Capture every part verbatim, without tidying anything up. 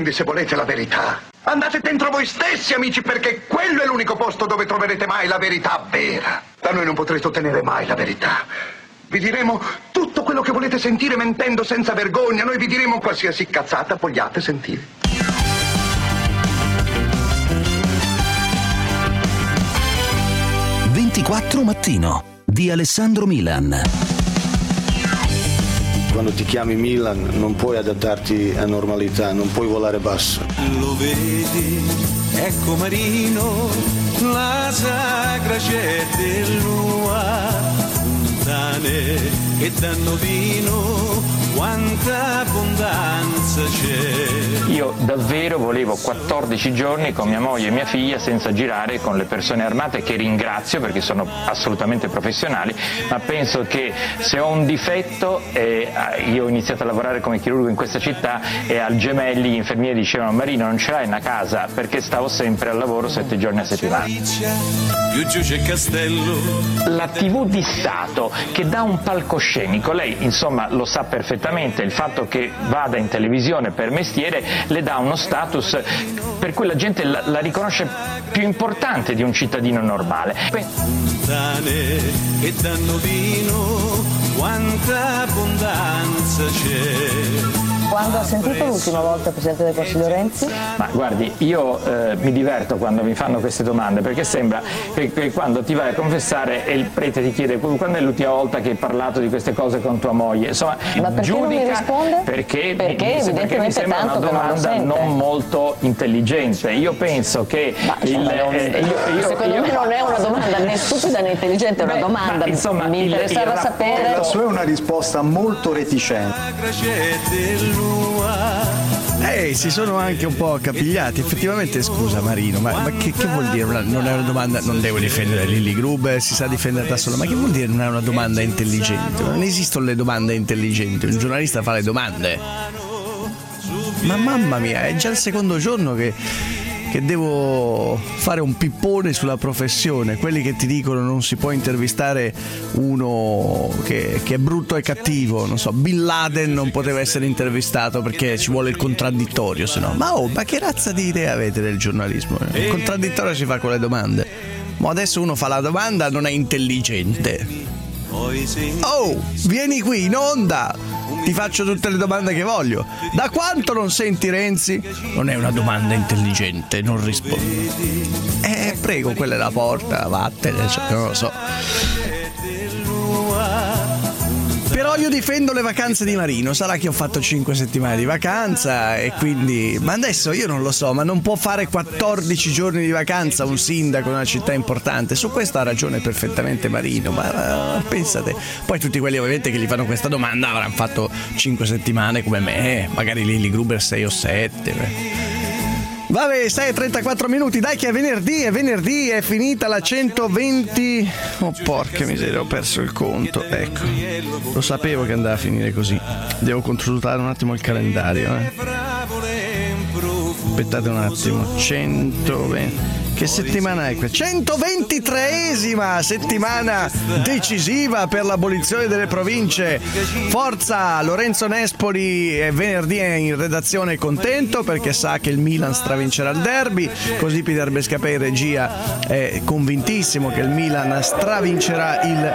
Quindi se volete la verità, andate dentro voi stessi, amici, perché quello è l'unico posto dove troverete mai la verità vera. Da noi non potrete ottenere mai la verità. Vi diremo tutto quello che volete sentire mentendo senza vergogna. Noi vi diremo qualsiasi cazzata vogliate sentire. ventiquattro Mattino di Alessandro Milan. Quando ti chiami Milan non puoi adattarti a normalità, non puoi volare basso. Lo vedi, ecco Marino, la sagra c'è dell'ua. Che danno vino, quanta abbondanza c'è. Io davvero volevo quattordici giorni con mia moglie e mia figlia senza girare con le persone armate, che ringrazio perché sono assolutamente professionali, ma penso che se ho un difetto, eh, io ho iniziato a lavorare come chirurgo in questa città e al Gemelli gli infermieri dicevano: Marino, non ce l'hai una casa? Perché stavo sempre al lavoro sette giorni a settimana. Più giù c'è Castello. La tivù di Stato che dà un palcoscenico, lei insomma lo sa perfettamente, il fatto che vada in televisione per mestiere le dà uno status per cui la gente la, la riconosce più importante di un cittadino normale. Fontane che danno vino, quanta abbondanza c'è. Quando ha sentito l'ultima volta il Presidente del Consiglio Renzi? Ma guardi, io eh, mi diverto quando mi fanno queste domande, perché sembra che, che quando ti vai a confessare e il prete ti chiede quando è l'ultima volta che hai parlato di queste cose con tua moglie, insomma, ma perché giudica, non mi risponde? Perché, perché, mi, perché mi sembra una domanda non, non molto intelligente. Io penso che ma, il, insomma, eh, io, io, secondo io, me non è una domanda né stupida né intelligente, è una beh, domanda. Ma, insomma, mi il, interessava il sapere. La sua è una risposta molto reticente. Eh, si sono anche un po' accapigliati. Effettivamente, scusa Marino, ma, ma che, che vuol dire? Una, non è una domanda, non devo difendere Lily Gruber, si sa difendere da solo, ma che vuol dire non è una domanda intelligente? Non esistono le domande intelligenti, un giornalista fa le domande. Ma mamma mia, è già il secondo giorno che, che devo fare un pippone sulla professione. Quelli che ti dicono non si può intervistare uno che, che è brutto e cattivo, non so, Bin Laden non poteva essere intervistato perché ci vuole il contraddittorio, se no. Ma oh, ma che razza di idea avete del giornalismo? Il contraddittorio si fa con le domande. Ma adesso uno fa la domanda, non è intelligente. Oh, vieni qui in onda, ti faccio tutte le domande che voglio. Da quanto non senti Renzi? Non è una domanda intelligente, non rispondo. Eh, prego, quella è la porta, vattene, cioè, non lo so. Però io difendo le vacanze di Marino. Sarà che ho fatto cinque settimane di vacanza e quindi... Ma adesso io non lo so, ma non può fare quattordici giorni di vacanza un sindaco in una città importante. Su questo ha ragione perfettamente Marino, ma uh, pensate. Poi tutti quelli ovviamente che gli fanno questa domanda avranno fatto cinque settimane come me, magari Lily Gruber sei o sette. Beh. Vabbè, sei e trentaquattro minuti, dai che è venerdì, è venerdì, è finita la centoventi... Oh porca miseria, ho perso il conto, ecco. Lo sapevo che andava a finire così. Devo controllare un attimo il calendario, eh. Aspettate un attimo, centoventi... Che settimana è questa? centoventitreesima settimana decisiva per l'abolizione delle province. Forza Lorenzo Nespoli, è venerdì è in redazione contento perché sa che il Milan stravincerà il derby, così Peter Bescapè in regia è convintissimo che il Milan stravincerà il...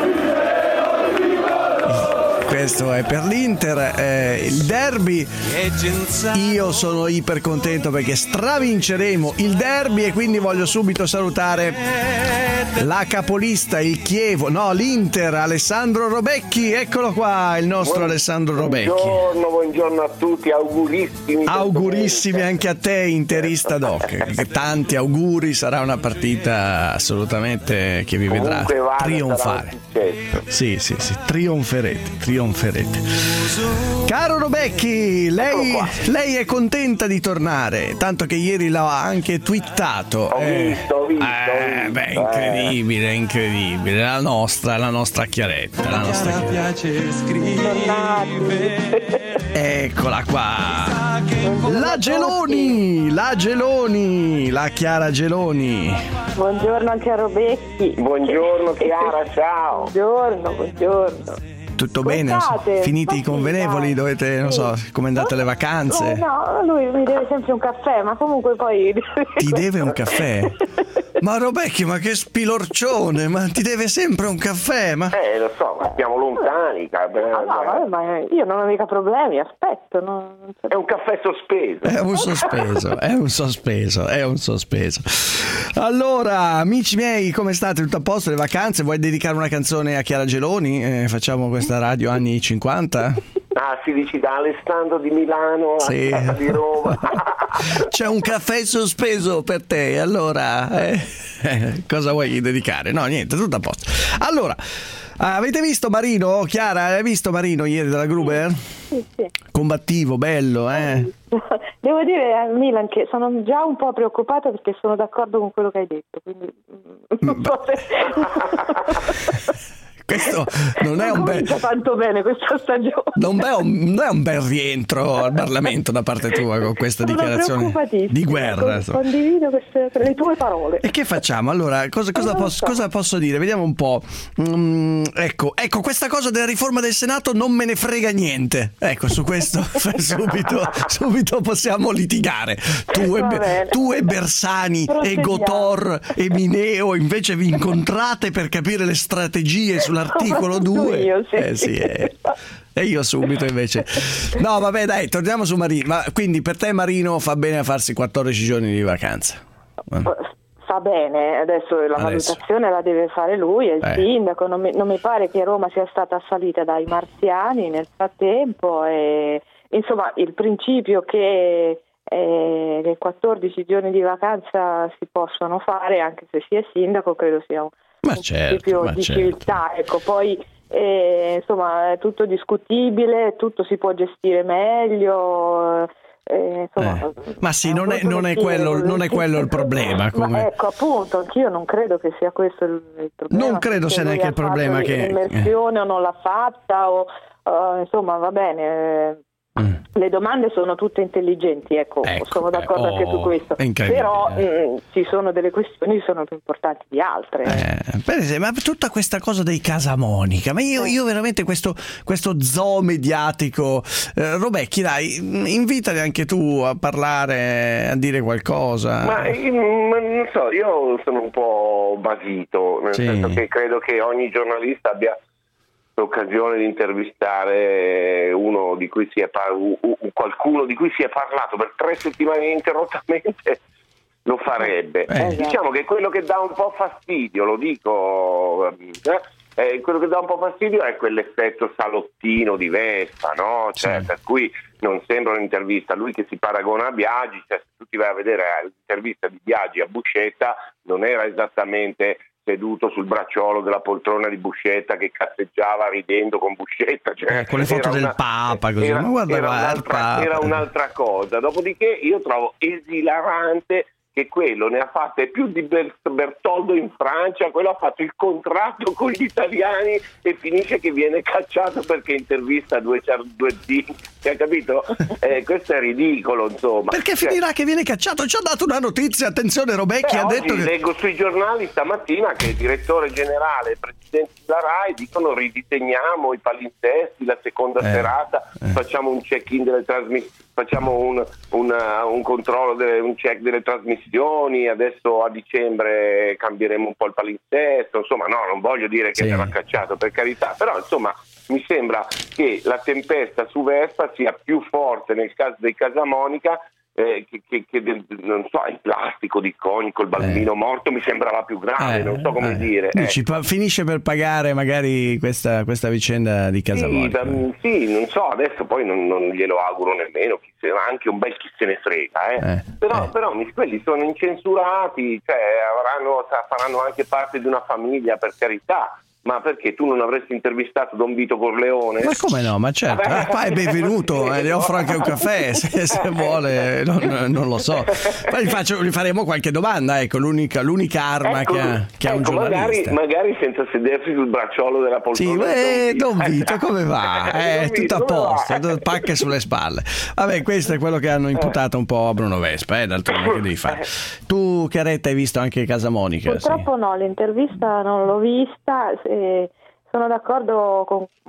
Questo è per l'Inter, eh, il derby. Io sono iper contento perché stravinceremo il derby e quindi voglio subito salutare la capolista, il Chievo, no l'Inter, Alessandro Robecchi. Eccolo qua, il nostro Buon, Alessandro Robecchi. Buongiorno, buongiorno a tutti, augurissimi. Augurissimi anche a te, interista doc. Tanti auguri, sarà una partita assolutamente che vi vedrà vale, trionfare. Sì, sì, sì, trionferete, trionferete. Caro Robecchi, lei, lei è contenta di tornare, tanto che ieri l'ha anche twittato. Ho eh, visto, ho visto, eh, ho visto. Beh, incredibile, incredibile. La nostra, la nostra Chiaretta, la nostra Chiaretta. Piace scrivere. Eccola qua. La Geloni, la Geloni, la Chiara Geloni. Buongiorno anche a Robecchi. Buongiorno Chiara, ciao. Buongiorno, buongiorno. tutto bene? Non so, finiti i convenevoli? Dovete, non so, come andate le vacanze? No, lui mi deve sempre un caffè, ma comunque poi... Ti deve un caffè? Ma Robecchio, ma che spilorcione, ma ti deve sempre un caffè? Ma... Eh, lo so, ma siamo lontani. Ah, no, vabbè, ma io non ho mica problemi, aspetto. Non... È un caffè sospeso. È un sospeso, è un sospeso, è un sospeso. Allora, amici miei, come state? Tutto a posto? Le vacanze? Vuoi dedicare una canzone a Chiara Geloni? Eh, facciamo questa radio anni cinquanta? Ah, si dici da Alessandro di Milano sì. a di Roma. C'è un caffè sospeso per te, allora eh, eh, cosa vuoi dedicare? No, niente, tutto a posto. Allora, avete visto Marino? Chiara, hai visto Marino ieri della Gruber? Sì, sì. Combattivo, bello, eh? Devo dire a Milan che sono già un po' preoccupata perché sono d'accordo con quello che hai detto, quindi non so se... Questo non è un bel tanto bene questa stagione. Non è un, non è un bel rientro al Parlamento da parte tua con questa Sono dichiarazione di guerra. Con, condivido queste, le tue parole. E che facciamo? Allora, cosa, cosa, posso, so. cosa posso dire? Vediamo un po'. Mm, ecco, ecco, questa cosa della riforma del Senato non me ne frega niente. Ecco, su questo subito, subito possiamo litigare. Tu e, tu e Bersani e Gotor e Mineo invece vi incontrate per capire le strategie sulla l'articolo due io, sì. Eh sì, eh. E io subito invece no vabbè dai, torniamo su Marino. Ma quindi per te Marino fa bene a farsi quattordici giorni di vacanza? Fa bene, adesso la adesso. valutazione la deve fare lui, è il eh. sindaco. Non mi, non mi pare che Roma sia stata assalita dai marziani nel frattempo e insomma il principio che eh, che quattordici giorni di vacanza si possono fare anche se si è sindaco credo sia un Ma un certo, principio ma di certo. civiltà, ecco, poi eh, insomma è tutto discutibile, tutto si può gestire meglio, eh, insomma, eh. ma sì, non è, non è quello, non è quello il problema. Come... Ma ecco, appunto, anch'io non credo che sia questo il, il problema. Non credo sia neanche il problema che l'immersione o non l'ha fatta o uh, insomma va bene. Eh. Mm. Le domande sono tutte intelligenti, ecco, ecco sono d'accordo eh, oh, anche su questo, però mh, ci sono delle questioni che sono più importanti di altre. Eh, per esempio, ma tutta questa cosa dei Casamonica, ma io, io veramente questo, questo zoo mediatico, eh, Robecchi, dai, invitali anche tu a parlare, a dire qualcosa. Ma, ma non so, io sono un po' basito, nel sì. senso che credo che ogni giornalista abbia l'occasione di intervistare uno di cui si è par- qualcuno di cui si è parlato per tre settimane ininterrottamente lo farebbe. Eh. Diciamo che quello che dà un po' fastidio, lo dico, eh, eh, quello che dà un po' fastidio è quell'effetto salottino di Vespa, no? Cioè, sì. per cui non sembra un'intervista. Lui che si paragona a Biagi, cioè, se tu ti vai a vedere l'intervista di Biagi a Buscetta, non era esattamente seduto sul bracciolo della poltrona di Buscetta che cazzeggiava ridendo con Buscetta, cioè, eh, con le foto del una, Papa così. Era, Ma guarda, era, guarda, un'altra, Papa. era un'altra cosa. Dopodiché io trovo esilarante che quello ne ha fatte più di Bertoldo in Francia, quello ha fatto il contratto con gli italiani e finisce che viene cacciato perché intervista due, due zinc, hai capito? Eh, questo è ridicolo, insomma. Perché cioè, finirà che viene cacciato? Ci ha dato una notizia, attenzione, Robecchi beh, ha detto che... leggo sui giornali stamattina che il direttore generale e il presidente della RAI dicono ridisegniamo i palinsesti, la seconda eh, serata, eh. facciamo un check-in delle trasmissioni, facciamo un, un, un controllo, delle, un check delle trasmissioni, adesso a dicembre cambieremo un po' il palinsesto, insomma no, non voglio dire che sì. verrà cacciato, per carità, però insomma mi sembra che la tempesta su Vespa sia più forte nel caso dei Casamonica eh, che, che, che del, non so, il plastico di Cogni col bambino eh. morto mi sembrava più grave, eh, non so come eh. dire. Dici, eh. finisce per pagare magari questa, questa vicenda di Casamonica. Sì, da, sì, non so, adesso poi non, non glielo auguro nemmeno, chi se, anche un bel chi se ne frega, eh. Eh. Però, eh. però quelli sono incensurati, cioè avranno, faranno anche parte di una famiglia, per carità. Ma perché tu non avresti intervistato Don Vito Corleone? Ma come no? Ma certo, ah, qua è benvenuto, eh, le offro anche un caffè se, se vuole, non, non lo so. Poi gli, faccio, gli faremo qualche domanda, ecco, l'unica, l'unica arma ecco, che ha, che ecco, ha un giornalista. Magari, magari senza sedersi sul bracciolo della poltrona. Sì, eh, Don Vito, come va? Eh, tutto a posto, pacche sulle spalle. Vabbè, questo è quello che hanno imputato un po' a Bruno Vespa, eh, d'altronde che devi fare. Tu, Chiaretta, hai visto anche Casamonica? Purtroppo sì. no, l'intervista non l'ho vista. Eh, sono d'accordo con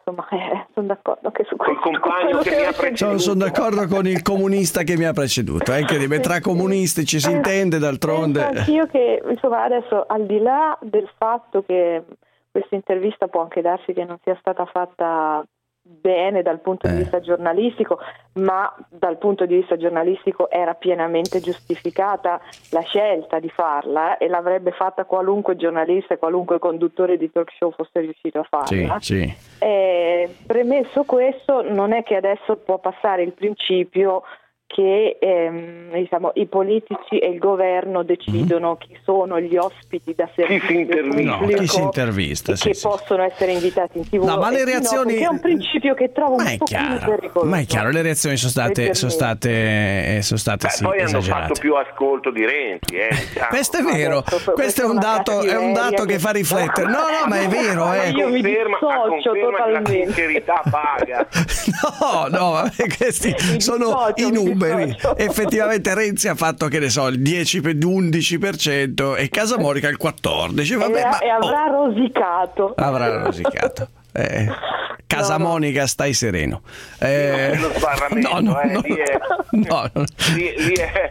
insomma, eh, sono d'accordo anche su questo. Il compagno che mi ha preceduto. Sono, sono d'accordo con il comunista che mi ha preceduto, eh, che tra comunisti ci si intende, d'altronde. Penso anch'io che, insomma, adesso al di là del fatto che questa intervista può anche darsi che non sia stata fatta bene dal punto di vista giornalistico, ma dal punto di vista giornalistico era pienamente giustificata la scelta di farla, eh, e l'avrebbe fatta qualunque giornalista e qualunque conduttore di talk show fosse riuscito a farla. Sì, sì. Eh, premesso questo, non è che adesso può passare il principio che ehm, diciamo, i politici e il governo decidono mm-hmm. chi sono gli ospiti da servizio chi si intervista, no, chi si intervista sì, che sì. possono essere invitati in tivù. No, ma le reazioni no, è un principio che trovo ma un po' pericoloso. Ma è chiaro, le reazioni sono state sono state, sono state Beh, sì, poi esagerate. hanno fatto più ascolto di Renzi, eh, diciamo. Questo è vero, questo, questo è un dato è un dato che fa riflettere. No, no, ma è vero, eh. Io mi dissocio totalmente. La sincerità paga. No, no, vabbè, questi sono i numeri. Effettivamente Renzi ha fatto, che ne so, il dieci undici per cento e Casa Monica il quattordici per cento. Vabbè, e, ma, e avrà oh, rosicato. Avrà rosicato. Eh, Casa no, Monica, no. Stai sereno. Eh, lo sbarramento, no, no, eh, no, lì è, no, no. Lì, lì è...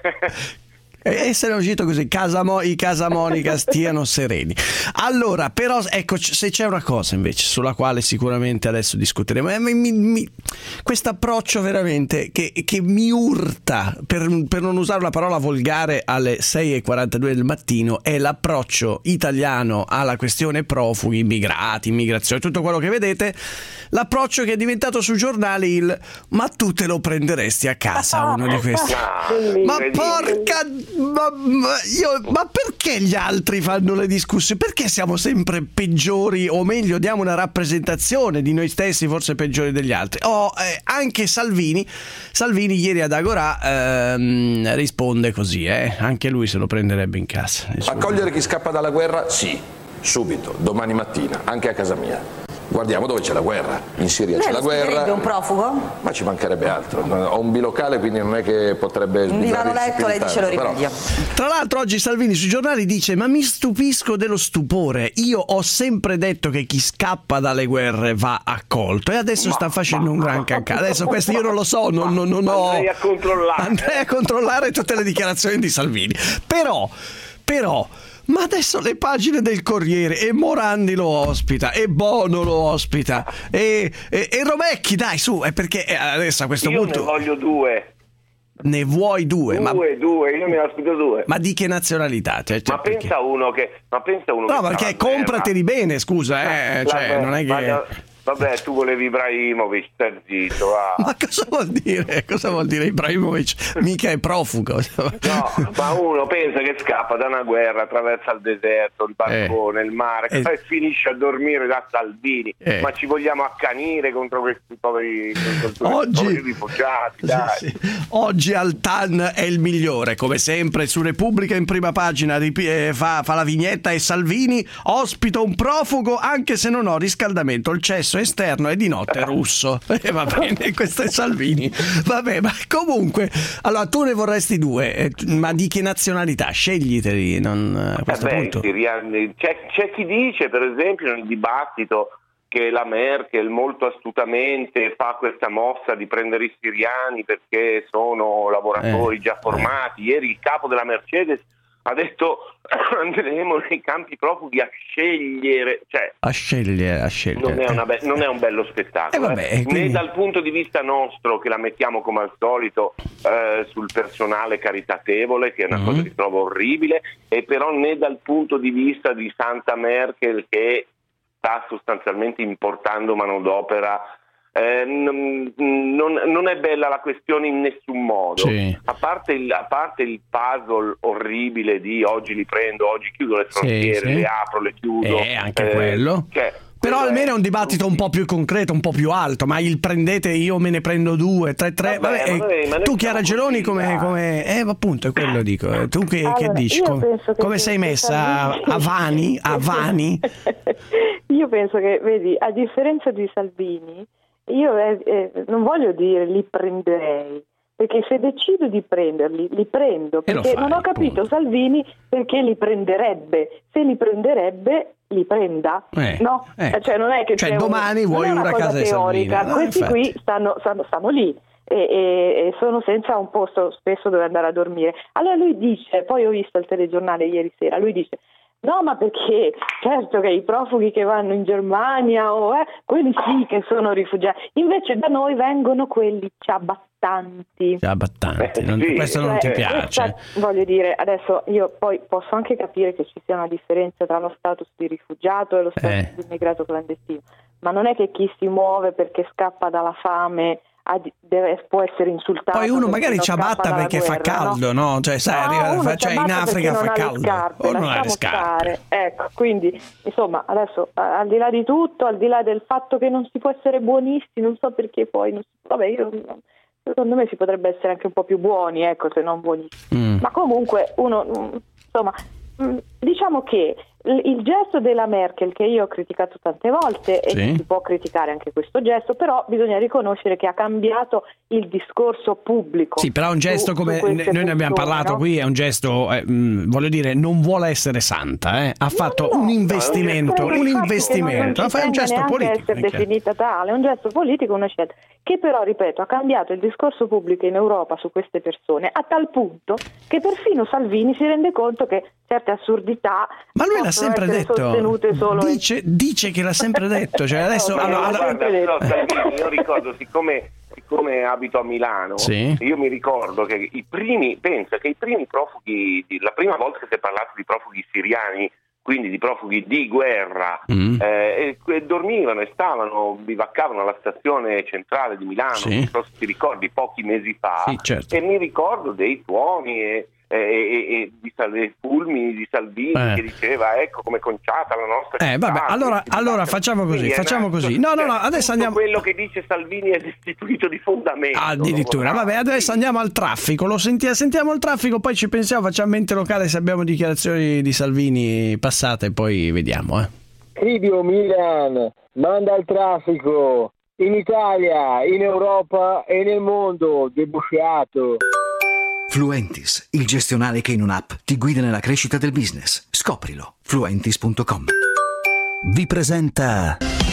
essere uscito così, casa Mo- i Casa Monica stiano sereni. Allora, però, ecco, se c'è una cosa invece sulla quale sicuramente adesso discuteremo, eh, mi, mi, questo approccio veramente che, che mi urta, per, per non usare una parola volgare, alle sei e quarantadue del mattino, è l'approccio italiano alla questione profughi, immigrati, immigrazione, tutto quello che vedete, l'approccio che è diventato sui giornali il ma tu te lo prenderesti a casa uno di questi. Ma porca... Ma, ma, io, ma perché gli altri fanno le discussioni? Perché siamo sempre peggiori, o meglio diamo una rappresentazione di noi stessi forse peggiori degli altri? Oh, eh, anche Salvini Salvini ieri ad Agorà ehm, risponde così, eh? Anche lui se lo prenderebbe in casa. Accogliere chi scappa dalla guerra? Sì, subito, domani mattina, anche a casa mia. Guardiamo dove c'è la guerra. In Siria Lei c'è la guerra. un profugo? Ma ci mancherebbe altro. Ho un bilocale, quindi non è che potrebbe Un divano letto, lei dice lo ripudia. Tra l'altro oggi Salvini sui giornali dice ma mi stupisco dello stupore. Io ho sempre detto che chi scappa dalle guerre va accolto e adesso ma, sta facendo ma, un gran cancà. Adesso questo io non lo so, non, non, non ho... Andrei a controllare. Andrei a controllare tutte le dichiarazioni di Salvini. Però, però... Ma adesso le pagine del Corriere e Morandi lo ospita e Bono lo ospita e, e, e Rovecchi, dai su, è perché adesso a questo io punto ne voglio due. Ne vuoi due? Due, ma, due, io ne ospito due. Ma di che nazionalità? Cioè, cioè, ma pensa perché? uno che ma pensa uno No, che perché comprateli bene, scusa, eh, cioè, non è che vada... Vabbè, tu volevi Ibrahimovic, stai zitto. Ah. Ma cosa vuol dire? Cosa vuol dire Ibrahimovic? Mica è profugo. No, ma uno pensa che scappa da una guerra, attraversa il deserto, il balcone, eh. il mare, eh. e finisce a dormire da Salvini. Eh. Ma ci vogliamo accanire contro questi poveri, contro Oggi, poveri rifugiati, dai. Sì, sì. Oggi Altan è il migliore, come sempre su Repubblica in prima pagina eh, fa, fa la vignetta e Salvini ospito un profugo anche se non ho riscaldamento, il cesso esterno e di notte russo. Eh, va bene, questo è Salvini. Vabbè, ma comunque, allora tu ne vorresti due, eh, ma di che nazionalità? Scegliteli, non, a questo eh beh, punto. C'è, c'è chi dice, per esempio, nel dibattito che la Merkel molto astutamente fa questa mossa di prendere i siriani perché sono lavoratori eh, già formati. Eh. Ieri il capo della Mercedes ha detto andremo nei campi profughi a scegliere, cioè a scegliere, a scegliere. Non è, una be- non è un bello spettacolo, eh vabbè, eh. quindi... né dal punto di vista nostro, che la mettiamo come al solito eh, sul personale caritatevole, che è una mm-hmm. cosa che trovo orribile, e però né dal punto di vista di Santa Merkel, che sta sostanzialmente importando manodopera. Eh, non, non, non è bella la questione in nessun modo, sì. a, parte il, a parte il puzzle orribile di oggi li prendo, oggi chiudo le frontiere, sì, sì. le apro, le chiudo, eh, anche eh, quello cioè, però almeno è un dibattito un po' più concreto, un po' più alto, ma il prendete io me ne prendo due, tre, tre, vabbè, vabbè, ma noi, ma tu Chiara Geloni come, come eh appunto è quello dico, tu che, allora, che dici, come, come sei messa a, a Vani, a Vani? Io penso che, vedi, a differenza di Salvini, io eh, eh, non voglio dire li prenderei, perché se decido di prenderli, li prendo, perché fai, non ho capito punto. Salvini perché li prenderebbe, se li prenderebbe li prenda, eh, no? eh. Cioè non è che cioè c'è domani un, vuoi non è una, una casa cosa di Salvini, teorica, no, questi infatti. qui stanno, stanno, stanno lì e, e, e sono senza un posto spesso dove andare a dormire. Allora lui dice, poi ho visto il telegiornale ieri sera, lui dice no, ma perché certo che i profughi che vanno in Germania o eh, quelli sì che sono rifugiati, invece da noi vengono quelli ciabattanti. Ciabattanti, non, sì, questo non Cioè, ti piace. questa, voglio dire, adesso io poi posso anche capire che ci sia una differenza tra lo status di rifugiato e lo status Eh. di immigrato clandestino, ma non è che chi si muove perché scappa dalla fame ha di- deve, può essere insultato. Poi uno perché magari non ciabatta scappa dalla perché fa guerra, caldo, no? no? Cioè, sai, No, arriva, uno cioè, in ciabatta Africa perché fa non ha le caldo. scarpe, O non ha le lasciamo scarpe. stare. Ecco, quindi insomma adesso a- al di là di tutto, al di là del fatto che non si può essere buonisti, non so perché poi non si, vabbè, io secondo me si potrebbe essere anche un po' più buoni, ecco, se non buonisti. Mm. Ma comunque uno, mm, insomma, mm, diciamo che il, il gesto della Merkel, che io ho criticato tante volte, e Sì. si può criticare anche questo gesto, però bisogna riconoscere che ha cambiato il discorso pubblico. Sì, però un gesto su- come su queste noi ne abbiamo persone, parlato no? qui è un gesto, eh, mh, voglio dire, non vuole essere santa, eh. Ha fatto no, un investimento, Credo il un fatto che investimento, non, non fa un ci gesto tenda neanche a politico. essere minchia. definita tale, è un gesto politico, una scelta che però, ripeto, ha cambiato il discorso pubblico in Europa su queste persone a tal punto che perfino Salvini si rende conto che certe assurdità Ma lui l'ha possono sempre essere detto, sostenute solo in- dice, dice che l'ha sempre detto, cioè adesso No, allora, no, allora- Guarda, però, Salvini, io ricordo, siccome, siccome abito a Milano, Sì. io mi ricordo che i primi, pensa che i primi profughi, di- la prima volta che si è parlato di profughi siriani, quindi di profughi di guerra, Mm. eh, e, e dormivano e stavano, bivaccavano alla stazione centrale di Milano, Sì. non so se ti ricordi, pochi mesi fa, Sì, certo. e mi ricordo dei tuoni e, e, e, e di Sal- dei fulmini di Salvini Eh. che diceva ecco come conciata la nostra Eh, vabbè, città, allora- questi allora dibattiti. facciamo così, Quindi è facciamo nato- così. No, no, no, cioè, adesso tutto andiamo- quello che dice Salvini è destituito di fondamento. addirittura, no? vabbè, adesso andiamo al traffico, lo sentiamo, sentiamo il traffico, poi ci pensiamo, facciamo mente locale se abbiamo dichiarazioni di Salvini passate, poi vediamo, eh. Cridio Milan, manda il traffico in Italia, in Europa e nel mondo, debusciato. Fluentis, il gestionale che in un'app ti guida nella crescita del business. Scoprilo. Fluentis punto com. Vi presenta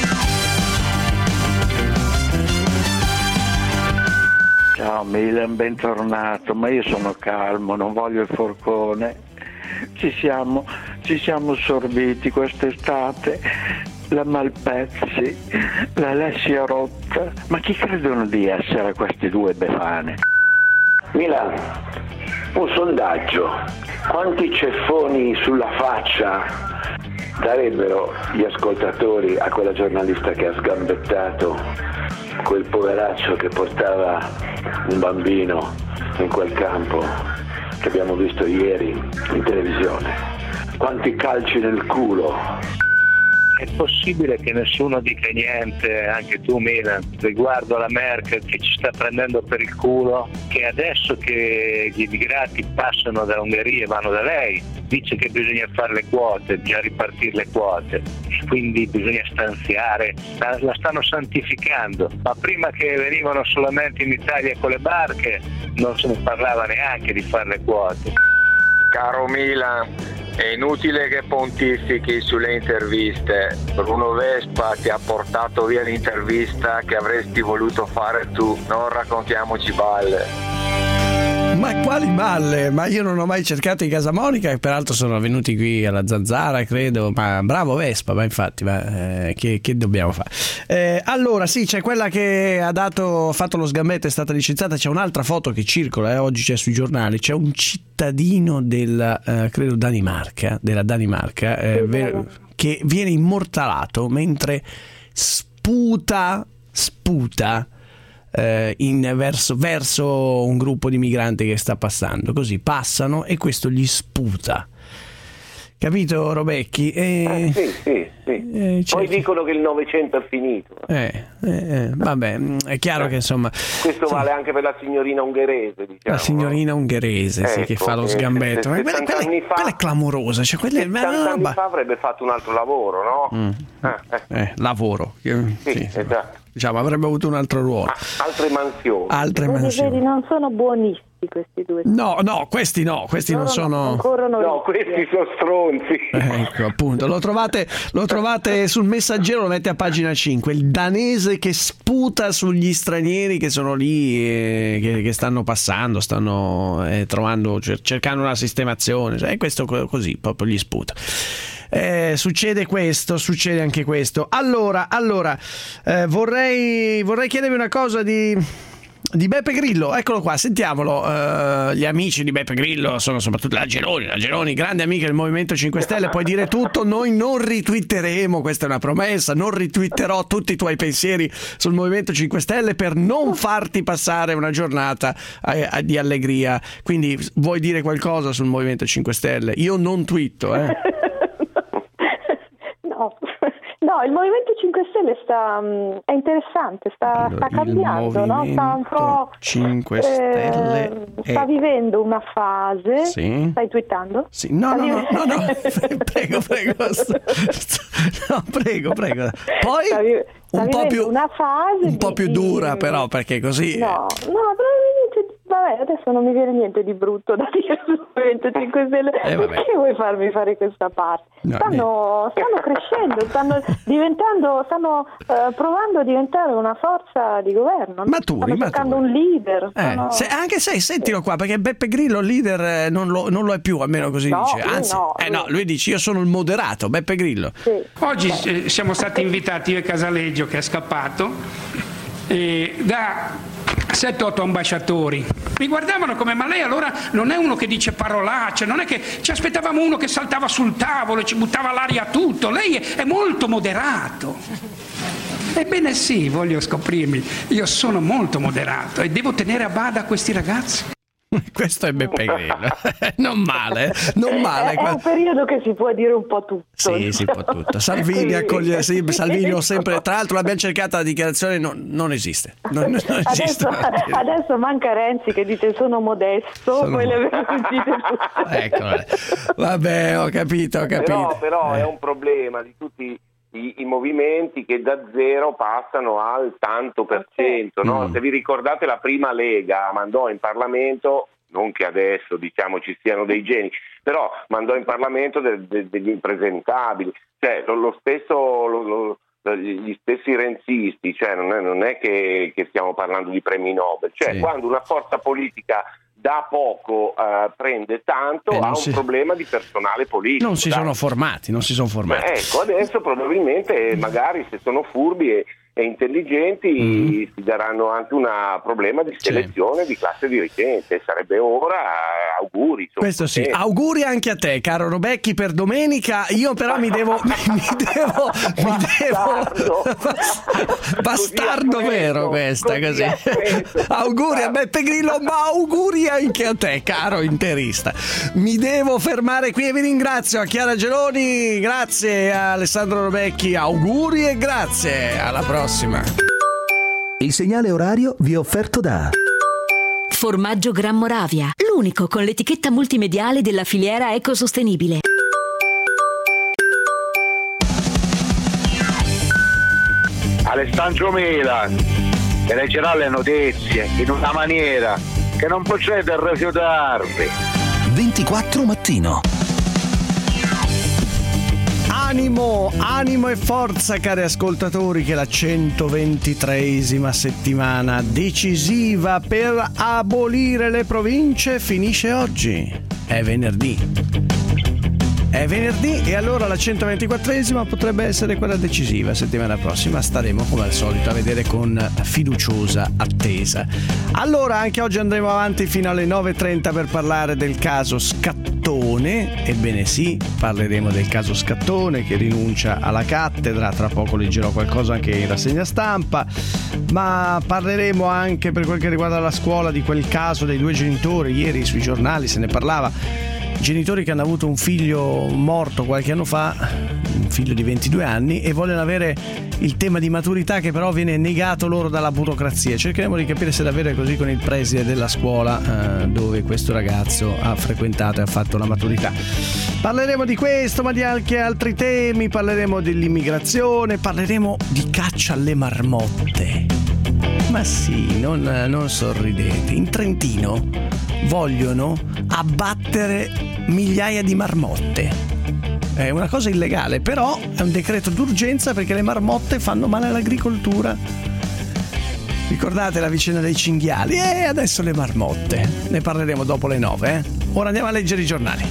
Ciao Milan, bentornato, ma io sono calmo, non voglio il forcone. Ci siamo, ci siamo sorbiti quest'estate, la Malpezzi, la Alessia Rotta, ma chi credono di essere queste due befane? Milan, un sondaggio, quanti ceffoni sulla faccia darebbero gli ascoltatori a quella giornalista che ha sgambettato quel poveraccio che portava un bambino in quel campo che abbiamo visto ieri in televisione? Quanti calci nel culo? È possibile che nessuno dica niente, anche tu Milan, riguardo la Merkel che ci sta prendendo per il culo, che adesso che gli immigrati passano da Ungheria e vanno da lei, dice che bisogna fare le quote, bisogna ripartire le quote, quindi bisogna stanziare, la, la stanno santificando, ma prima che venivano solamente in Italia con le barche non se ne parlava neanche di fare le quote. Caro Milan, è inutile che pontifichi sulle interviste. Bruno Vespa ti ha portato via l'intervista che avresti voluto fare tu. Non raccontiamoci balle. Ma quali balle? Ma io non ho mai cercato i Casamonica, e peraltro sono venuti qui alla Zanzara, credo. Ma bravo Vespa, ma infatti, ma, eh, che, che dobbiamo fare? Eh, allora, sì, c'è quella che ha dato, fatto lo sgambetto, è stata licenziata. C'è un'altra foto che circola, eh, oggi c'è sui giornali. C'è un cittadino della, eh, credo, Danimarca, della Danimarca, eh, ver- che viene immortalato mentre sputa, sputa. In verso, verso un gruppo di migranti che sta passando, così passano e questo gli sputa. capito Robecchi? E... Eh, sì, sì, sì. Eh, Poi dicono che il Novecento è finito. Eh, eh, eh, vabbè, è chiaro eh. che insomma... Questo sì. vale anche per la signorina ungherese, diciamo. La signorina ungherese, ecco, sì, che fa lo sgambetto. Ma quella, quella, è, fa, quella è clamorosa. Cioè, quella è sessanta anni fa avrebbe fatto un altro lavoro, no? Mm. Eh, eh. Eh, lavoro. Sì, sì, esatto. Diciamo, avrebbe avuto un altro ruolo. Ah, altre mansioni. Altre vedi, mansioni. Vedi, non sono buonisti questi due. No, no, questi no, questi Loro non sono... No, no, questi sono stronzi. Ecco, appunto, lo trovate, lo trovate sul Messaggero, lo mette a pagina cinque, il danese che sputa sugli stranieri che sono lì, eh, che, che stanno passando, stanno eh, trovando, cercando una sistemazione, cioè, questo così, proprio gli sputa. Eh, succede questo, succede anche questo. Allora, allora eh, vorrei, vorrei chiedervi una cosa di, di Beppe Grillo. Eccolo qua, sentiamolo. Uh, gli amici di Beppe Grillo sono soprattutto la Geloni, la Geloni, grande amica del Movimento cinque Stelle. Puoi dire tutto, noi non ritwitteremo, questa è una promessa, non ritwitterò tutti i tuoi pensieri sul Movimento cinque Stelle per non farti passare una giornata a, a, di allegria. Quindi vuoi dire qualcosa sul Movimento cinque Stelle? Io non twitto, eh. No, il Movimento cinque Stelle sta um, è interessante, sta, allora, sta cambiando, no? Sta un po' cinque Stelle eh, sta è... vivendo una fase. Sì. Stai twittando? Sì. No, no, no, no, no, prego, prego. No, prego, prego. Poi sta vi... sta un po' più una fase un po' più di... dura però, perché così No, no, però vabbè, adesso non mi viene niente di brutto da dire sul Movimento cinque Stelle. Eh, perché vuoi farmi fare questa parte? No, stanno, stanno crescendo, stanno diventando, stanno uh, provando a diventare una forza di governo. Maturi, stanno cercando un leader. Eh, stanno... se, anche se, sentilo qua, perché Beppe Grillo leader eh, non, lo, non lo è più, almeno così no, dice. Anzi, no, eh, no, lui dice io sono il moderato, Beppe Grillo. Sì. Oggi eh, siamo stati invitati, io e Casaleggio che è scappato, eh, da sette otto ambasciatori. Mi guardavano come, ma lei allora non è uno che dice parolacce, non è che ci aspettavamo uno che saltava sul tavolo e ci buttava l'aria tutto, lei è molto moderato. Ebbene sì, voglio scoprirmi, io sono molto moderato e devo tenere a bada questi ragazzi. Questo è Beppe Grillo. Non male, non male. È un periodo che si può dire un po' tutto. Sì, si può tutto. Salvini accoglie, sì, Salvini ho sempre, tra l'altro l'abbiamo cercata la dichiarazione, non, non esiste. Non, non esiste. Adesso, adesso manca Renzi che dice sono modesto, sono... poi le avete sentite tutte. Ecco, vabbè, ho capito, ho capito. Però, però eh. è un problema di tutti i, i movimenti che da zero passano al tanto per cento, no? Mm. Se vi ricordate la prima Lega mandò in Parlamento, non che adesso diciamo ci siano dei geni, però mandò in Parlamento de, de, degli impresentabili, cioè lo, lo stesso lo, lo, gli stessi renzisti, cioè non è, non è che, che stiamo parlando di premi Nobel, cioè sì. Quando una forza politica da poco uh, prende tanto, eh, ha un si... problema di personale politico. Non si dai. sono formati, non si sono formati. Beh, ecco, adesso probabilmente magari se sono furbi e, e intelligenti mm. si daranno anche un problema di selezione sì. di classe dirigente. Sarebbe ora, eh, auguri. Insomma, questo sì, auguri anche a te, caro Robecchi, per domenica. Io però mi devo mi, mi devo mi devo bastardo vero questa così. Auguri a Beppe Grillo, ma auguri anche a te, caro interista. Mi devo fermare qui e vi ringrazio a Chiara Geloni, grazie a Alessandro Robecchi, auguri e grazie, alla prossima. Il segnale orario vi è offerto da Formaggio Gran Moravia, l'unico con l'etichetta multimediale della filiera ecosostenibile. Alessandro Milan che leggerà le notizie in una maniera che non potrete rifiutarvi. ventiquattro mattino. Animo, animo e forza, cari ascoltatori, che la centoventitreesima settimana decisiva per abolire le province finisce oggi. È venerdì. È venerdì e allora la centoventiquattresima potrebbe essere quella decisiva. Settimana prossima staremo come al solito a vedere con fiduciosa attesa. Allora anche oggi andremo avanti fino alle nove e trenta per parlare del caso Scattone. Ebbene sì, parleremo del caso Scattone che rinuncia alla cattedra. Tra poco leggerò qualcosa anche in rassegna stampa, ma parleremo anche, per quel che riguarda la scuola, di quel caso dei due genitori. Ieri sui giornali se ne parlava. genitori che hanno avuto un figlio morto qualche anno fa, un figlio di ventidue anni, e vogliono avere il tema di maturità che però viene negato loro dalla burocrazia. Cercheremo di capire se davvero è così con il preside della scuola eh, dove questo ragazzo ha frequentato e ha fatto la maturità. Parleremo di questo, ma di anche altri temi, parleremo dell'immigrazione, parleremo di caccia alle marmotte. Ma sì, non, non sorridete. In Trentino vogliono abbattere migliaia di marmotte. È una cosa illegale, però è un decreto d'urgenza perché le marmotte fanno male all'agricoltura. Ricordate la vicenda dei cinghiali? E adesso le marmotte. Ne parleremo dopo le nove, eh? Ora andiamo a leggere i giornali.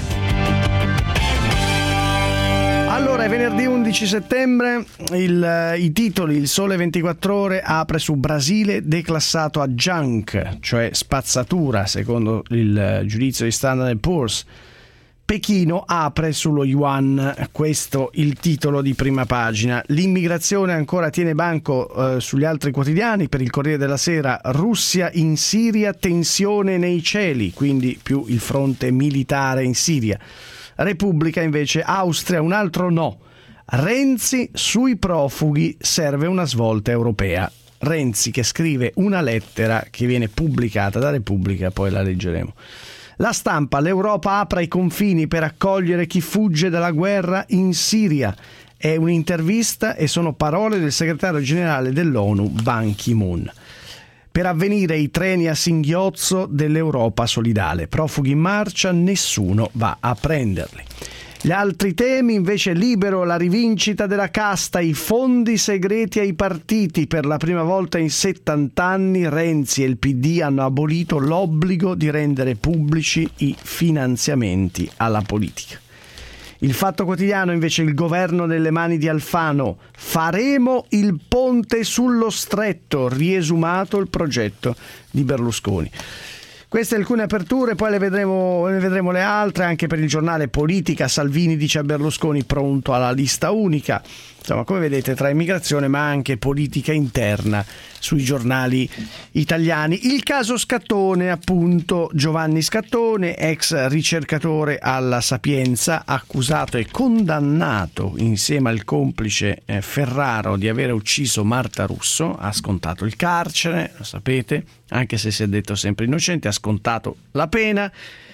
Allora, è venerdì undici settembre, il, i titoli: Il Sole ventiquattro Ore apre su Brasile declassato a junk, cioè spazzatura, secondo il giudizio di Standard and Poor's. Pechino apre sullo yuan, questo il titolo di prima pagina. L'immigrazione ancora tiene banco eh, sugli altri quotidiani. Per il Corriere della Sera, Russia in Siria, tensione nei cieli, quindi più il fronte militare in Siria. Repubblica invece, Austria un altro no. Renzi sui profughi, serve una svolta europea. Renzi che scrive una lettera che viene pubblicata da Repubblica, poi la leggeremo. La Stampa, l'Europa apre i confini per accogliere chi fugge dalla guerra in Siria. È un'intervista e sono parole del segretario generale dell'ONU Ban Ki-moon. Per Avvenire, i treni a singhiozzo dell'Europa solidale. Profughi in marcia, nessuno va a prenderli. Gli altri temi invece: Libero, la rivincita della casta, i fondi segreti ai partiti. Per la prima volta in settanta anni Renzi e il P D hanno abolito l'obbligo di rendere pubblici i finanziamenti alla politica. Il Fatto Quotidiano invece, il governo nelle mani di Alfano, faremo il ponte sullo stretto, riesumato il progetto di Berlusconi. Queste alcune aperture, poi le vedremo, ne vedremo le altre. Anche per il giornale Politica, Salvini dice a Berlusconi pronto alla lista unica. Insomma, come vedete, tra immigrazione ma anche politica interna sui giornali italiani. Il caso Scattone, appunto, Giovanni Scattone, ex ricercatore alla Sapienza, accusato e condannato insieme al complice eh, Ferraro di aver ucciso Marta Russo. Ha scontato il carcere, lo sapete, anche se si è detto sempre innocente, ha scontato la pena.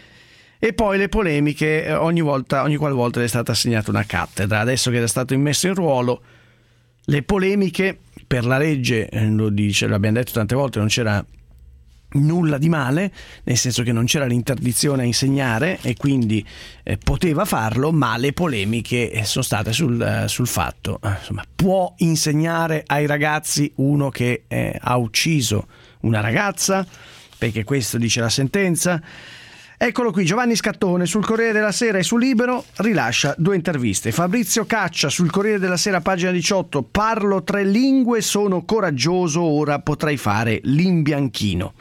E poi le polemiche, ogni volta, ogni qualvolta le è stata assegnata una cattedra. Adesso che era stato immesso in ruolo, le polemiche per la legge, lo dice, l'abbiamo detto tante volte, non c'era nulla di male, nel senso che non c'era l'interdizione a insegnare e quindi eh, poteva farlo, ma le polemiche sono state sul, sul fatto, insomma, può insegnare ai ragazzi uno che eh, ha ucciso una ragazza, perché questo dice la sentenza. Eccolo qui, Giovanni Scattone sul Corriere della Sera e su Libero rilascia due interviste. Fabrizio Caccia sul Corriere della Sera, pagina diciotto, parlo tre lingue, sono coraggioso, ora potrei fare l'imbianchino.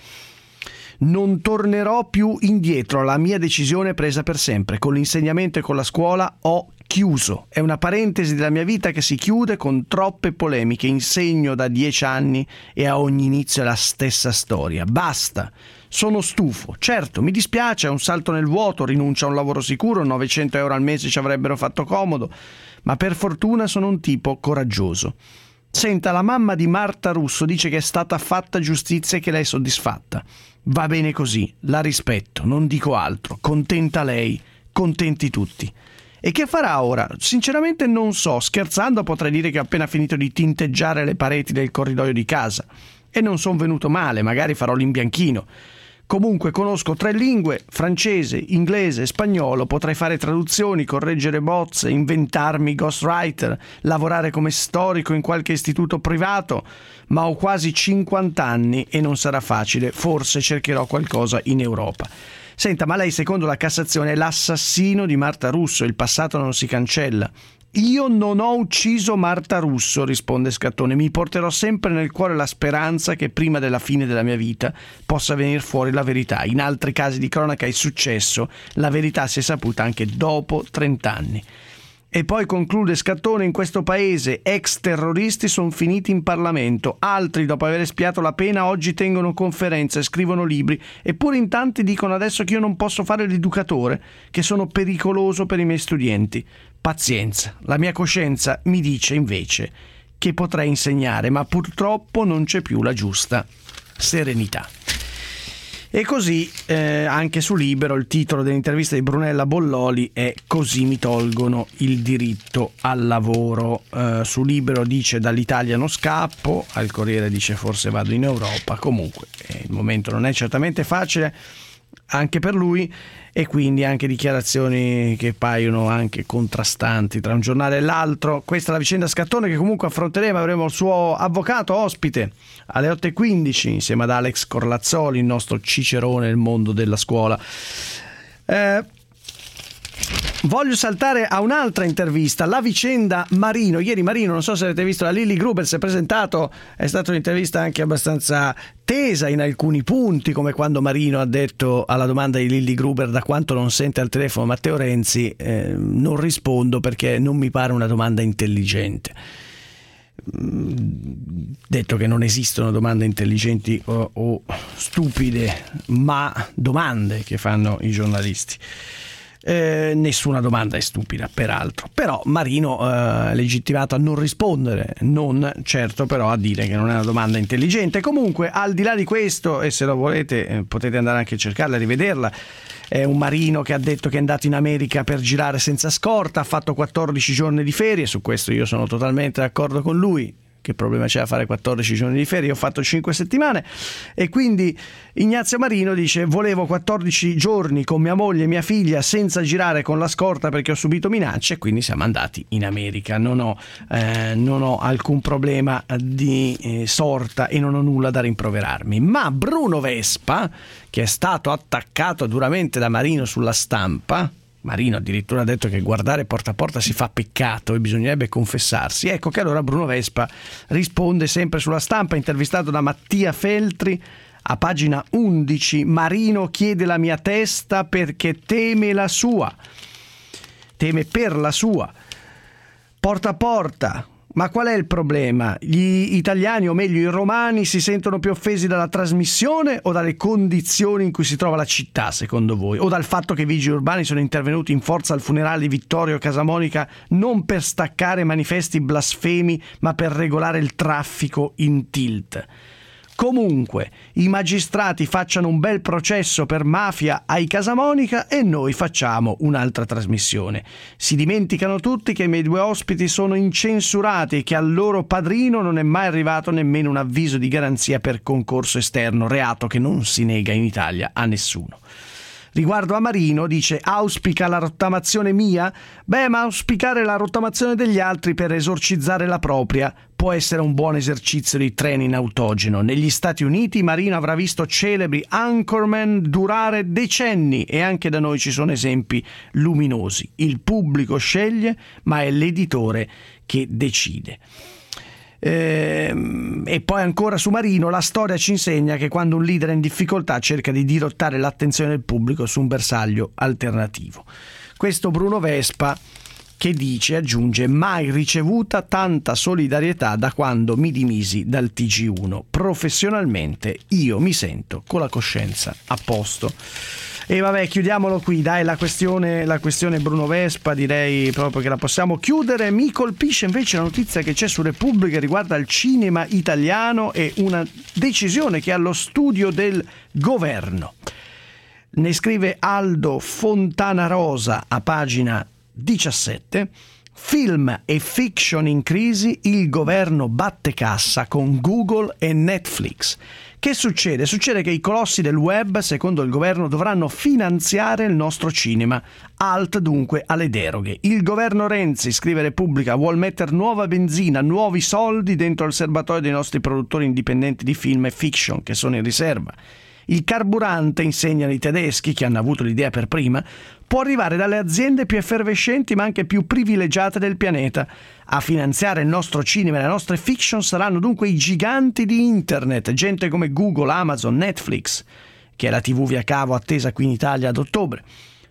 Non tornerò più indietro, la mia decisione è presa per sempre. Con l'insegnamento e con la scuola ho chiuso. È una parentesi della mia vita che si chiude con troppe polemiche. Insegno da dieci anni e a ogni inizio è la stessa storia. Basta. Sono stufo. Certo, mi dispiace, è un salto nel vuoto, rinuncio a un lavoro sicuro, novecento euro al mese ci avrebbero fatto comodo, ma per fortuna sono un tipo coraggioso. Senta, la mamma di Marta Russo dice che è stata fatta giustizia e che lei è soddisfatta. Va bene così, la rispetto, non dico altro. Contenta lei, contenti tutti. E che farà ora? Sinceramente non so. Scherzando potrei dire che ho appena finito di tinteggiare le pareti del corridoio di casa. E non sono venuto male, magari farò l'imbianchino. Comunque conosco tre lingue, francese, inglese e spagnolo, potrei fare traduzioni, correggere bozze, inventarmi ghostwriter, lavorare come storico in qualche istituto privato, ma ho quasi cinquanta anni e non sarà facile, forse cercherò qualcosa in Europa. Senta, ma lei secondo la Cassazione è l'assassino di Marta Russo, il passato non si cancella. Io non ho ucciso Marta Russo, risponde Scattone, mi porterò sempre nel cuore la speranza che prima della fine della mia vita possa venire fuori la verità. In altri casi di cronaca è successo, la verità si è saputa anche dopo trent'anni. E poi conclude Scattone: in questo paese ex terroristi sono finiti in Parlamento, altri dopo aver espiato la pena oggi tengono conferenze, scrivono libri, eppure in tanti dicono adesso che io non posso fare l'educatore, che sono pericoloso per i miei studenti. Pazienza, la mia coscienza mi dice invece che potrei insegnare, ma purtroppo non c'è più la giusta serenità. E così eh, anche su Libero il titolo dell'intervista di Brunella Bolloli è "Così mi tolgono il diritto al lavoro". Eh, su Libero dice "dall'Italia non scappo", al Corriere dice "forse vado in Europa". Comunque eh, il momento non è certamente facile anche per lui, e quindi anche dichiarazioni che paiono anche contrastanti tra un giornale e l'altro. Questa è la vicenda Scattone, che comunque affronteremo. Avremo il suo avvocato ospite alle otto e quindici insieme ad Alex Corlazzoli, il nostro cicerone nel mondo della scuola. Eh, voglio saltare a un'altra intervista, la vicenda Marino. Ieri Marino, non so se avete visto, la Lilli Gruber si è presentato, è stata un'intervista anche abbastanza tesa in alcuni punti, come quando Marino ha detto alla domanda di Lilli Gruber da quanto non sente al telefono Matteo Renzi, eh, non rispondo perché non mi pare una domanda intelligente. Detto che non esistono domande intelligenti o, o stupide, ma domande che fanno i giornalisti. Eh, nessuna domanda è stupida, peraltro, però Marino eh, è legittimato a non rispondere, non certo però a dire che non è una domanda intelligente. Comunque, al di là di questo, e se lo volete eh, potete andare anche a cercarla e rivederla, è un Marino che ha detto che è andato in America per girare senza scorta, ha fatto quattordici giorni di ferie, su questo io sono totalmente d'accordo con lui. Che problema c'è a fare quattordici giorni di ferie? Io ho fatto cinque settimane. E quindi Ignazio Marino dice: volevo quattordici giorni con mia moglie e mia figlia senza girare con la scorta perché ho subito minacce, e quindi siamo andati in America. Non ho, eh, non ho alcun problema di eh, sorta e non ho nulla da rimproverarmi. Ma Bruno Vespa, che è stato attaccato duramente da Marino sulla Stampa, Marino addirittura ha detto che guardare porta a porta si fa peccato e bisognerebbe confessarsi. Ecco che allora Bruno Vespa risponde sempre sulla Stampa, intervistato da Mattia Feltri a pagina undici. Marino chiede la mia testa perché teme la sua, teme per la sua. Porta a porta. Ma qual è il problema? Gli italiani, o meglio i romani, si sentono più offesi dalla trasmissione o dalle condizioni in cui si trova la città, secondo voi? O dal fatto che i vigili urbani sono intervenuti in forza al funerale di Vittorio Casamonica non per staccare manifesti blasfemi, ma per regolare il traffico in tilt? Comunque, i magistrati facciano un bel processo per mafia ai Casamonica e noi facciamo un'altra trasmissione. Si dimenticano tutti che i miei due ospiti sono incensurati e che al loro padrino non è mai arrivato nemmeno un avviso di garanzia per concorso esterno, reato che non si nega in Italia a nessuno. Riguardo a Marino dice: auspica la rottamazione mia? Beh, ma auspicare la rottamazione degli altri per esorcizzare la propria può essere un buon esercizio di treni in autogeno. Negli Stati Uniti Marino avrà visto celebri anchorman durare decenni e anche da noi ci sono esempi luminosi. Il pubblico sceglie, ma è l'editore che decide. Ehm, e poi ancora su Marino, la storia ci insegna che quando un leader è in difficoltà cerca di dirottare l'attenzione del pubblico su un bersaglio alternativo. Questo Bruno Vespa, che dice, aggiunge: mai ricevuta tanta solidarietà da quando mi dimisi dal T G uno. Professionalmente io mi sento con la coscienza a posto. E vabbè, chiudiamolo qui, dai, la questione, la questione Bruno Vespa direi proprio che la possiamo chiudere. Mi colpisce invece la notizia che c'è su Repubblica riguarda il cinema italiano e una decisione che è allo studio del governo. Ne scrive Aldo Fontanarosa a pagina diciassette. Film e fiction in crisi, il governo batte cassa con Google e Netflix. Che succede? Succede che i colossi del web, secondo il governo, dovranno finanziare il nostro cinema. Alt dunque alle deroghe. Il governo Renzi, scrive Repubblica, vuol mettere nuova benzina, nuovi soldi dentro il serbatoio dei nostri produttori indipendenti di film e fiction che sono in riserva. Il carburante, insegnano i tedeschi, che hanno avuto l'idea per prima, può arrivare dalle aziende più effervescenti ma anche più privilegiate del pianeta. A finanziare il nostro cinema e le nostre fiction saranno dunque i giganti di internet, gente come Google, Amazon, Netflix, che è la tivù via cavo attesa qui in Italia ad ottobre.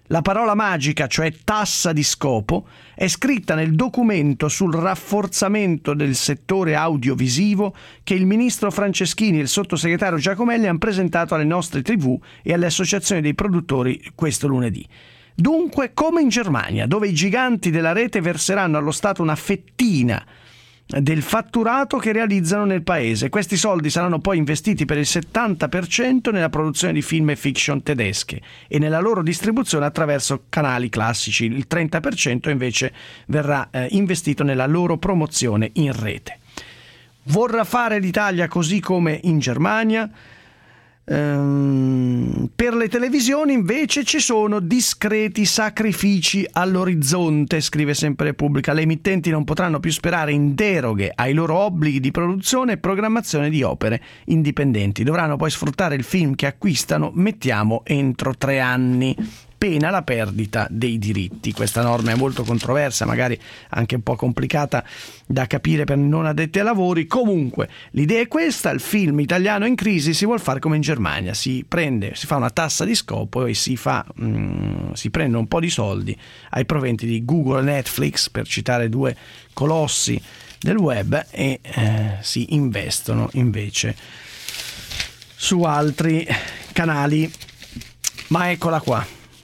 La parola magica, cioè tassa di scopo, è scritta nel documento sul rafforzamento del settore audiovisivo che il ministro Franceschini e il sottosegretario Giacomelli hanno presentato alle nostre tivù e alle associazioni dei produttori questo lunedì. Dunque, come in Germania, dove i giganti della rete verseranno allo Stato una fettina del fatturato che realizzano nel paese. Questi soldi saranno poi investiti per il settanta per cento nella produzione di film e fiction tedesche e nella loro distribuzione attraverso canali classici. Il trenta per cento invece verrà eh, investito nella loro promozione in rete. Vorrà fare l'Italia così come in Germania? Ehm, per le televisioni invece ci sono discreti sacrifici all'orizzonte, scrive sempre Repubblica. Le emittenti non potranno più sperare in deroghe ai loro obblighi di produzione e programmazione di opere indipendenti. Dovranno poi sfruttare il film che acquistano, mettiamo, entro tre anni, pena la perdita dei diritti. Questa norma è molto controversa, magari anche un po' complicata da capire per non addetti ai lavori. Comunque l'idea è questa: il film italiano in crisi si vuol fare come in Germania, si prende, si fa una tassa di scopo e si fa mm, si prende un po' di soldi ai proventi di Google e Netflix, per citare due colossi del web, e eh, si investono invece su altri canali. Ma eccola qua,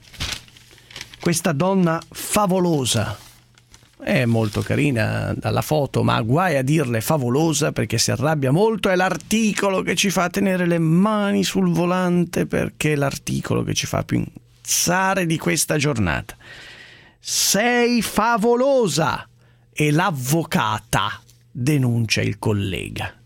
questa donna favolosa, è molto carina dalla foto, ma guai a dirle favolosa perché si arrabbia molto. È l'articolo che ci fa tenere le mani sul volante, perché è l'articolo che ci fa pensare di questa giornata. Sei favolosa, e l'avvocata denuncia il collega.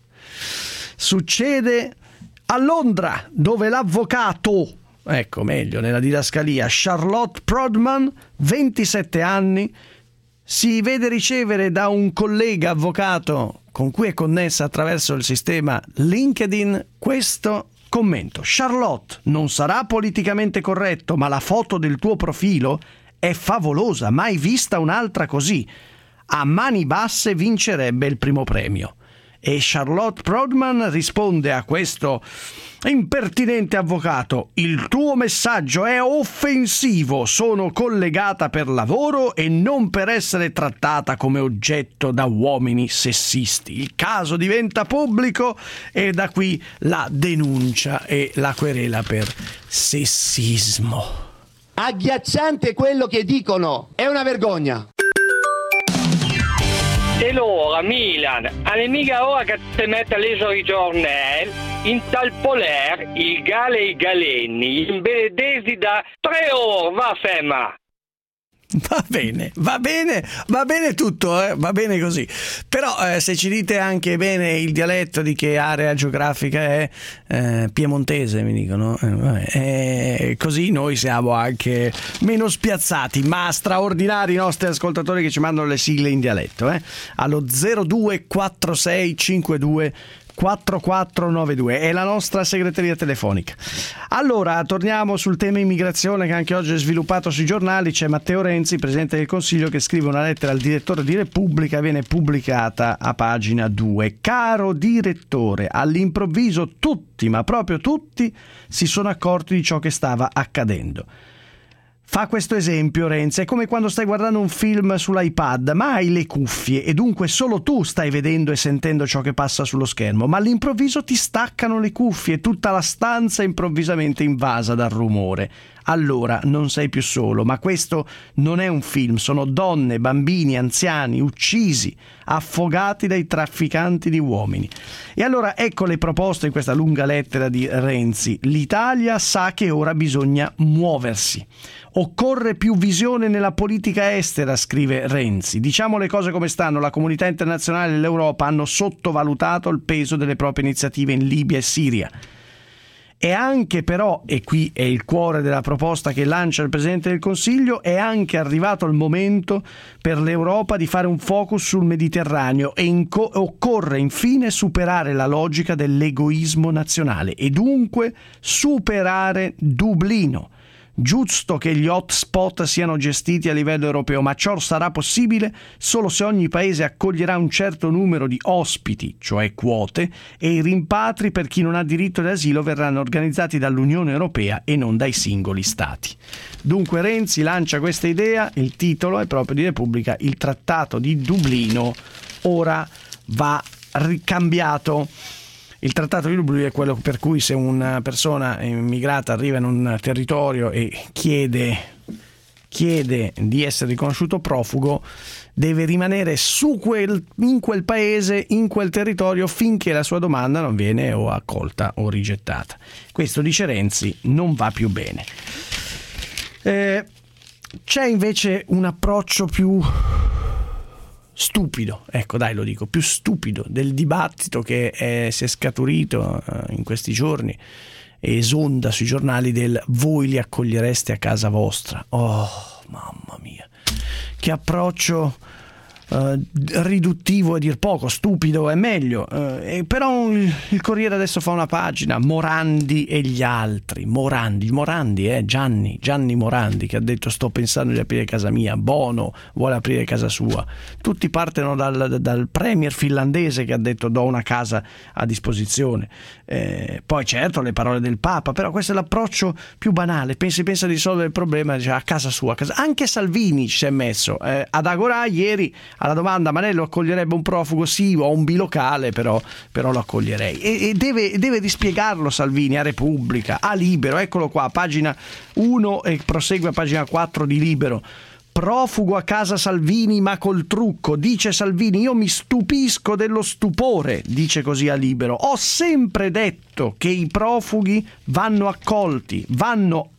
Succede a Londra, dove l'avvocato, ecco meglio, nella didascalia, Charlotte Prodman, ventisette anni, si vede ricevere da un collega avvocato con cui è connessa attraverso il sistema LinkedIn questo commento: Charlotte, non sarà politicamente corretto, ma la foto del tuo profilo è favolosa, mai vista un'altra così. A mani basse vincerebbe il primo premio. E Charlotte Prodman risponde a questo impertinente avvocato: il tuo messaggio è offensivo, sono collegata per lavoro e non per essere trattata come oggetto da uomini sessisti. Il caso diventa pubblico e da qui la denuncia e la querela per sessismo. Agghiacciante quello che dicono, è una vergogna. E allora Milan, alle mica ora che ti mette all'eso i giornali, in tal poler il gale e i galenni, in benedesi da tre ore, va femma. Va bene, va bene, va bene tutto, eh? Va bene così. Però eh, se ci dite anche bene il dialetto di che area geografica è, eh, piemontese mi dicono, eh, vabbè, eh, così noi siamo anche meno spiazzati. Ma straordinari i nostri ascoltatori che ci mandano le sigle in dialetto, eh? Allo zero due quattro sei cinque due quattro quattro nove due è la nostra segreteria telefonica. Allora, torniamo sul tema immigrazione che anche oggi è sviluppato sui giornali. C'è Matteo Renzi, Presidente del Consiglio, che scrive una lettera al direttore di Repubblica, viene pubblicata a pagina due. Caro direttore, all'improvviso tutti, ma proprio tutti, si sono accorti di ciò che stava accadendo. Fa questo esempio Renzi: è come quando stai guardando un film sull'iPad, ma hai le cuffie e dunque solo tu stai vedendo e sentendo ciò che passa sullo schermo, ma all'improvviso ti staccano le cuffie e tutta la stanza è improvvisamente invasa dal rumore. Allora non sei più solo, ma questo non è un film, sono donne, bambini, anziani, uccisi, affogati dai trafficanti di uomini. E allora ecco le proposte in questa lunga lettera di Renzi. L'Italia sa che ora bisogna muoversi. Occorre più visione nella politica estera, scrive Renzi. Diciamo le cose come stanno: la comunità internazionale e l'Europa hanno sottovalutato il peso delle proprie iniziative in Libia e Siria. E anche però, e qui è il cuore della proposta che lancia il Presidente del Consiglio, è anche arrivato il momento per l'Europa di fare un focus sul Mediterraneo e inco- occorre infine superare la logica dell'egoismo nazionale e dunque superare Dublino. Giusto che gli hotspot siano gestiti a livello europeo, ma ciò sarà possibile solo se ogni paese accoglierà un certo numero di ospiti, cioè quote, e i rimpatri per chi non ha diritto d'asilo verranno organizzati dall'Unione Europea e non dai singoli stati. Dunque Renzi lancia questa idea, il titolo è proprio di Repubblica: il Trattato di Dublino ora va ricambiato. Il Trattato di Dublino è quello per cui se una persona immigrata arriva in un territorio e chiede, chiede di essere riconosciuto profugo, deve rimanere su quel, in quel paese, in quel territorio, finché la sua domanda non viene o accolta o rigettata. Questo, dice Renzi, non va più bene. Eh, c'è invece un approccio più stupido, ecco dai lo dico, più stupido del dibattito che è, si è scaturito eh, in questi giorni e esonda sui giornali del voi li accogliereste a casa vostra. Oh, mamma mia, che approccio Uh, riduttivo a dir poco, stupido è meglio, uh, e però il, il Corriere adesso fa una pagina, Morandi e gli altri. Morandi, Morandi eh, Gianni, Gianni Morandi, che ha detto sto pensando di aprire casa mia, Bono vuole aprire casa sua, tutti partono dal, dal premier finlandese che ha detto do una casa a disposizione, eh, poi certo le parole del Papa, però questo è l'approccio più banale, pensi pensa di risolvere il problema, dice, a casa sua, a casa. Anche Salvini ci si è messo, eh, ad Agorà ieri alla domanda ma lei lo accoglierebbe un profugo? Sì, ho un bilocale, però, però lo accoglierei, e, e deve, deve rispiegarlo Salvini a Repubblica, a Libero, eccolo qua, pagina uno e prosegue a pagina quattro di Libero. Profugo a casa Salvini ma col trucco, dice Salvini, io mi stupisco dello stupore, dice così a Libero, ho sempre detto che i profughi vanno accolti, vanno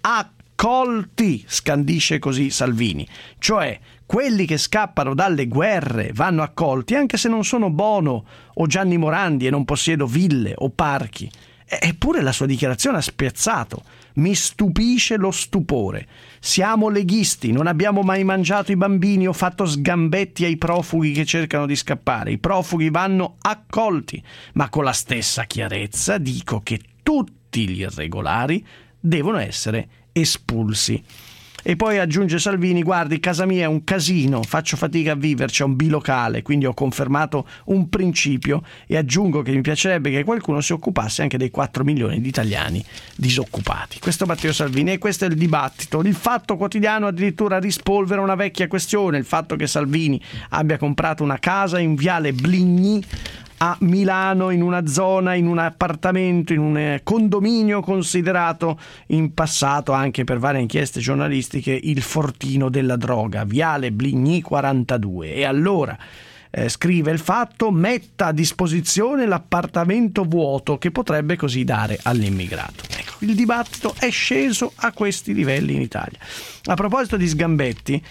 accolti, scandisce così Salvini, cioè quelli che scappano dalle guerre vanno accolti anche se non sono Bono o Gianni Morandi e non possiedo ville o parchi. Eppure la sua dichiarazione ha spiazzato. Mi stupisce lo stupore. Siamo leghisti, non abbiamo mai mangiato i bambini o fatto sgambetti ai profughi che cercano di scappare. I profughi vanno accolti, ma con la stessa chiarezza dico che tutti gli irregolari devono essere espulsi. E poi aggiunge Salvini, guardi, casa mia è un casino, faccio fatica a viverci, è un bilocale, quindi ho confermato un principio e aggiungo che mi piacerebbe che qualcuno si occupasse anche dei quattro milioni di italiani disoccupati. Questo Matteo Salvini, e questo è il dibattito. Il Fatto Quotidiano addirittura rispolvera una vecchia questione, il fatto che Salvini abbia comprato una casa in Viale Bligny a Milano, in una zona, in un appartamento, in un condominio considerato in passato anche per varie inchieste giornalistiche il fortino della droga, Viale Bligny quarantadue. E allora eh, scrive il Fatto, metta a disposizione l'appartamento vuoto che potrebbe così dare all'immigrato. Ecco, il dibattito è sceso a questi livelli in Italia. A proposito di sgambetti,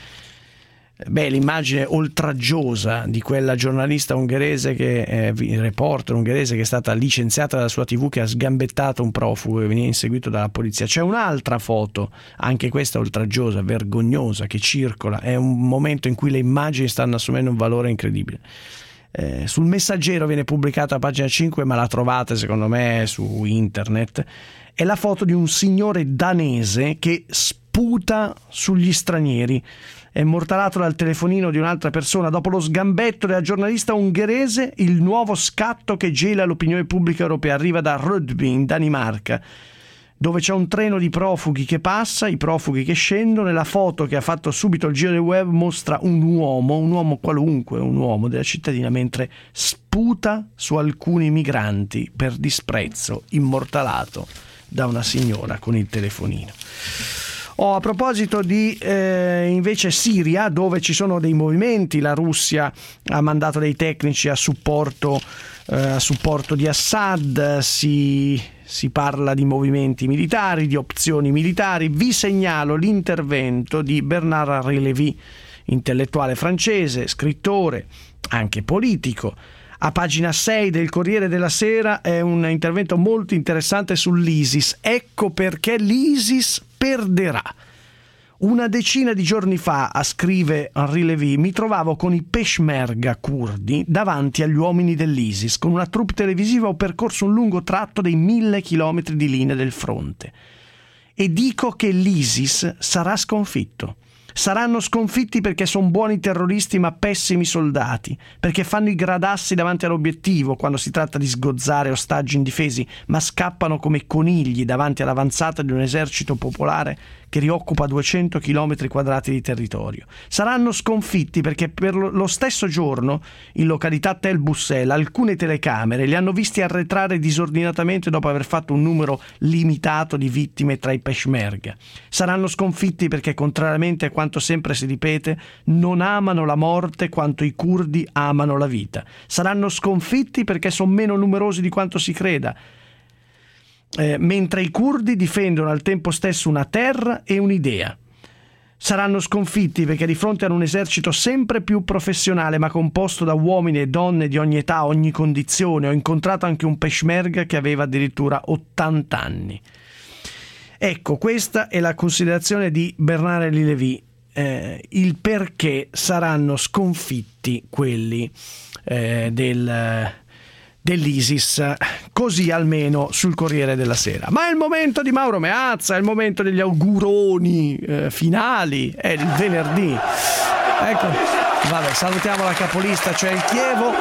beh, l'immagine oltraggiosa di quella giornalista ungherese, che è reporter ungherese, che è stata licenziata dalla sua tivù, che ha sgambettato un profugo e veniva inseguito dalla polizia. C'è un'altra foto, anche questa oltraggiosa, vergognosa, che circola. È un momento in cui le immagini stanno assumendo un valore incredibile. Eh, sul Messaggero viene pubblicata a pagina cinque, ma la trovate secondo me su internet. È la foto di un signore danese che sputa sugli stranieri. È immortalato dal telefonino di un'altra persona. Dopo lo sgambetto della giornalista ungherese, il nuovo scatto che gela l'opinione pubblica europea arriva da Rødby in Danimarca, dove c'è un treno di profughi che passa, i profughi che scendono, e la foto che ha fatto subito il giro del web mostra un uomo, un uomo qualunque, un uomo della cittadina, mentre sputa su alcuni migranti per disprezzo, immortalato da una signora con il telefonino. Oh, a proposito di eh, invece Siria, dove ci sono dei movimenti, la Russia ha mandato dei tecnici a supporto, eh, a supporto di Assad, si, si parla di movimenti militari, di opzioni militari. Vi segnalo l'intervento di Bernard-Henri Lévy, intellettuale francese, scrittore, anche politico. A pagina sei del Corriere della Sera è un intervento molto interessante sull'ISIS. Ecco perché l'ISIS perderà. Una decina di giorni fa, scrive Henri Lévy, mi trovavo con i peshmerga curdi davanti agli uomini dell'ISIS. Con una troupe televisiva ho percorso un lungo tratto dei mille chilometri di linea del fronte. e dico che l'ISIS sarà sconfitto. Saranno sconfitti perché sono buoni terroristi ma pessimi soldati, perché fanno i gradassi davanti all'obiettivo quando si tratta di sgozzare ostaggi indifesi, ma scappano come conigli davanti all'avanzata di un esercito popolare che rioccupa duecento chilometri quadrati di territorio. Saranno sconfitti perché per lo stesso giorno, in località Tel Bussel, alcune telecamere li hanno visti arretrare disordinatamente dopo aver fatto un numero limitato di vittime tra i Peshmerga. Saranno sconfitti perché, contrariamente a quanto sempre si ripete, non amano la morte quanto i curdi amano la vita. Saranno sconfitti perché sono meno numerosi di quanto si creda. Eh, mentre i curdi difendono al tempo stesso una terra e un'idea. Saranno sconfitti perché di fronte a un esercito sempre più professionale ma composto da uomini e donne di ogni età, ogni condizione. Ho incontrato anche un Peshmerga che aveva addirittura ottanta anni. Ecco, questa è la considerazione di Bernard Lévy, eh, il perché saranno sconfitti quelli eh, del... dell'ISIS, così almeno sul Corriere della Sera. Ma è il momento di Mauro Meazza, è il momento degli auguroni eh, finali, è il venerdì. Ecco, vabbè, salutiamo la capolista, cioè il Chievo,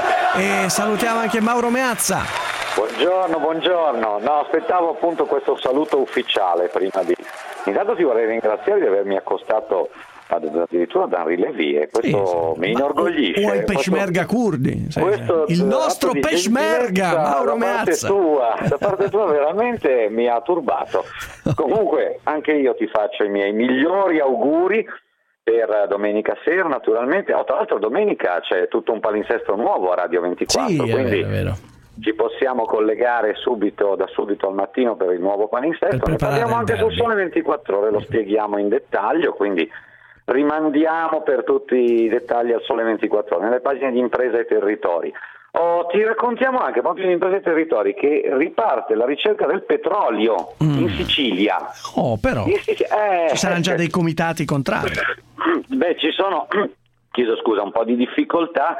e salutiamo anche Mauro Meazza. Buongiorno, buongiorno. No, aspettavo appunto questo saluto ufficiale prima di... Intanto ti vorrei ringraziare di avermi accostato addirittura da Henri Lévy, e questo sì, sì. mi inorgoglisce. O ai Peshmerga curdi, sì. Il nostro Peshmerga, Mauro Meazza. Tua, da parte tua veramente mi ha turbato. Comunque anche io ti faccio i miei migliori auguri per domenica sera, naturalmente. Oh, tra l'altro domenica c'è tutto un palinsesto nuovo a Radio ventiquattro, sì, quindi è vero, è vero. Ci possiamo collegare subito, da subito al mattino per il nuovo palinsesto. Ne parliamo anche su Sole ventiquattro Ore, lo spieghiamo in dettaglio, quindi rimandiamo per tutti i dettagli al Sole ventiquattro Ore, nelle pagine di Impresa e Territori. Oh, ti raccontiamo anche proprio di Impresa e Territori che riparte la ricerca del petrolio mm. in Sicilia. Oh, però in Sicilia, eh, ci saranno già dei comitati contrari. Beh, ci sono, chiedo scusa, un po' di difficoltà.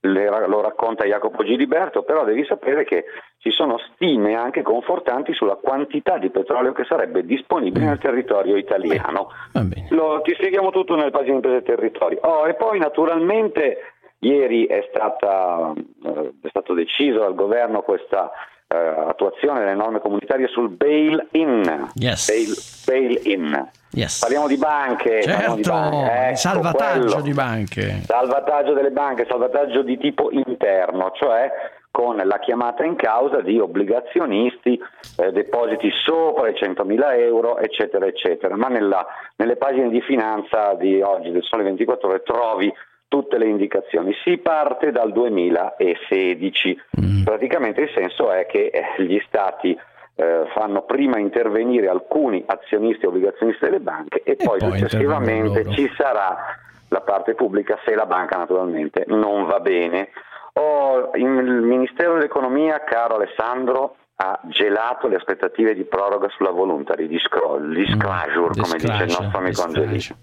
Lo racconta Jacopo Giliberto, però devi sapere che ci sono stime anche confortanti sulla quantità di petrolio che sarebbe disponibile nel territorio italiano. Lo, ti spieghiamo tutto nelle pagine di Imprese e Territori. Oh, e poi naturalmente ieri è, stata, eh, è stato deciso dal governo questa eh, attuazione delle norme comunitarie sul bail-in. Yes. Bail, bail-in. Yes. Parliamo di banche, certo, parliamo di banche. Ecco, salvataggio quello. di banche. Salvataggio delle banche, salvataggio di tipo interno, cioè con la chiamata in causa di obbligazionisti, eh, depositi sopra i centomila euro, eccetera, eccetera. Ma nella, nelle pagine di finanza di oggi del Sole ventiquattro Ore trovi tutte le indicazioni. Si parte dal duemilasedici. Mm. Praticamente il senso è che gli stati Eh, fanno prima intervenire alcuni azionisti e obbligazionisti delle banche e, e poi, poi successivamente ci sarà la parte pubblica se la banca naturalmente non va bene. Oh, il Ministero dell'Economia, caro Alessandro, ha gelato le aspettative di proroga sulla voluntary disclosure, mm, come dice il nostro amico Angelino.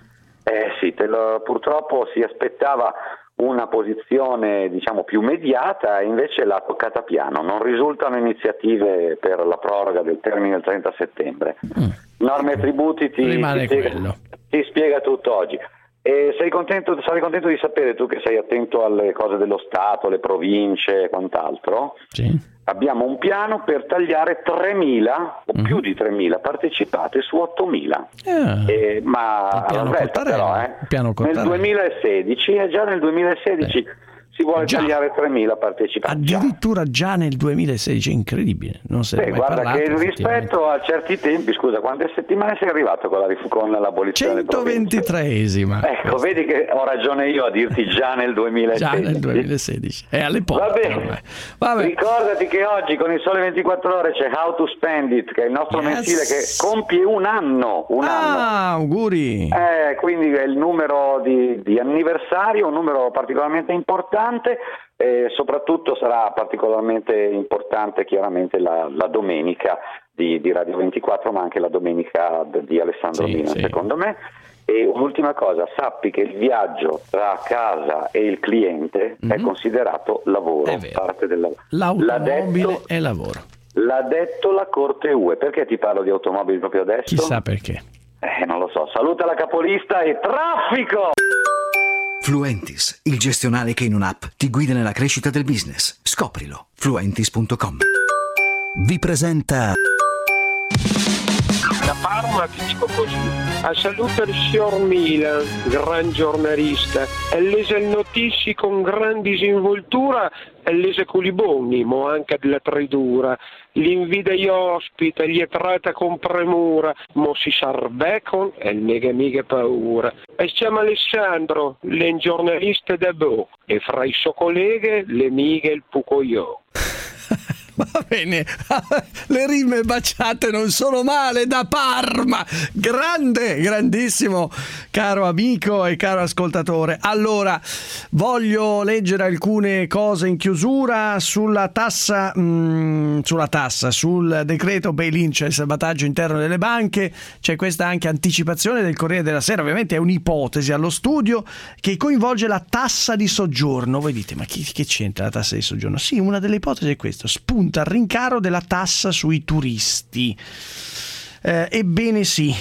Eh sì, te lo, purtroppo si aspettava una posizione diciamo più mediata e invece l'ha toccata piano. Non risultano iniziative per la proroga del termine del trenta settembre. Mm. Norme e tributi ti, ti, spiega, ti spiega tutto oggi. E sei contento, sarai contento di sapere, tu che sei attento alle cose dello Stato, le province e quant'altro, sì. Abbiamo un piano per tagliare tremila o mm. più di tremila partecipate su ottomila. Yeah. Eh, ma resta però, eh. nel duemilasedici, e già nel duemilasedici Beh. si vuole già. tagliare tremila partecipanti. Addirittura già nel duemilasedici, è incredibile. Non se Beh, mai guarda parlato, che rispetto a certi tempi, scusa, quante settimane sei arrivato con, la, con l'abolizione centoventitreesima. Ecco, vedi che ho ragione io a dirti già nel duemilasedici. Già nel duemilasedici. È alle porte. Va bene. Vabbè. Ricordati che oggi con il Sole ventiquattro Ore c'è How to Spend It, che è il nostro yes. mensile che compie un anno. Un ah, anno. auguri. Eh, quindi è il numero di, di anniversario, un numero particolarmente importante. E soprattutto sarà particolarmente importante chiaramente la, la domenica di, di Radio ventiquattro, ma anche la domenica di Alessandro sì, Milan, sì. secondo me. E un'ultima cosa, sappi che il viaggio tra casa e il cliente mm-hmm. è considerato lavoro, è parte del lavoro. L'automobile è lavoro. L'ha detto la Corte U E. Perché ti parlo di automobili proprio adesso? Chissà perché. Eh, non lo so. Saluta la capolista e traffico! Fluentis, il gestionale che in un'app ti guida nella crescita del business. Scoprilo. Fluentis punto com. Vi presenta Da Parma ti dico così: a salute il signor Milan, gran giornalista, e lese notizie con gran disinvoltura e lese culiboni, mo anche della tredura. L'invida gli ospiti, gli è tratta con premura, mo si sarbecon e il mega mica paura. E si chiama Alessandro, l'è un giornalista da Bo, e fra i suoi colleghi le mighe il pucoio. Va bene, le rime baciate non sono male, da Parma. Grande, grandissimo, caro amico e caro ascoltatore. Allora, voglio leggere alcune cose in chiusura sulla tassa, mh, sulla tassa, sul decreto bail-in, cioè il salvataggio interno delle banche. C'è questa anche anticipazione del Corriere della Sera, ovviamente è un'ipotesi allo studio che coinvolge la tassa di soggiorno. Voi dite, ma chi, che c'entra la tassa di soggiorno? Sì, una delle ipotesi è questo: spunta al rincaro della tassa sui turisti. Eh, ebbene sì,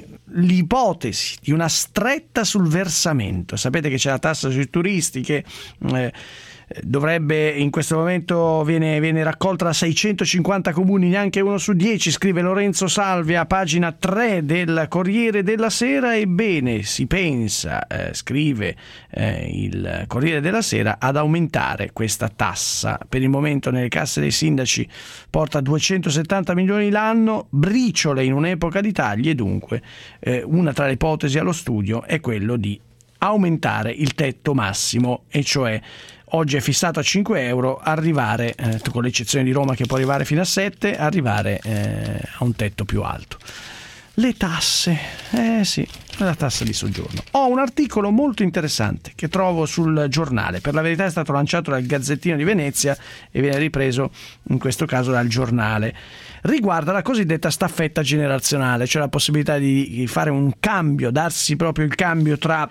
l'ipotesi di una stretta sul versamento. Sapete che c'è la tassa sui turisti che eh, dovrebbe, in questo momento viene, viene raccolta da seicentocinquanta comuni, neanche uno su dieci, scrive Lorenzo Salvia, pagina tre del Corriere della Sera. Ebbene, si pensa, eh, scrive eh, il Corriere della Sera, ad aumentare questa tassa. Per il momento nelle casse dei sindaci porta duecentosettanta milioni l'anno, briciole in un'epoca di tagli, e dunque eh, una tra le ipotesi allo studio è quello di aumentare il tetto massimo, e cioè oggi è fissato a cinque euro, arrivare, eh, con l'eccezione di Roma che può arrivare fino a sette, arrivare eh, a un tetto più alto. Le tasse, eh sì, la tassa di soggiorno. Ho un articolo molto interessante che trovo sul Giornale, per la verità è stato lanciato dal Gazzettino di Venezia e viene ripreso in questo caso dal Giornale. Riguarda la cosiddetta staffetta generazionale, cioè la possibilità di fare un cambio, darsi proprio il cambio tra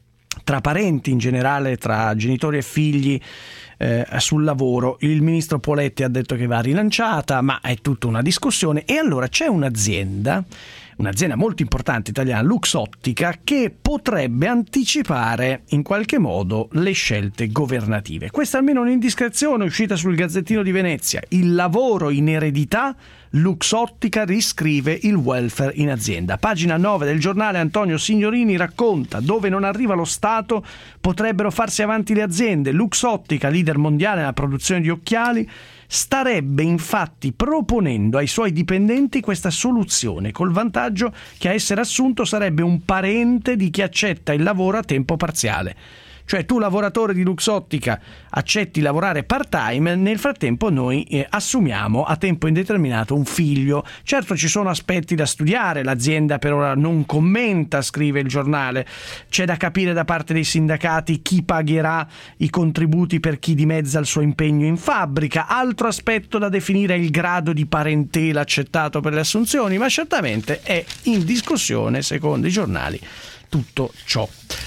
tra parenti in generale, tra genitori e figli eh, sul lavoro. Il ministro Poletti ha detto che va rilanciata, ma è tutta una discussione. E allora c'è un'azienda, un'azienda molto importante italiana, Luxottica, che potrebbe anticipare in qualche modo le scelte governative. Questa almeno è un'indiscrezione uscita sul Gazzettino di Venezia. Il lavoro in eredità, Luxottica riscrive il welfare in azienda. Pagina nove del Giornale, Antonio Signorini racconta: dove non arriva lo Stato potrebbero farsi avanti le aziende. Luxottica, leader mondiale nella produzione di occhiali, starebbe infatti proponendo ai suoi dipendenti questa soluzione, col vantaggio che a essere assunto sarebbe un parente di chi accetta il lavoro a tempo parziale. Cioè tu, lavoratore di Luxottica, accetti lavorare part-time, nel frattempo noi eh, assumiamo a tempo indeterminato un figlio. Certo, ci sono aspetti da studiare, l'azienda per ora non commenta, scrive il Giornale. C'è da capire da parte dei sindacati chi pagherà i contributi per chi dimezza il suo impegno in fabbrica. Altro aspetto da definire è il grado di parentela accettato per le assunzioni, ma certamente è in discussione, secondo i giornali, tutto ciò.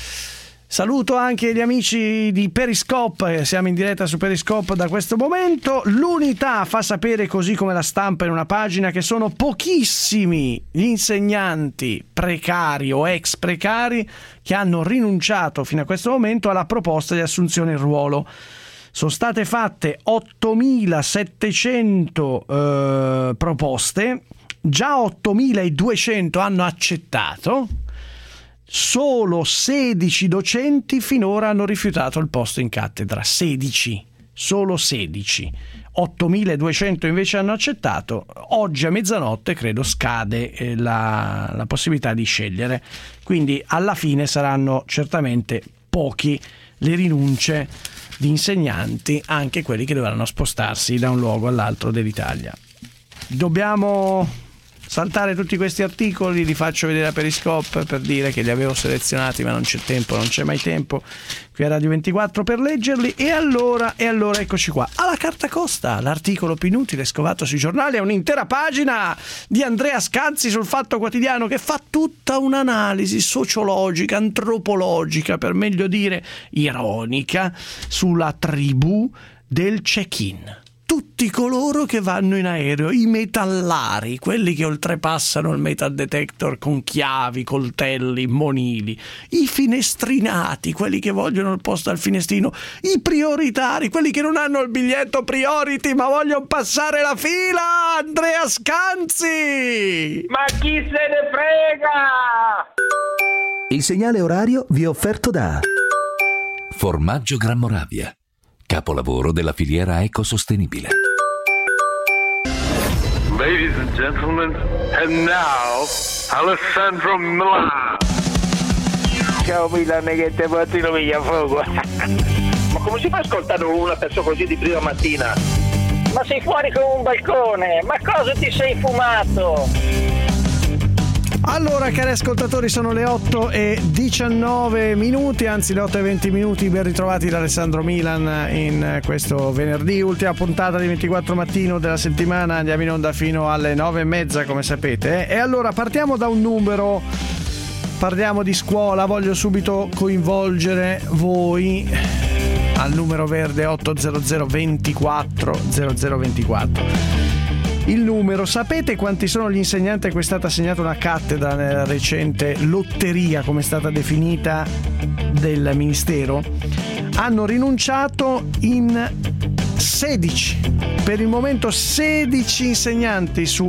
Saluto anche gli amici di Periscope, siamo in diretta su Periscope da questo momento. L'Unità fa sapere, così come la Stampa in una pagina, che sono pochissimi gli insegnanti precari o ex precari che hanno rinunciato fino a questo momento alla proposta di assunzione in ruolo. Sono state fatte ottomilasettecento eh, proposte, già ottomiladuecento hanno accettato. Solo sedici docenti finora hanno rifiutato il posto in cattedra. sedici, solo sedici. ottomiladuecento invece hanno accettato. Oggi a mezzanotte credo scade eh, la, la possibilità di scegliere, quindi alla fine saranno certamente pochi le rinunce di insegnanti, anche quelli che dovranno spostarsi da un luogo all'altro dell'Italia. Dobbiamo saltare tutti questi articoli, li faccio vedere a Periscope per dire che li avevo selezionati, ma non c'è tempo, non c'è mai tempo qui a Radio ventiquattro per leggerli. E allora, e allora eccoci qua. Alla carta costa, l'articolo più inutile scovato sui giornali, è un'intera pagina di Andrea Scanzi sul Fatto Quotidiano, che fa tutta un'analisi sociologica, antropologica, per meglio dire ironica, sulla tribù del check-in. Tutti tutti coloro che vanno in aereo, i metallari, quelli che oltrepassano il metal detector con chiavi, coltelli, monili, i finestrinati, quelli che vogliono il posto al finestrino, i prioritari, quelli che non hanno il biglietto priority ma vogliono passare la fila. Andrea Scanzi! Ma chi se ne frega? Il segnale orario vi è offerto da Formaggio Grammoravia, capolavoro della filiera ecosostenibile. Ladies and gentlemen, and now Alessandro Milan. Ciao Milan, che te mattino mi a fuoco. Ma come si fa a ascoltare una persona così di prima mattina? Ma sei fuori con un balcone, ma cosa ti sei fumato? Allora, cari ascoltatori, sono le otto e diciannove minuti, anzi le otto e venti minuti. Ben ritrovati da Alessandro Milan in questo venerdì, ultima puntata di ventiquattro mattino della settimana. Andiamo in onda fino alle nove e mezza, come sapete. E allora partiamo da un numero, parliamo di scuola. Voglio subito coinvolgere voi al numero verde otto zero zero ventiquattro zero zero ventiquattro. Il numero, sapete quanti sono gli insegnanti a cui è stata assegnata una cattedra nella recente lotteria, come è stata definita, del Ministero? Hanno rinunciato in sedici. Per il momento sedici insegnanti su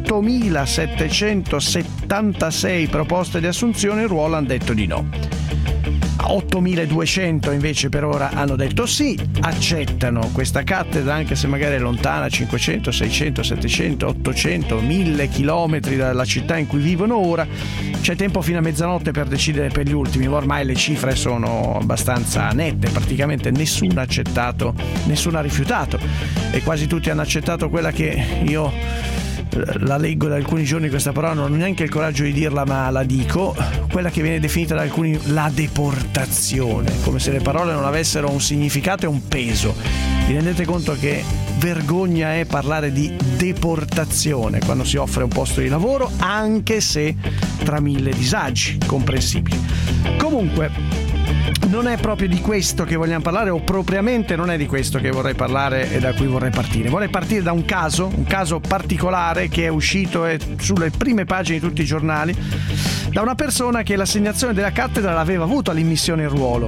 ottomilasettecentosettantasei proposte di assunzione in ruolo hanno detto di no. ottomiladuecento invece per ora hanno detto sì, accettano questa cattedra anche se magari è lontana cinquecento, seicento, settecento, ottocento, mille chilometri dalla città in cui vivono ora. C'è tempo fino a mezzanotte per decidere per gli ultimi, ma ormai le cifre sono abbastanza nette, praticamente nessuno ha accettato, nessuno ha rifiutato e quasi tutti hanno accettato quella che io la leggo da alcuni giorni, questa parola non ho neanche il coraggio di dirla ma la dico, quella che viene definita da alcuni la deportazione, come se le parole non avessero un significato e un peso. Vi rendete conto che vergogna è parlare di deportazione quando si offre un posto di lavoro, anche se tra mille disagi comprensibili. Comunque non è proprio di questo che vogliamo parlare, o propriamente non è di questo che vorrei parlare e da cui vorrei partire. Vorrei partire da un caso, un caso particolare che è uscito è sulle prime pagine di tutti i giornali, da una persona che l'assegnazione della cattedra l'aveva avuto all'immissione in ruolo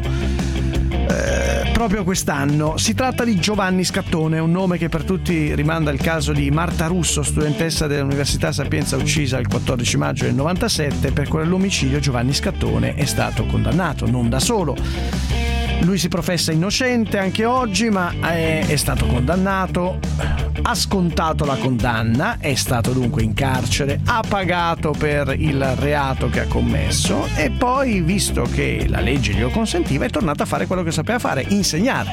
eh, proprio quest'anno. Si tratta di Giovanni Scattone, un nome che per tutti rimanda al caso di Marta Russo, studentessa dell'Università Sapienza uccisa il quattordici maggio del novantasette. Per quell'omicidio Giovanni Scattone è stato condannato, non da solo. Lui si professa innocente anche oggi, ma è, è stato condannato, ha scontato la condanna, è stato dunque in carcere, ha pagato per il reato che ha commesso e poi, visto che la legge glielo consentiva, è tornato a fare quello che sapeva fare, insegnare.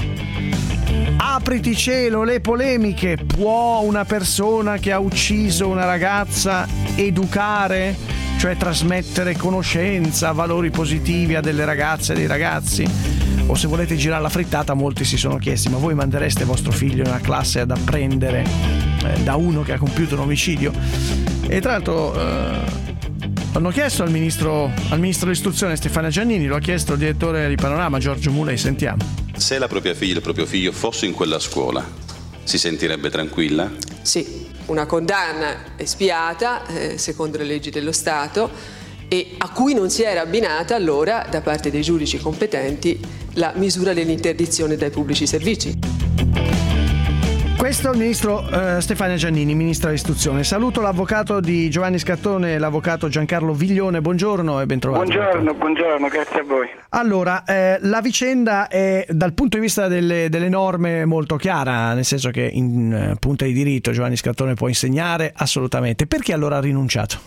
Apriti cielo, le polemiche. Può una persona che ha ucciso una ragazza educare, cioè trasmettere conoscenza, valori positivi a delle ragazze e dei ragazzi? O se volete girare la frittata, molti si sono chiesti: ma voi mandereste vostro figlio in una classe ad apprendere eh, da uno che ha compiuto un omicidio? E tra l'altro eh, hanno chiesto al ministro, al ministro dell'istruzione Stefania Giannini, lo ha chiesto il direttore di Panorama Giorgio Mulei, sentiamo. Se la propria figlia, il proprio figlio fosse in quella scuola, si sentirebbe tranquilla? Sì, una condanna espiata eh, secondo le leggi dello Stato, e a cui non si era abbinata allora da parte dei giudici competenti la misura dell'interdizione dai pubblici servizi. Questo è il ministro eh, Stefania Giannini, ministra dell'istruzione. Saluto l'avvocato di Giovanni Scattone, l'avvocato Giancarlo Viglione. Buongiorno e ben trovato. Buongiorno, buongiorno, grazie a voi. Allora, eh, la vicenda è dal punto di vista delle, delle norme molto chiara, nel senso che in eh, punta di diritto Giovanni Scattone può insegnare assolutamente. Perché allora ha rinunciato?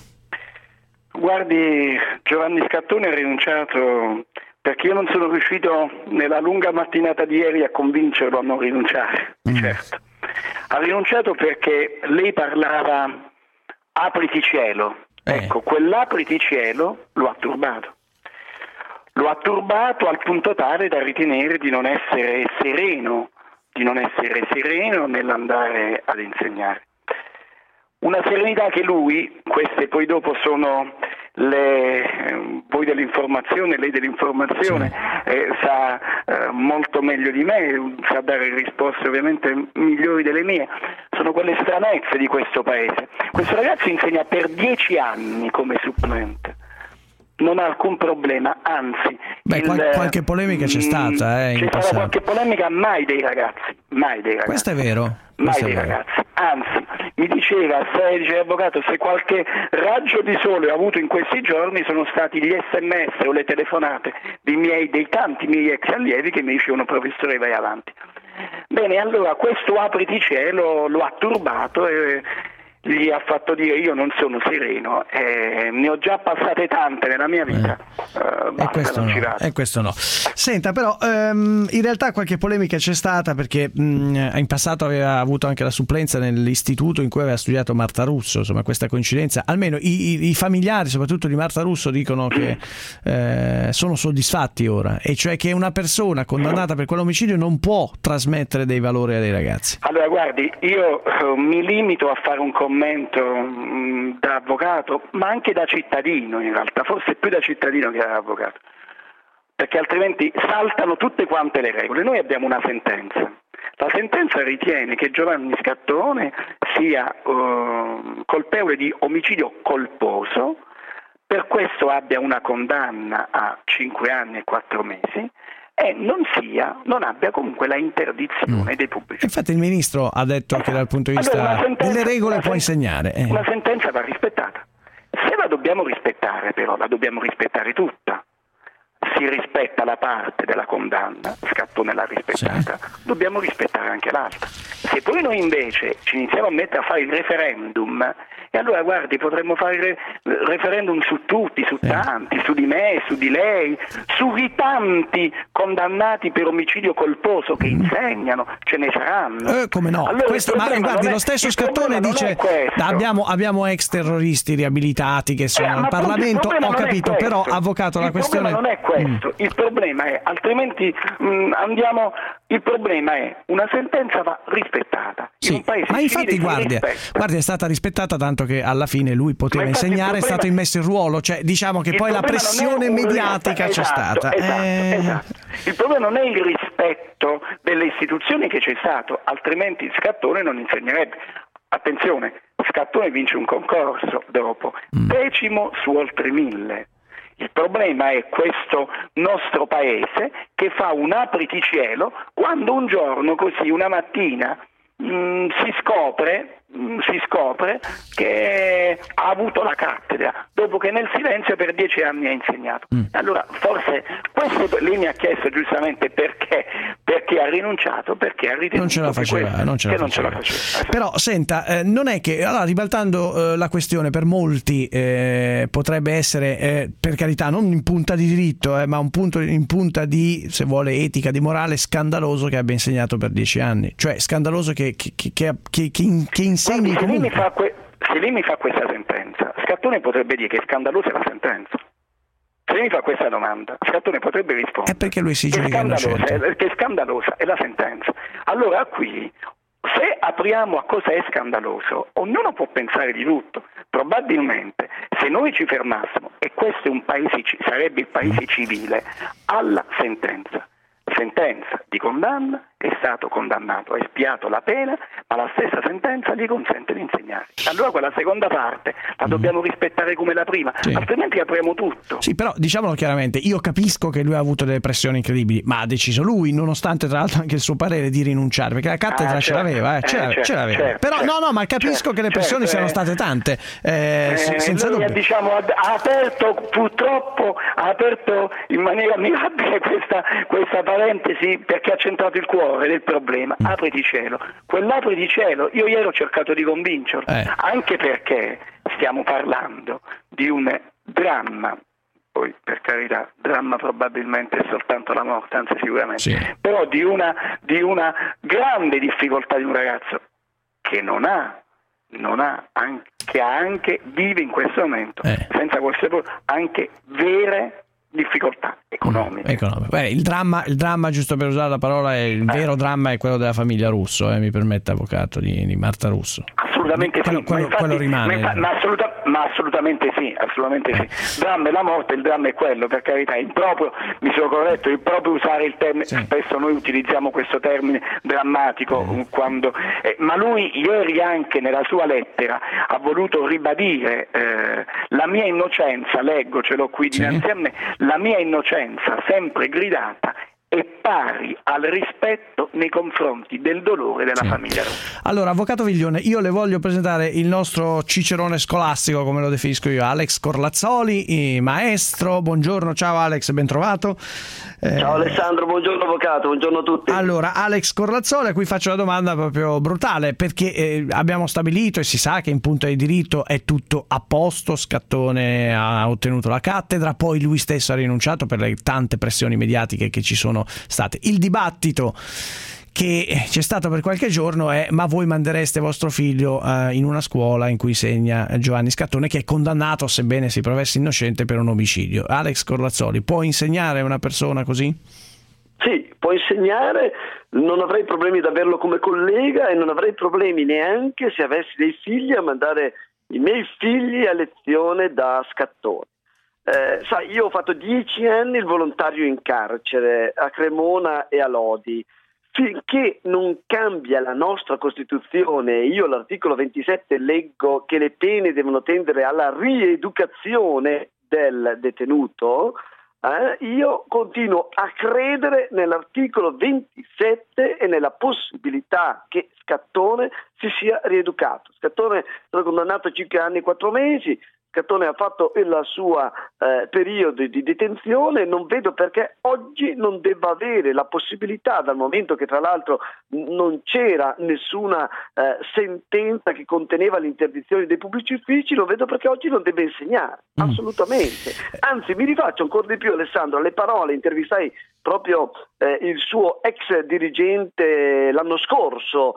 Guardi, Giovanni Scattone ha rinunciato perché io non sono riuscito nella lunga mattinata di ieri a convincerlo a non rinunciare, mm. certo. Ha rinunciato perché lei parlava apriti cielo, eh. ecco, quell'apriti cielo lo ha turbato. Lo ha turbato al punto tale da ritenere di non essere sereno, di non essere sereno nell'andare ad insegnare. Una serenità che lui, queste poi dopo sono le, voi del dell'informazione, lei dell'informazione sì. eh, sa eh, molto meglio di me, sa dare risposte ovviamente migliori delle mie. Sono quelle stranezze di questo paese. Questo ragazzo insegna per dieci anni come supplente, non ha alcun problema, anzi. Beh, il, qual- qualche polemica c'è stata, eh, c'è in stata passato. qualche polemica, mai dei ragazzi, mai dei ragazzi. Questo è vero. Mai Questo dei è vero. ragazzi, anzi, mi diceva, se diceva avvocato, se qualche raggio di sole ho avuto in questi giorni sono stati gli sms o le telefonate dei miei, dei tanti miei ex allievi che mi dicevano professore vai avanti. Bene, allora questo apriti cielo lo ha turbato e gli ha fatto dire io non sono sereno, eh, ne ho già passate tante nella mia vita. Eh. Uh, basta, e, questo non no, ci vado. e questo no. Senta, però um, in realtà qualche polemica c'è stata perché um, in passato aveva avuto anche la supplenza nell'istituto in cui aveva studiato Marta Russo, insomma questa coincidenza, almeno i, i, i familiari soprattutto di Marta Russo dicono che eh, sono soddisfatti ora, e cioè che una persona condannata per quell'omicidio non può trasmettere dei valori ai ragazzi. Allora guardi, io uh, mi limito a fare un commento mh, da avvocato, ma anche da cittadino in realtà, forse più da cittadino che da avvocato, perché altrimenti saltano tutte quante le regole. Noi abbiamo una sentenza, la sentenza ritiene che Giovanni Scattone sia uh, colpevole di omicidio colposo, per questo abbia una condanna a cinque anni e quattro mesi e non sia, non abbia comunque la interdizione mm. dei pubblici. Infatti il ministro ha detto che dal punto di vista allora, sentenza, delle regole può sen- insegnare. Eh. Una sentenza va rispettata. Se la dobbiamo rispettare però, la dobbiamo rispettare tutta. Si rispetta la parte della condanna, Scattone l'ha rispettata, sì. Dobbiamo rispettare anche l'altra. Se poi noi invece ci iniziamo a mettere a fare il referendum, e allora guardi, potremmo fare il re- referendum su tutti, su sì. tanti, su di me, su di lei, sui tanti condannati per omicidio colposo che mm. insegnano, ce ne saranno. Eh, come no? Allora, questo, ma guardi, è, lo stesso Scattone dice abbiamo, abbiamo ex terroristi riabilitati che sono eh, al Parlamento, ho capito, però avvocato la il questione non è questo, mm. il problema è, altrimenti mh, andiamo, il problema è una sentenza va rispettata. Sì, in un paese ma infatti guardi, guardi, è stata rispettata tanto che alla fine lui poteva insegnare, è stato immesso in ruolo, cioè diciamo che poi la pressione mediatica esatto, c'è stata. Esatto, eh... esatto. Il problema non è il rispetto delle istituzioni che c'è stato, altrimenti Scattone non insegnerebbe. Attenzione, Scattone vince un concorso dopo, mm. decimo su oltre mille. Il problema è questo nostro paese che fa un apriticielo quando un giorno così, una mattina, mh, si scopre mh, si scopre che ha avuto la cattedra dopo che nel silenzio per dieci anni ha insegnato. Mm. Allora forse questo lei mi ha chiesto giustamente perché perché ha rinunciato, perché ha ritenuto non ce la faceva, questo, non ce la che faceva. non ce la faceva. Però senta, eh, non è che allora ribaltando eh, la questione per molti eh, potrebbe essere eh, per carità non in punta di diritto eh, ma un punto in punta di, se vuole, etica, di morale, scandaloso che abbia insegnato per dieci anni, cioè scandaloso che, che, che, che, che, che insegni Guardi, comunque. Se lei, mi fa que- se lei mi fa questa sentenza, Scattone potrebbe dire che scandalosa è la sentenza. Se lei mi fa questa domanda, Scattone potrebbe rispondere è perché lui si che giudica innocente. È, che scandalosa è la sentenza. Allora qui, se apriamo a cosa è scandaloso, ognuno può pensare di tutto. Probabilmente se noi ci fermassimo, e questo è un paese, sarebbe il paese civile, alla sentenza, sentenza di condanna, è stato condannato, ha espiato la pena, ma la stessa sentenza gli consente di insegnare. Allora quella seconda parte la dobbiamo rispettare come la prima, sì. Altrimenti apriamo tutto. Sì, però diciamolo chiaramente, io capisco che lui ha avuto delle pressioni incredibili, ma ha deciso lui, nonostante tra l'altro anche il suo parere, di rinunciare, perché la cattedra ah, ce certo. l'aveva, eh, ce, eh, l'aveva, certo, ce l'aveva. Certo, però certo, no, no, ma capisco certo, che le pressioni certo, siano state tante, eh, eh, senza lui dubbio. Ha, diciamo, ha aperto, purtroppo ha aperto in maniera mirabile questa, questa parentesi, perché ha centrato il cuore del problema. Apriti cielo, quell'apriti cielo io ieri ho cercato di convincerlo, eh. anche perché stiamo parlando di un dramma, poi per carità dramma probabilmente è soltanto la morte, anzi sicuramente, sì. Però di una, di una grande difficoltà di un ragazzo che non ha non ha anche, che ha anche vive in questo momento eh. senza qualsiasi anche vere difficoltà economiche. Economico. Beh, il dramma, il dramma, giusto per usare la parola, è il eh. vero dramma è quello della famiglia Russo, eh, mi permette, avvocato, di, di Marta Russo. Assolutamente quello, sì, quello, ma infatti, quello rimane. Ma, ma, assoluta, ma ma assolutamente sì, assolutamente sì. Dramma è la morte, il dramma è quello, per carità, è improprio, mi sono corretto, è improprio usare il termine, sì. Spesso noi utilizziamo questo termine drammatico, mm. quando, eh, ma lui ieri anche nella sua lettera ha voluto ribadire eh, la mia innocenza, leggo, ce l'ho qui dinanzi sì. a me, la mia innocenza sempre gridata è pari al rispetto nei confronti del dolore della sì. famiglia. Allora, avvocato Viglione, io le voglio presentare il nostro cicerone scolastico, come lo definisco io, Alex Corlazzoli, maestro. Buongiorno, ciao Alex, ben trovato. Eh... Ciao Alessandro, buongiorno avvocato, buongiorno a tutti. Allora, Alex Corlazzoli, a cui faccio una domanda proprio brutale, perché eh, abbiamo stabilito e si sa che in punto di diritto è tutto a posto, Scattone ha ottenuto la cattedra, poi lui stesso ha rinunciato per le tante pressioni mediatiche che ci sono state. Il dibattito che c'è stato per qualche giorno è: ma voi mandereste vostro figlio uh, in una scuola in cui insegna Giovanni Scattone, che è condannato, sebbene si professi innocente, per un omicidio? Alex Corlazzoli, può insegnare una persona così? Sì, può insegnare, non avrei problemi ad averlo come collega e non avrei problemi neanche se avessi dei figli a mandare i miei figli a lezione da Scattone. Eh, sai, io ho fatto dieci anni il volontario in carcere a Cremona e a Lodi. Finché non cambia la nostra Costituzione, io l'articolo ventisette leggo che le pene devono tendere alla rieducazione del detenuto, eh, io continuo a credere nell'articolo ventisette e nella possibilità che Scattone si sia rieducato. Scattone è stato condannato a cinque anni e quattro mesi, Scattone ha fatto il suo eh, periodo di detenzione, non vedo perché oggi non debba avere la possibilità, dal momento che tra l'altro non c'era nessuna eh, sentenza che conteneva l'interdizione dei pubblici uffici, non vedo perché oggi non debba insegnare, mm. assolutamente. Anzi, mi rifaccio ancora di più, Alessandro, alle parole, intervistai proprio eh, il suo ex dirigente l'anno scorso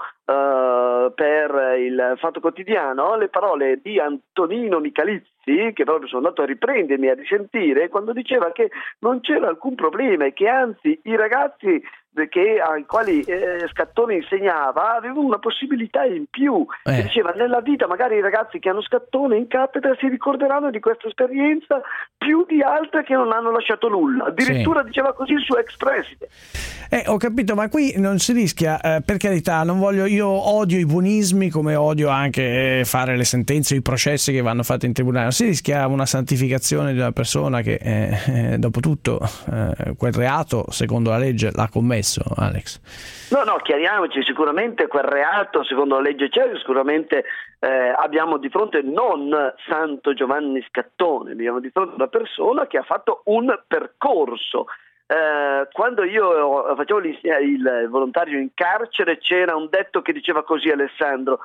eh, per il Fatto Quotidiano, le parole di Antonino Michalizzi, che proprio sono andato a riprendermi, a risentire, quando diceva che non c'era alcun problema e che anzi i ragazzi che, ai quali eh, Scattone insegnava avevano una possibilità in più, eh. che diceva: nella vita magari i ragazzi che hanno Scattone in cattedra si ricorderanno di questa esperienza più di altre che non hanno lasciato nulla, addirittura sì. diceva così il suo ex preside. Eh, ho capito, ma qui non si rischia, eh, per carità, non voglio, io odio i buonismi come odio anche eh, fare le sentenze o i processi che vanno fatti in tribunale, non si rischia una santificazione di una persona che eh, eh, dopo tutto eh, quel reato secondo la legge l'ha commesso, Alex? No, no, chiariamoci, sicuramente quel reato secondo la legge c'è, sicuramente eh, abbiamo di fronte non Santo Giovanni Scattone, abbiamo di fronte una persona che ha fatto un percorso. Eh, quando io facevo il volontario in carcere c'era un detto che diceva così, Alessandro,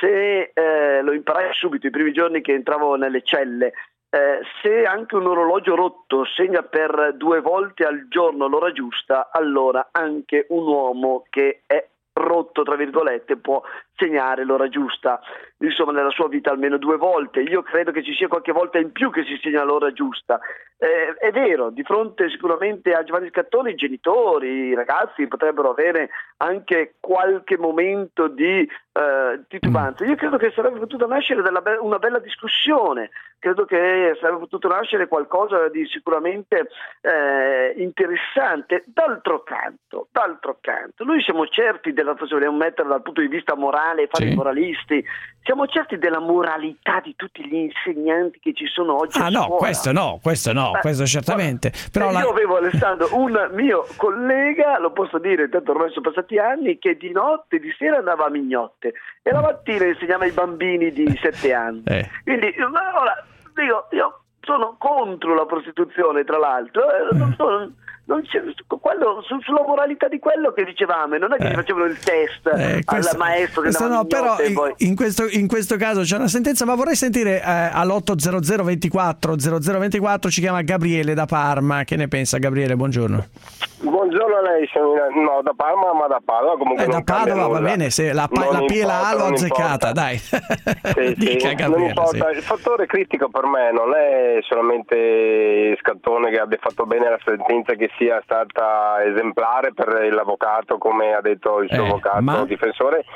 se eh, lo imparai subito i primi giorni che entravo nelle celle, eh, se anche un orologio rotto segna per due volte al giorno l'ora giusta, allora anche un uomo che è rotto tra virgolette può segnare l'ora giusta, insomma nella sua vita almeno due volte. Io credo che ci sia qualche volta in più che si segna l'ora giusta. Eh, è vero, di fronte sicuramente a Giovanni Scattone i genitori, i ragazzi potrebbero avere anche qualche momento di eh, titubanza. Io credo che sarebbe potuta nascere della be- una bella discussione, credo che sarebbe potuto nascere qualcosa di sicuramente eh, interessante. D'altro canto, d'altro canto, noi siamo certi della, se vogliamo mettere dal punto di vista morale, fare sì. i moralisti, siamo certi della moralità di tutti gli insegnanti che ci sono oggi ah a no, scuola. questo no, questo no, Beh, questo certamente. Però io la... avevo, Alessandro, un mio collega, lo posso dire, tanto ormai sono passati anni, che di notte, di sera andava a mignotte e la mattina insegnava ai bambini di sette anni. Eh. Quindi, ora, dico, io sono contro la prostituzione, tra l'altro, eh, non sono... Non c'è, quello, su, sulla moralità di quello che dicevamo, non è che eh. facevano il test eh, questo, al maestro che andava no, però in, poi... in, questo, in questo caso c'è una sentenza, ma vorrei sentire eh, all'otto zero zero ventiquattro zero zero ventiquattro ci chiama Gabriele da Parma. Che ne pensa Gabriele? Buongiorno. Buongiorno a lei, no, da Parma ma da Padova comunque. Eh, da Padova va bene, se la, la P e la A l'ho azzeccata, dai. Sì, Dica, sì, Gabriele, non importa. Sì. Il fattore critico per me non è solamente Scattone che abbia fatto bene la sentenza, che sia stata esemplare per l'avvocato, come ha detto il suo eh, avvocato ma... difensore,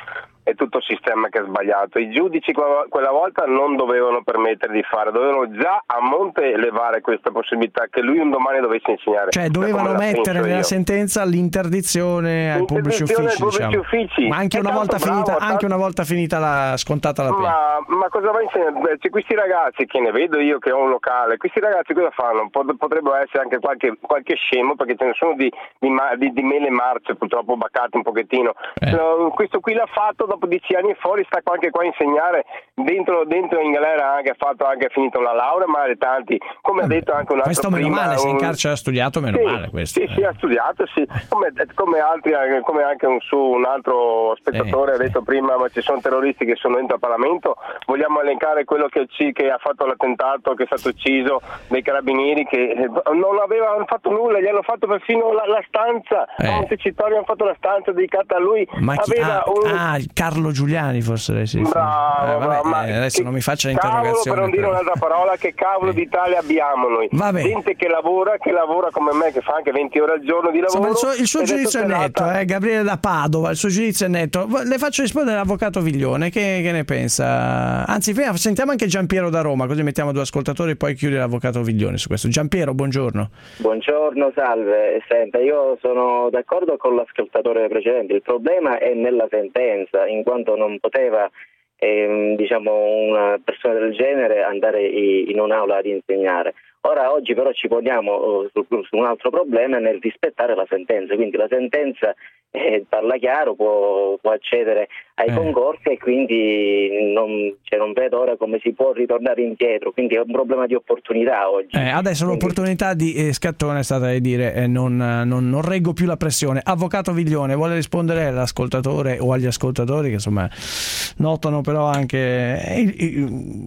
è tutto il sistema che è sbagliato. I giudici quella volta non dovevano permettere di fare, dovevano già a monte levare questa possibilità che lui un domani dovesse insegnare. Cioè dovevano mettere nella io. sentenza l'interdizione ai pubblici uffici, ai pubblici diciamo. uffici. Ma anche una, volta bravo, finita, tanto... anche una volta finita la scontata la pena. Ma, ma cosa va a insegnare? C'è questi ragazzi che ne vedo io che ho un locale, questi ragazzi cosa fanno? Potrebbero essere anche qualche, qualche scemo, perché ce ne sono di, di, di, di mele marce purtroppo baccate un pochettino. Eh. Questo qui l'ha fatto, dopo dieci anni fuori sta anche qua a insegnare, dentro, dentro in galera anche ha fatto anche finito la laurea, ma tanti, come ha detto anche un altro questo meno prima, male, se in un... carcere ha studiato meno sì, male questo. Sì, eh. sì, ha studiato, sì. Come, come altri, come anche un su un altro spettatore sì, ha detto sì. prima, ma ci sono terroristi che sono dentro al Parlamento. Vogliamo elencare quello che, che ha fatto l'attentato, che è stato ucciso dai carabinieri, che non avevano fatto nulla, gli hanno fatto perfino la, la stanza, eh. a Montecitorio hanno fatto la stanza dedicata a lui. Ma chi, aveva ah, un... ah, Carlo Giuliani forse sì, bravo, eh, vabbè, bravo, ma eh, adesso che, non mi faccia cavolo, l'interrogazione per non dire un'altra parola, che cavolo sì. d'Italia abbiamo noi? Vabbè. Gente che lavora, che lavora come me, che fa anche venti ore al giorno di lavoro. Insomma, il suo, il suo giudizio è netto, eh, Gabriele da Padova, il suo giudizio è netto. Le faccio rispondere all'avvocato Viglione, che, che ne pensa? Anzi, sentiamo anche Giampiero da Roma, così mettiamo due ascoltatori e poi chiude l'avvocato Viglione su questo. Giampiero, buongiorno. Buongiorno, salve. Senta, io sono d'accordo con l'ascoltatore precedente, il problema è nella sentenza, in quanto non poteva ehm, diciamo una persona del genere andare in un'aula ad insegnare. Ora oggi però ci poniamo su, su un altro problema nel rispettare la sentenza, quindi la sentenza eh, parla chiaro, può, può accedere ai eh. concorsi e quindi non, cioè, non vedo ora come si può ritornare indietro, quindi è un problema di opportunità oggi. Eh, adesso quindi... l'opportunità di eh, Scattone è stata di dire eh, non, non, non reggo più la pressione. Avvocato Viglione, vuole rispondere all'ascoltatore o agli ascoltatori che insomma notano però anche eh, eh,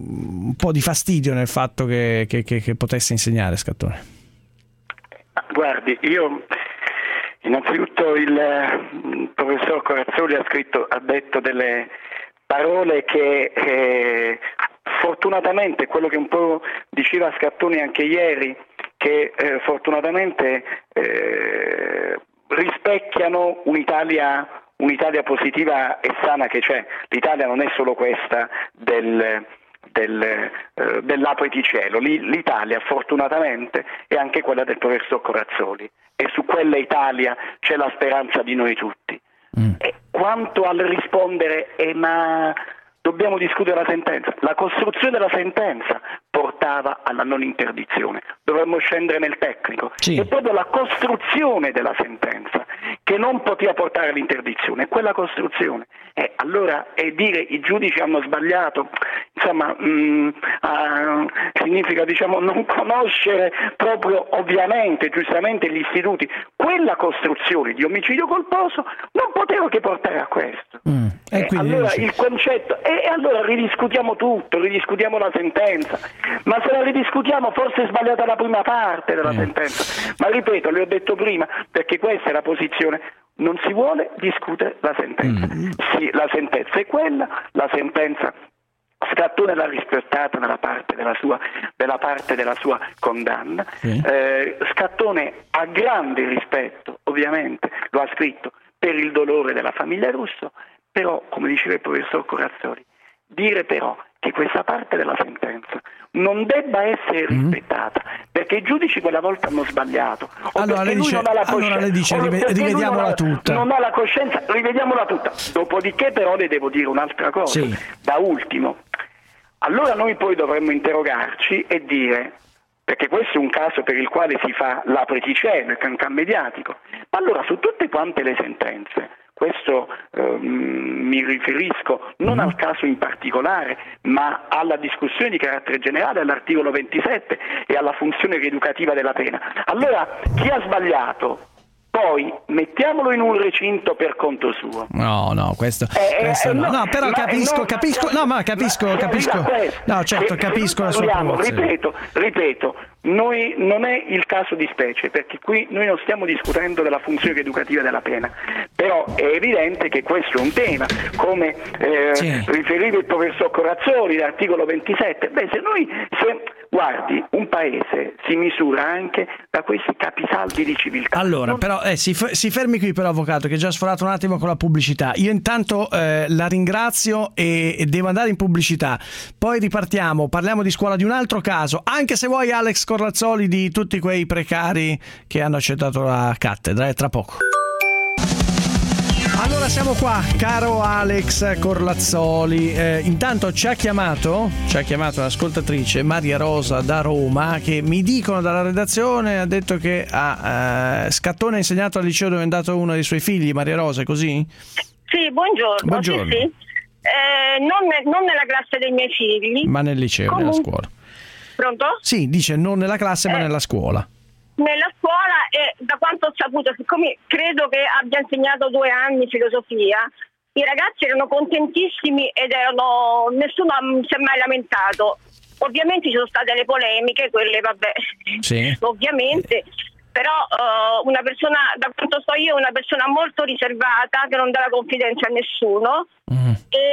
un po' di fastidio nel fatto che, che, che, che potesse insegnare Scattone? Guardi, io innanzitutto il professor Corazzoli ha scritto, ha detto delle parole che eh, fortunatamente, quello che un po' diceva Scattone anche ieri, che eh, fortunatamente eh, rispecchiano un'Italia un'Italia positiva e sana che c'è. L'Italia non è solo questa del Del, eh, dell'apriticello. L'Italia fortunatamente è anche quella del professor Corazzoli e su quella Italia c'è la speranza di noi tutti. Mm. E quanto al rispondere eh, ma dobbiamo discutere la sentenza, la costruzione della sentenza portava alla non interdizione, dovremmo scendere nel tecnico, sì. È proprio la costruzione della sentenza che non poteva portare all'interdizione, quella costruzione. E allora e dire i giudici hanno sbagliato, insomma mh, uh, significa diciamo non conoscere proprio ovviamente, giustamente gli istituti. Quella costruzione di omicidio colposo non poteva che portare a questo. Mm. E eh, allora il concetto, e, e allora ridiscutiamo tutto, ridiscutiamo la sentenza, ma se la ridiscutiamo forse è sbagliata la prima parte della mm. sentenza. Ma ripeto, le ho detto prima, perché questa è la posizione. Non si vuole discutere la sentenza. Mm. Sì, la sentenza è quella, la sentenza Scattone l'ha rispettata nella parte della sua, della parte della sua condanna. Sì. Eh, Scattone ha grande rispetto, ovviamente, lo ha scritto, per il dolore della famiglia Russo, però, come diceva il professor Corazzoli, dire però che questa parte della sentenza non debba essere rispettata mm. perché i giudici quella volta hanno sbagliato o allora perché le dice, lui non ha la coscienza, allora le dice rivediamola non tutta non ha la coscienza, rivediamola tutta. Dopodiché però le devo dire un'altra cosa, sì. Da ultimo, allora noi poi dovremmo interrogarci e dire, perché questo è un caso per il quale si fa l'apriticello, il cancan mediatico, ma allora su tutte quante le sentenze, questo ehm, mi riferisco non mm. al caso in particolare, ma alla discussione di carattere generale, all'articolo ventisette e alla funzione rieducativa della pena. Allora, chi ha sbagliato, poi mettiamolo in un recinto per conto suo. No, no, questo, eh, questo eh, no. no, però capisco, no, capisco, no, ma capisco, ma, capisco. No, certo, capisco la sua promozione. Ripeto, ripeto, noi non è il caso di specie, perché qui noi non stiamo discutendo della funzione educativa della pena, però è evidente che questo è un tema, come eh, sì. riferiva il professor Corazzoli, l'articolo ventisette. Beh, se noi, se, guardi, un paese si misura anche da questi capisaldi di civiltà. Allora, però eh, si, si fermi qui però, avvocato, che è già sforato un attimo con la pubblicità. Io intanto eh, la ringrazio e, e devo andare in pubblicità. Poi ripartiamo, parliamo di scuola, di un altro caso, anche se vuoi, Alex Corlazzoli, di tutti quei precari che hanno accettato la cattedra, eh, tra poco. Allora siamo qua, caro Alex Corlazzoli. Eh, intanto ci ha chiamato, ci ha chiamato un'ascoltatrice, Maria Rosa da Roma, che mi dicono dalla redazione ha detto che a eh, Scattone ha insegnato al liceo dove è andato uno dei suoi figli. Maria Rosa, è così? Sì, buongiorno. Buongiorno. Sì, sì. Eh, non, non nella classe dei miei figli. Ma nel liceo, Comun- nella scuola. Pronto? Sì, dice non nella classe, eh. ma nella scuola. Nella scuola, e da quanto ho saputo, siccome credo che abbia insegnato due anni filosofia, i ragazzi erano contentissimi ed erano, nessuno si è mai lamentato. Ovviamente ci sono state le polemiche, quelle vabbè, sì. ovviamente, però uh, una persona, da quanto so io, una persona molto riservata che non dà la confidenza a nessuno. Mm.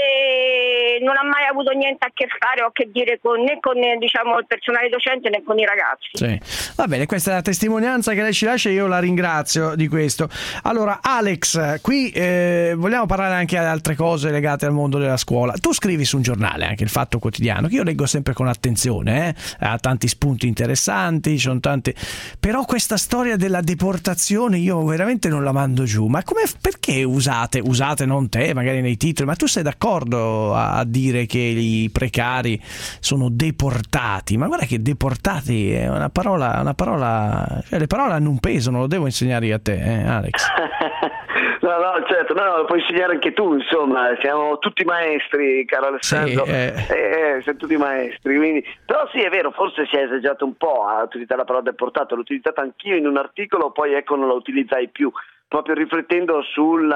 E non ha mai avuto niente a che fare o a che dire con, né con diciamo, il personale docente né con i ragazzi. Sì. Va bene, questa è la testimonianza che lei ci lascia e io la ringrazio di questo. Allora Alex, qui eh, vogliamo parlare anche di altre cose legate al mondo della scuola. Tu scrivi su un giornale, anche il Fatto Quotidiano, che io leggo sempre con attenzione, eh? Ha tanti spunti interessanti, ci sono tante, però questa storia della deportazione io veramente non la mando giù. Ma come, perché usate, usate non te, magari nei titoli, ma tu sei d'accordo a dire che i precari sono deportati? Ma guarda che deportati è una parola, una parola, cioè le parole hanno un peso, non lo devo insegnare io a te, eh, Alex? No, no, certo, no, no, lo puoi insegnare anche tu, insomma, siamo tutti maestri, caro Alessandro, sì, eh. Eh, eh, siamo tutti maestri, quindi... però sì, è vero, forse si è esagerato un po' a utilizzare la parola deportato, l'ho utilizzata anch'io in un articolo, poi ecco non la utilizzai più, proprio riflettendo sul,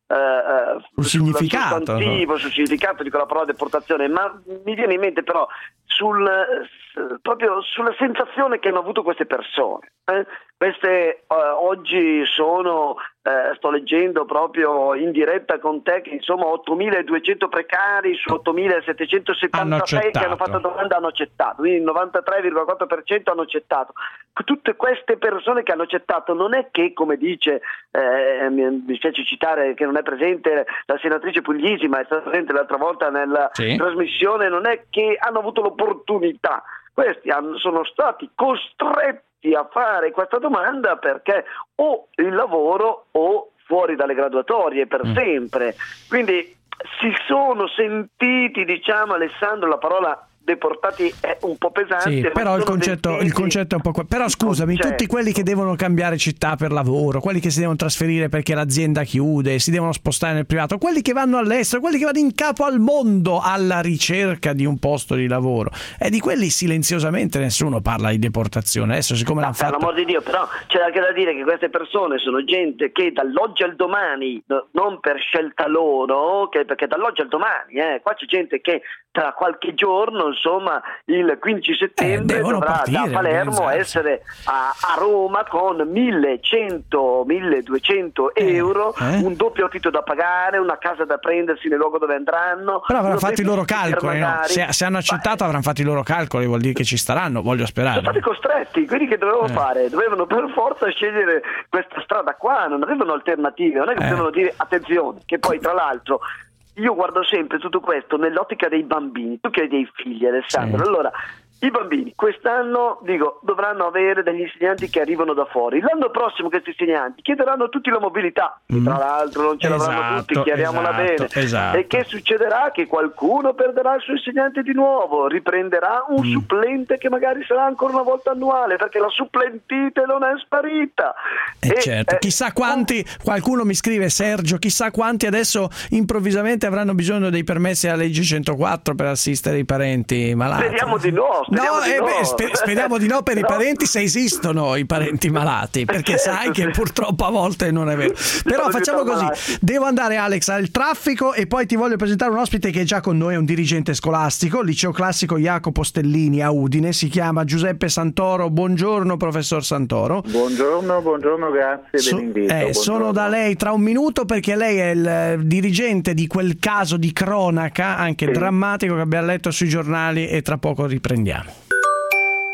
eh, sul significato, sostantivo, no? Sul significato di quella parola deportazione, ma mi viene in mente però sul, proprio sulla sensazione che hanno avuto queste persone. Eh? Queste eh, oggi sono, eh, sto leggendo proprio in diretta con te, che insomma ottomiladuecento precari su ottomilasettecentosettantasei che hanno fatto domanda hanno accettato, quindi il novantatré virgola quattro per cento hanno accettato. Tutte queste persone che hanno accettato non è che, come dice, eh, mi dispiace citare che non è presente la senatrice Puglisi, ma è stata presente l'altra volta nella sì. trasmissione, non è che hanno avuto l'opportunità, questi hanno, sono stati costretti a fare questa domanda perché o il lavoro o fuori dalle graduatorie per mm. sempre, quindi si sono sentiti, diciamo, Alessandro, la parola deportati è un po' pesante, sì, però il concetto, il concetto è un po' que- però scusami, concetto. Tutti quelli che devono cambiare città per lavoro, quelli che si devono trasferire perché l'azienda chiude, si devono spostare nel privato, quelli che vanno all'estero, quelli che vanno in capo al mondo alla ricerca di un posto di lavoro, e di quelli silenziosamente nessuno parla di deportazione. Adesso siccome no, l'hanno fatto, per l'amor di Dio, però c'è anche da dire che queste persone sono gente che dall'oggi al domani, no, non per scelta loro, che, perché dall'oggi al domani, eh, qua c'è gente che tra qualche giorno, insomma, il quindici settembre eh, dovrà partire, da Palermo essere a, a Roma con millecento milleduecento euro, eh, eh? un doppio affitto da pagare, una casa da prendersi nel luogo dove andranno. Però avranno fatto i loro calcoli, no? se, se hanno accettato avranno fatto i loro calcoli, vuol dire che ci staranno, voglio sperare. Sono stati costretti, quindi che dovevano eh. fare? Dovevano per forza scegliere questa strada qua, non avevano alternative, non è che eh. potevano dire attenzione, che poi tra l'altro io guardo sempre tutto questo nell'ottica dei bambini, tu che hai dei figli, Alessandro, sì. Allora i bambini quest'anno, dico, dovranno avere degli insegnanti che arrivano da fuori. L'anno prossimo questi insegnanti chiederanno tutti la mobilità, mm. tra l'altro non ce esatto, l'avranno tutti, chiariamola esatto, bene. Esatto. E che succederà? Che qualcuno perderà il suo insegnante di nuovo, riprenderà un mm. supplente che magari sarà ancora una volta annuale, perché la supplentite non è sparita. E e, certo, eh, chissà quanti, qualcuno mi scrive, Sergio, chissà quanti adesso improvvisamente avranno bisogno dei permessi alla legge centoquattro per assistere i parenti malati. Speriamo di no. No, di eh no. Beh, sper- speriamo di no per no. i parenti, se esistono i parenti malati, perché certo. sai che purtroppo a volte non è vero. Però no, facciamo così, malati. Devo andare, Alex, al traffico e poi ti voglio presentare un ospite che è già con noi, è un dirigente scolastico, liceo classico Jacopo Stellini a Udine, si chiama Giuseppe Santoro. Buongiorno professor Santoro. Buongiorno, buongiorno, grazie so- dell'invito. Eh, sono da lei tra un minuto perché lei è il dirigente di quel caso di cronaca, anche sì. drammatico, che abbiamo letto sui giornali, e tra poco riprendiamo.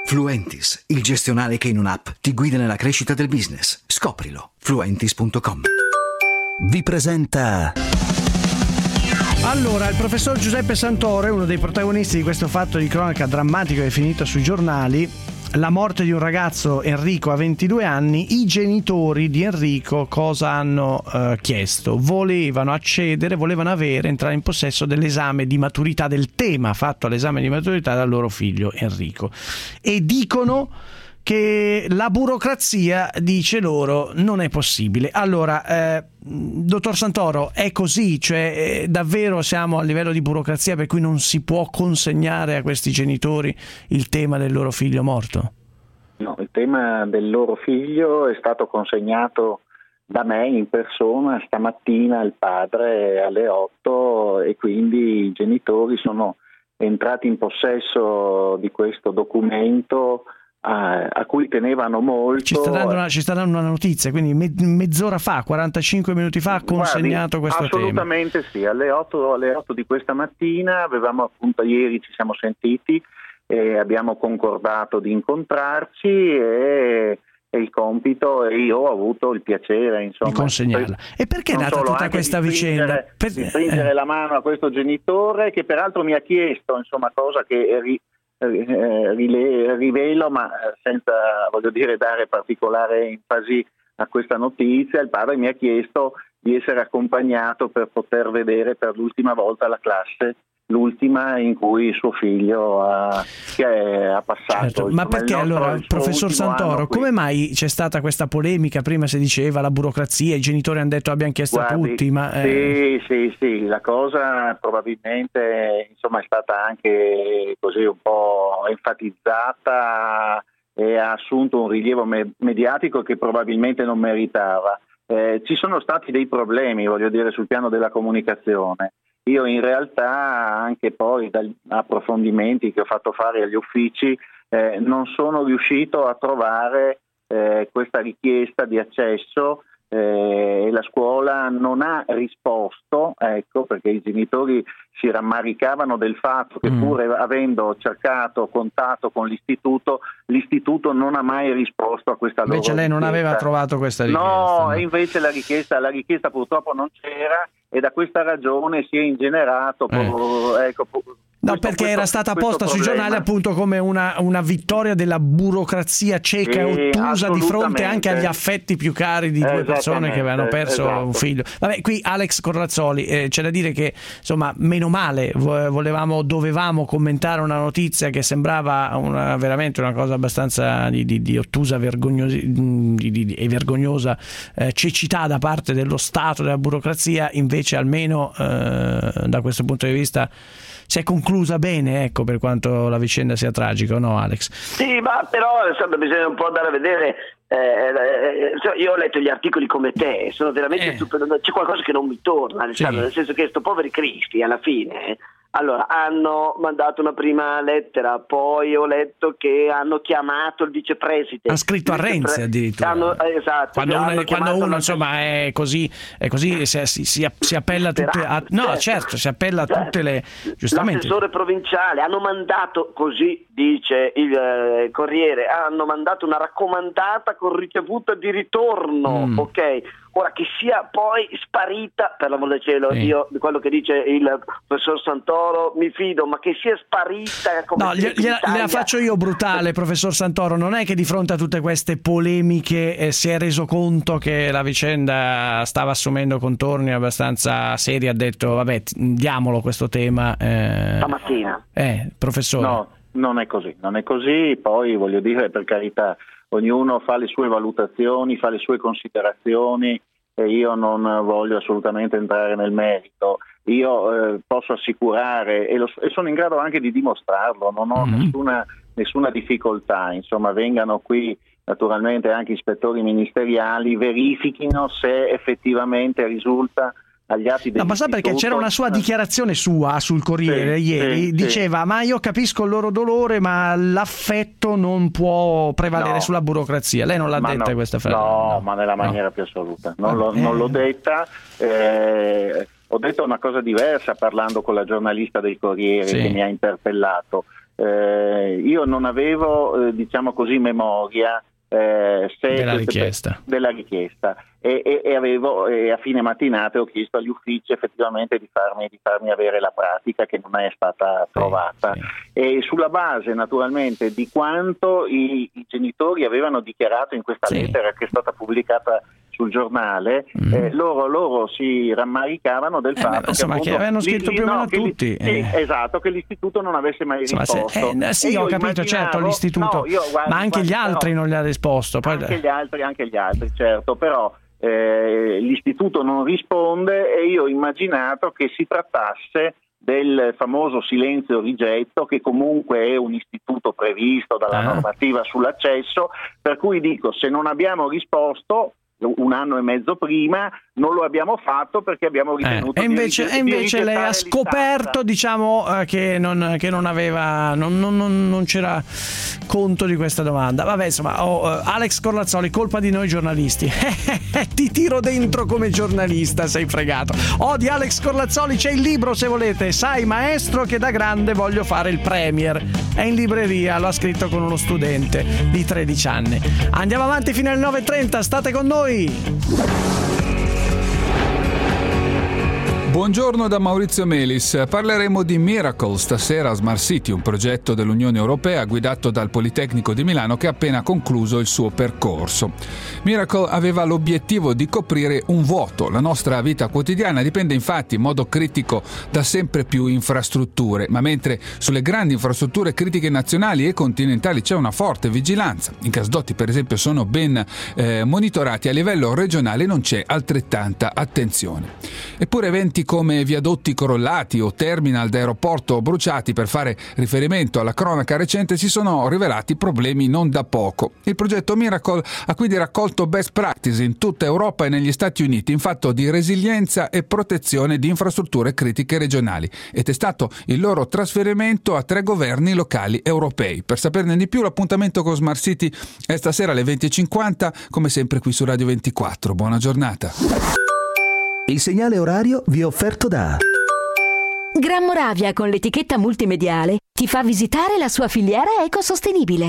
Fluentis, il gestionale che in un'app ti guida nella crescita del business. Scoprilo. Fluentis punto com. Vi presenta... Allora, il professor Giuseppe Santoro è uno dei protagonisti di questo fatto di cronaca drammatico che è finito sui giornali. La morte di un ragazzo, Enrico, a ventidue anni. I genitori di Enrico cosa hanno eh, chiesto? Volevano accedere, volevano avere, entrare in possesso dell'esame di maturità, del tema fatto all'esame di maturità dal loro figlio Enrico. E dicono che la burocrazia, dice loro, non è possibile. Allora, eh, dottor Santoro, è così? Cioè, eh, davvero siamo a livello di burocrazia per cui non si può consegnare a questi genitori il tema del loro figlio morto? No, il tema del loro figlio è stato consegnato da me in persona stamattina al padre alle otto e quindi i genitori sono entrati in possesso di questo documento A, a cui tenevano molto. Ci sta dando una, ci sta dando una notizia, quindi me, mezz'ora fa, quarantacinque minuti fa, ha consegnato Guardi, questo assolutamente tema. Sì, alle otto, alle otto di questa mattina avevamo appunto, ieri ci siamo sentiti e abbiamo concordato di incontrarci e, e il compito, e io ho avuto il piacere insomma di consegnarla. E perché è nata tutta questa di vicenda? Per... Di stringere eh. la mano a questo genitore che peraltro mi ha chiesto, insomma, cosa che ri... Eh, rivelo, ma senza, voglio dire, dare particolare enfasi a questa notizia. Il padre mi ha chiesto di essere accompagnato per poter vedere per l'ultima volta la classe, l'ultima in cui suo figlio ha, che ha passato. Certo, ma perché nostro, allora, professor Santoro, come mai c'è stata questa polemica? Prima si diceva la burocrazia, i genitori hanno detto abbiamo chiesto Guardi, a tutti, ma eh... sì, sì, sì, la cosa probabilmente insomma è stata anche così un po' enfatizzata e ha assunto un rilievo me- mediatico che probabilmente non meritava. Eh, ci sono stati dei problemi, voglio dire, sul piano della comunicazione. Io in realtà, anche poi dagli approfondimenti che ho fatto fare agli uffici, eh, non sono riuscito a trovare eh, questa richiesta di accesso eh, e la scuola non ha risposto, ecco, perché i genitori si rammaricavano del fatto che pur avendo cercato contatto con l'istituto, l'istituto non ha mai risposto a questa loro richiesta. Invece lei non aveva trovato questa richiesta. No, no? E invece la richiesta, la richiesta purtroppo non c'era e da questa ragione si è ingenerato eh. ecco, No, questo, perché questo, era stata posta sui giornali appunto come una, una vittoria della burocrazia cieca e ottusa di fronte anche agli affetti più cari di due persone che avevano perso esatto. un figlio. Vabbè, qui Alex Corrazzoli, eh, c'è da dire che insomma meno male, volevamo, dovevamo commentare una notizia che sembrava una, veramente una cosa abbastanza di, di, di ottusa vergognosi, di, di, di, e vergognosa eh, cecità da parte dello Stato, della burocrazia. Invece almeno eh, da questo punto di vista si è conclusa bene, ecco, per quanto la vicenda sia tragica, no Alex? Sì, ma però insomma, bisogna un po' andare a vedere. Eh, eh, io ho letto gli articoli come te, sono veramente eh. super... c'è qualcosa che non mi torna, sì. Nel senso che sto poveri cristi alla fine. Allora, hanno mandato una prima lettera, poi ho letto che hanno chiamato il vicepresidente. Ha scritto a Renzi addirittura. Hanno, esatto. Quando uno, hanno quando uno la... insomma è così, è così si, si, si, si appella a tutte... A, no, certo, certo si appella a certo. tutte le... Giustamente. L'assessore provinciale, hanno mandato, così dice il eh, Corriere, hanno mandato una raccomandata con ricevuta di ritorno, mm. ok? Ora che sia poi sparita, per l'amor del cielo, sì. Io di quello che dice il professor Santoro mi fido, ma che sia sparita come no, gliela, gliela faccio io brutale, professor Santoro. Non è che di fronte a tutte queste polemiche eh, si è reso conto che la vicenda stava assumendo contorni abbastanza seri, ha detto vabbè diamolo questo tema eh, stamattina eh, professore? No, non è così, non è così. Poi voglio dire, per carità, ognuno fa le sue valutazioni, fa le sue considerazioni e io non voglio assolutamente entrare nel merito. Io eh, posso assicurare e, lo, e sono in grado anche di dimostrarlo, non ho mm-hmm. nessuna, nessuna difficoltà, insomma vengano qui naturalmente anche ispettori ministeriali, verifichino se effettivamente risulta agli atti del no, ma sa perché c'era una sua dichiarazione sua sul Corriere sì, ieri, sì, diceva sì. ma io capisco il loro dolore ma l'affetto non può prevalere no. sulla burocrazia. Lei non l'ha ma detta no, questa frase? No, no, ma nella maniera no. più assoluta non, lo, eh. non l'ho detta. eh, ho detto una cosa diversa parlando con la giornalista del Corriere sì. che mi ha interpellato. eh, io non avevo, eh, diciamo così, memoria eh, se della richiesta, della richiesta. E, e, e avevo e a fine mattinata ho chiesto agli uffici effettivamente di farmi, di farmi avere la pratica, che non è stata trovata, sì, sì. E sulla base naturalmente di quanto i, i genitori avevano dichiarato in questa sì. lettera che è stata pubblicata sul giornale, mm. eh, loro, loro si rammaricavano del eh, fatto beh, insomma, che, che avevano scritto più o meno no, tutti che, eh. esatto, che l'istituto non avesse mai insomma, risposto. Se, eh, sì, ho capito, certo, l'istituto, no, io, guarda, ma anche guarda, gli altri però, non gli ha risposto. Poi... Anche gli altri, anche gli altri, certo, però Eh, l'istituto non risponde e io ho immaginato che si trattasse del famoso silenzio rigetto, che comunque è un istituto previsto dalla ah. normativa sull'accesso, per cui dico, se non abbiamo risposto un anno e mezzo prima, non lo abbiamo fatto perché abbiamo ritenuto eh, e invece, di, e invece di lei ha scoperto, diciamo, eh, che, non, che non aveva non, non, non, non c'era conto di questa domanda. Vabbè, insomma, oh, uh, Alex Corlazzoli, colpa di noi giornalisti. Ti tiro dentro come giornalista, sei fregato. Oh, di Alex Corlazzoli c'è il libro, se volete. Sai, maestro, che da grande voglio fare il premier. È in libreria, lo ha scritto con uno studente di tredici anni. Andiamo avanti fino alle nove e trenta, state con noi. Buongiorno da Maurizio Melis. Parleremo di Miracle stasera a Smart City, un progetto dell'Unione Europea guidato dal Politecnico di Milano che ha appena concluso il suo percorso. Miracle aveva l'obiettivo di coprire un vuoto. La nostra vita quotidiana dipende infatti in modo critico da sempre più infrastrutture, ma mentre sulle grandi infrastrutture critiche nazionali e continentali c'è una forte vigilanza, i gasdotti per esempio sono ben eh, monitorati, a livello regionale non c'è altrettanta attenzione. Eppure eventi come viadotti crollati o terminal d'aeroporto bruciati, per fare riferimento alla cronaca recente, si sono rivelati problemi non da poco. Il progetto Miracle ha quindi raccolto best practice in tutta Europa e negli Stati Uniti in fatto di resilienza e protezione di infrastrutture critiche regionali e testato il loro trasferimento a tre governi locali europei. Per saperne di più, l'appuntamento con Smart City è stasera alle venti e cinquanta, come sempre qui su Radio ventiquattro. Buona giornata. Il segnale orario vi è offerto da Gran Moravia, con l'etichetta multimediale, ti fa visitare la sua filiera ecosostenibile.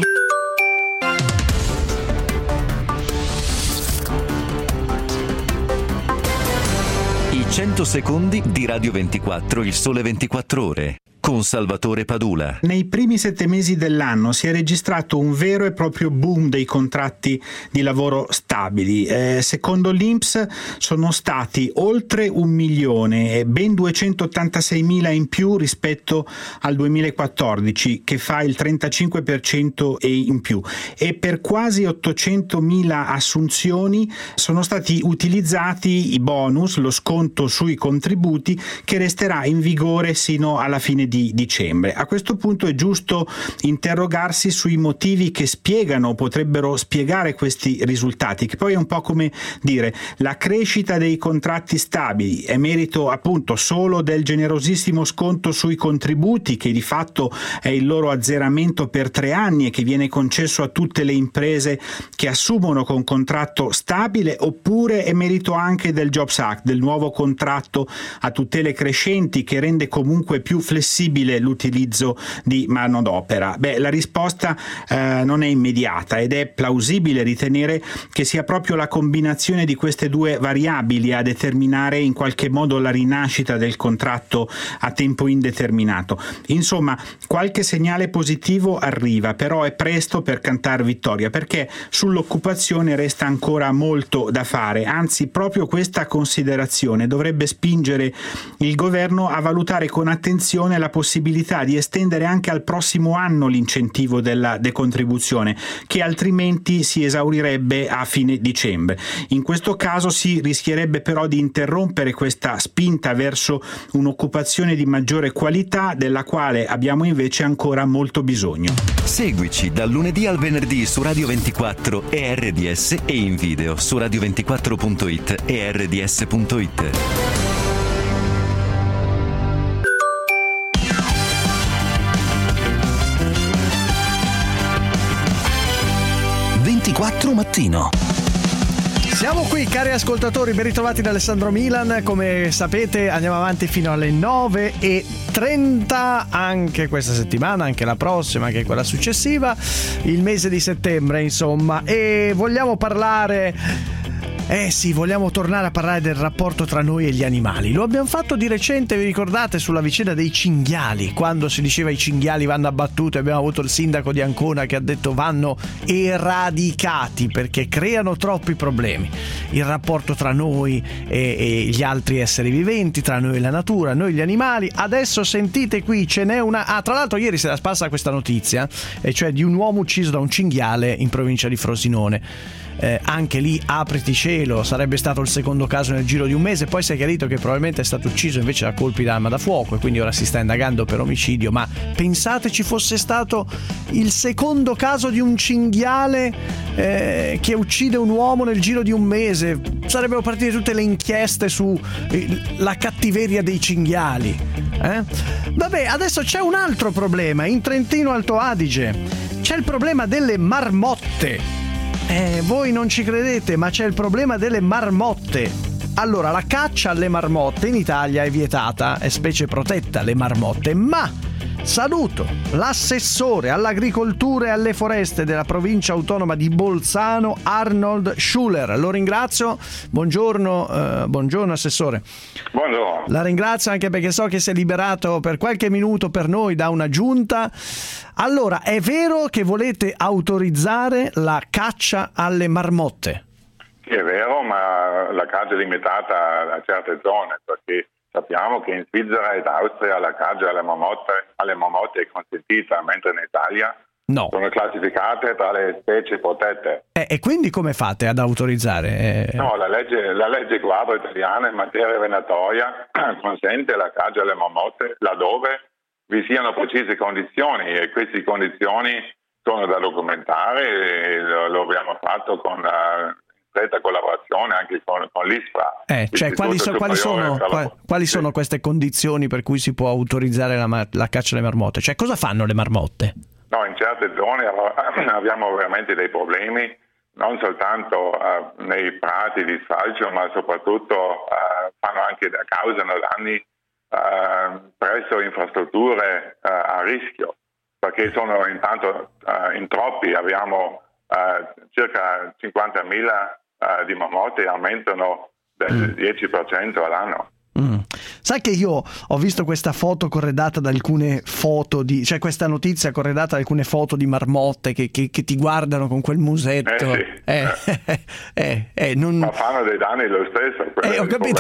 I cento secondi di Radio ventiquattro, il sole ventiquattro ore. Con Salvatore Padula. Nei primi sette mesi dell'anno si è registrato un vero e proprio boom dei contratti di lavoro stabili. Eh, secondo l'I N P S sono stati oltre un milione e ben duecentottantaseimila in più rispetto al duemilaquattordici, che fa il trentacinque per cento in più, e per quasi ottocentomila assunzioni sono stati utilizzati i bonus, lo sconto sui contributi, che resterà in vigore sino alla fine di di dicembre. A questo punto è giusto interrogarsi sui motivi che spiegano o potrebbero spiegare questi risultati, che poi è un po' come dire: la crescita dei contratti stabili è merito appunto solo del generosissimo sconto sui contributi, che di fatto è il loro azzeramento per tre anni e che viene concesso a tutte le imprese che assumono con contratto stabile, oppure è merito anche del Jobs Act, del nuovo contratto a tutele crescenti che rende comunque più flessibile l'utilizzo di manodopera? Beh, la risposta eh, non è immediata ed è plausibile ritenere che sia proprio la combinazione di queste due variabili a determinare in qualche modo la rinascita del contratto a tempo indeterminato. Insomma, qualche segnale positivo arriva, però è presto per cantar vittoria, perché sull'occupazione resta ancora molto da fare. Anzi, proprio questa considerazione dovrebbe spingere il governo a valutare con attenzione la possibilità di estendere anche al prossimo anno l'incentivo della decontribuzione, che altrimenti si esaurirebbe a fine dicembre. In questo caso si rischierebbe però di interrompere questa spinta verso un'occupazione di maggiore qualità, della quale abbiamo invece ancora molto bisogno. Seguici dal lunedì al venerdì su Radio ventiquattro e R D S e in video su radio ventiquattro punto it e R D S punto it. ventiquattro mattino. Siamo qui, cari ascoltatori, ben ritrovati da Alessandro Milan. Come sapete andiamo avanti fino alle nove e trenta anche questa settimana, anche la prossima, anche quella successiva, il mese di settembre insomma, e vogliamo parlare... Eh sì, vogliamo tornare a parlare del rapporto tra noi e gli animali. Lo abbiamo fatto di recente, vi ricordate, sulla vicenda dei cinghiali, quando si diceva i cinghiali vanno abbattuti. Abbiamo avuto il sindaco di Ancona che ha detto vanno eradicati perché creano troppi problemi. Il rapporto tra noi e, e gli altri esseri viventi, tra noi e la natura, noi gli animali. Adesso sentite qui, ce n'è una... Ah, tra l'altro ieri si era sparsa questa notizia, e cioè di un uomo ucciso da un cinghiale in provincia di Frosinone. Eh, anche lì apriti cielo, sarebbe stato il secondo caso nel giro di un mese. Poi si è chiarito che probabilmente è stato ucciso invece da colpi d'arma da fuoco e quindi ora si sta indagando per omicidio. Ma pensate ci fosse stato il secondo caso di un cinghiale eh, che uccide un uomo nel giro di un mese, sarebbero partite tutte le inchieste su eh, la cattiveria dei cinghiali, eh? Vabbè, adesso c'è un altro problema in Trentino Alto Adige, c'è il problema delle marmotte. Eh, voi non ci credete, ma c'è il problema delle marmotte. Allora, la caccia alle marmotte in Italia è vietata, è specie protetta le marmotte, ma saluto l'assessore all'agricoltura e alle foreste della provincia autonoma di Bolzano, Arnold Schuler. Lo ringrazio. Buongiorno, eh, buongiorno assessore. Buongiorno. La ringrazio anche perché so che si è liberato per qualche minuto per noi da una giunta. Allora, è vero che volete autorizzare la caccia alle marmotte? Sì, è vero, ma la caccia è limitata a certe zone, perché sappiamo che in Svizzera ed Austria la caccia alle marmotte, alle marmotte è consentita, mentre in Italia no. sono classificate tra le specie protette. Eh, e quindi come fate ad autorizzare? Eh... No, la legge, la legge quadro italiana in materia venatoria consente la caccia alle marmotte laddove vi siano precise condizioni, e queste condizioni sono da documentare, e lo, lo abbiamo fatto con la stretta collaborazione anche con, con l'ISPRA. Eh, cioè, quali, so, quali, sono, quali, quali sono queste condizioni per cui si può autorizzare la, la caccia alle marmotte? Cioè, cosa fanno le marmotte? No, in certe zone abbiamo veramente dei problemi, non soltanto uh, nei prati di sfalcio, ma soprattutto uh, fanno anche, causano danni uh, presso infrastrutture uh, a rischio, perché sono intanto uh, in troppi. Abbiamo uh, circa cinquantamila uh, di marmotte, aumentano del dieci per cento all'anno. Mm. Sai che io ho visto questa foto corredata da alcune foto di, cioè questa notizia corredata da alcune foto di marmotte che, che, che ti guardano con quel musetto. Eh, sì. eh, eh, eh, non... Ma fanno dei danni lo stesso. Eh, ho capito.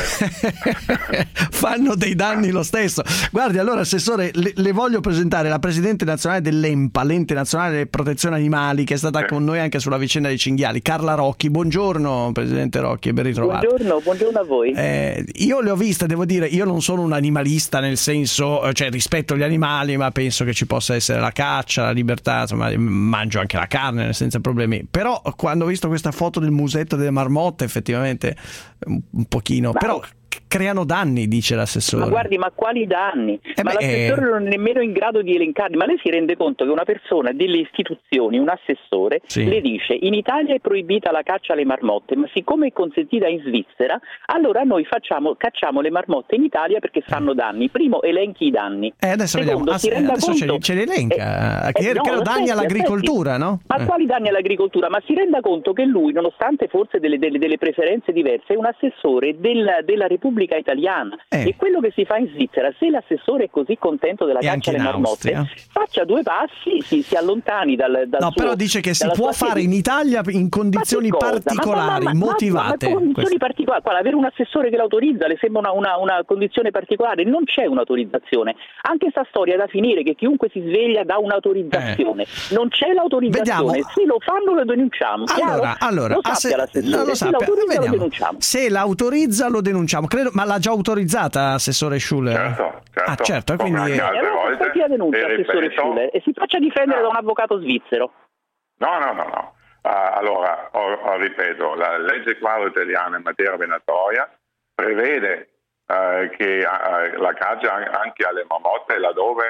Fanno dei danni lo stesso. Guardi, allora assessore, le, le voglio presentare la presidente nazionale dell'EMPA, l'ente nazionale di protezione animali, che è stata eh. con noi anche sulla vicenda dei cinghiali, Carla Rocchi. Buongiorno presidente Rocchi, ben ritrovato. Buongiorno, buongiorno a voi. Eh, io le ho viste, devo dire, io non sono un animalista nel senso, cioè rispetto gli animali, ma penso che ci possa essere la caccia, la libertà, insomma mangio anche la carne senza problemi, però quando ho visto questa foto del musetto delle marmotte effettivamente un pochino, ma... però creano danni, dice l'assessore. Ma guardi, ma quali danni? Eh ma beh, l'assessore eh... non è nemmeno in grado di elencarli. Ma lei si rende conto che una persona delle istituzioni, un assessore, sì. le dice in Italia è proibita la caccia alle marmotte, ma siccome è consentita in Svizzera, allora noi facciamo, cacciamo le marmotte in Italia perché fanno danni. Primo, elenchi i danni. Eh, adesso Secondo, vediamo. si renda adesso conto... ce li elenca. Eh, che eh, no, creano danni aspetti, all'agricoltura, aspetti. no? Ma eh. quali danni all'agricoltura? Ma si renda conto che lui, nonostante forse delle, delle, delle preferenze diverse, è un assessore del, della Repubblica Italiana. Eh. E quello che si fa in Svizzera, se l'assessore è così contento della e caccia alle marmotte, faccia due passi, si, si allontani dal, dal no, suo, però dice che si può fare in Italia in condizioni particolari, ma, ma, ma, motivate. Ma, ma, ma condizioni particolari, quale, avere un assessore che l'autorizza le sembra una, una, una condizione particolare? Non c'è un'autorizzazione. Anche sta storia da finire che chiunque si sveglia dà un'autorizzazione. Eh. Non c'è l'autorizzazione. Vediamo. Se lo fanno lo denunciamo. Allora, allora lo sappia se, l'assessore. lo Se l'autorizza lo denunciamo. Se l'autorizza lo denunciamo. Credo, ma l'ha già autorizzata, assessore Schuler? Certo, certo. Ah, certo, quindi eh, allora fatti la denuncia, assessore Schuler, e si faccia difendere no. da un avvocato svizzero. No, no, no, no. Uh, allora, oh, oh, ripeto, la legge quadro italiana in materia venatoria prevede uh, che uh, la caccia anche alle marmotte laddove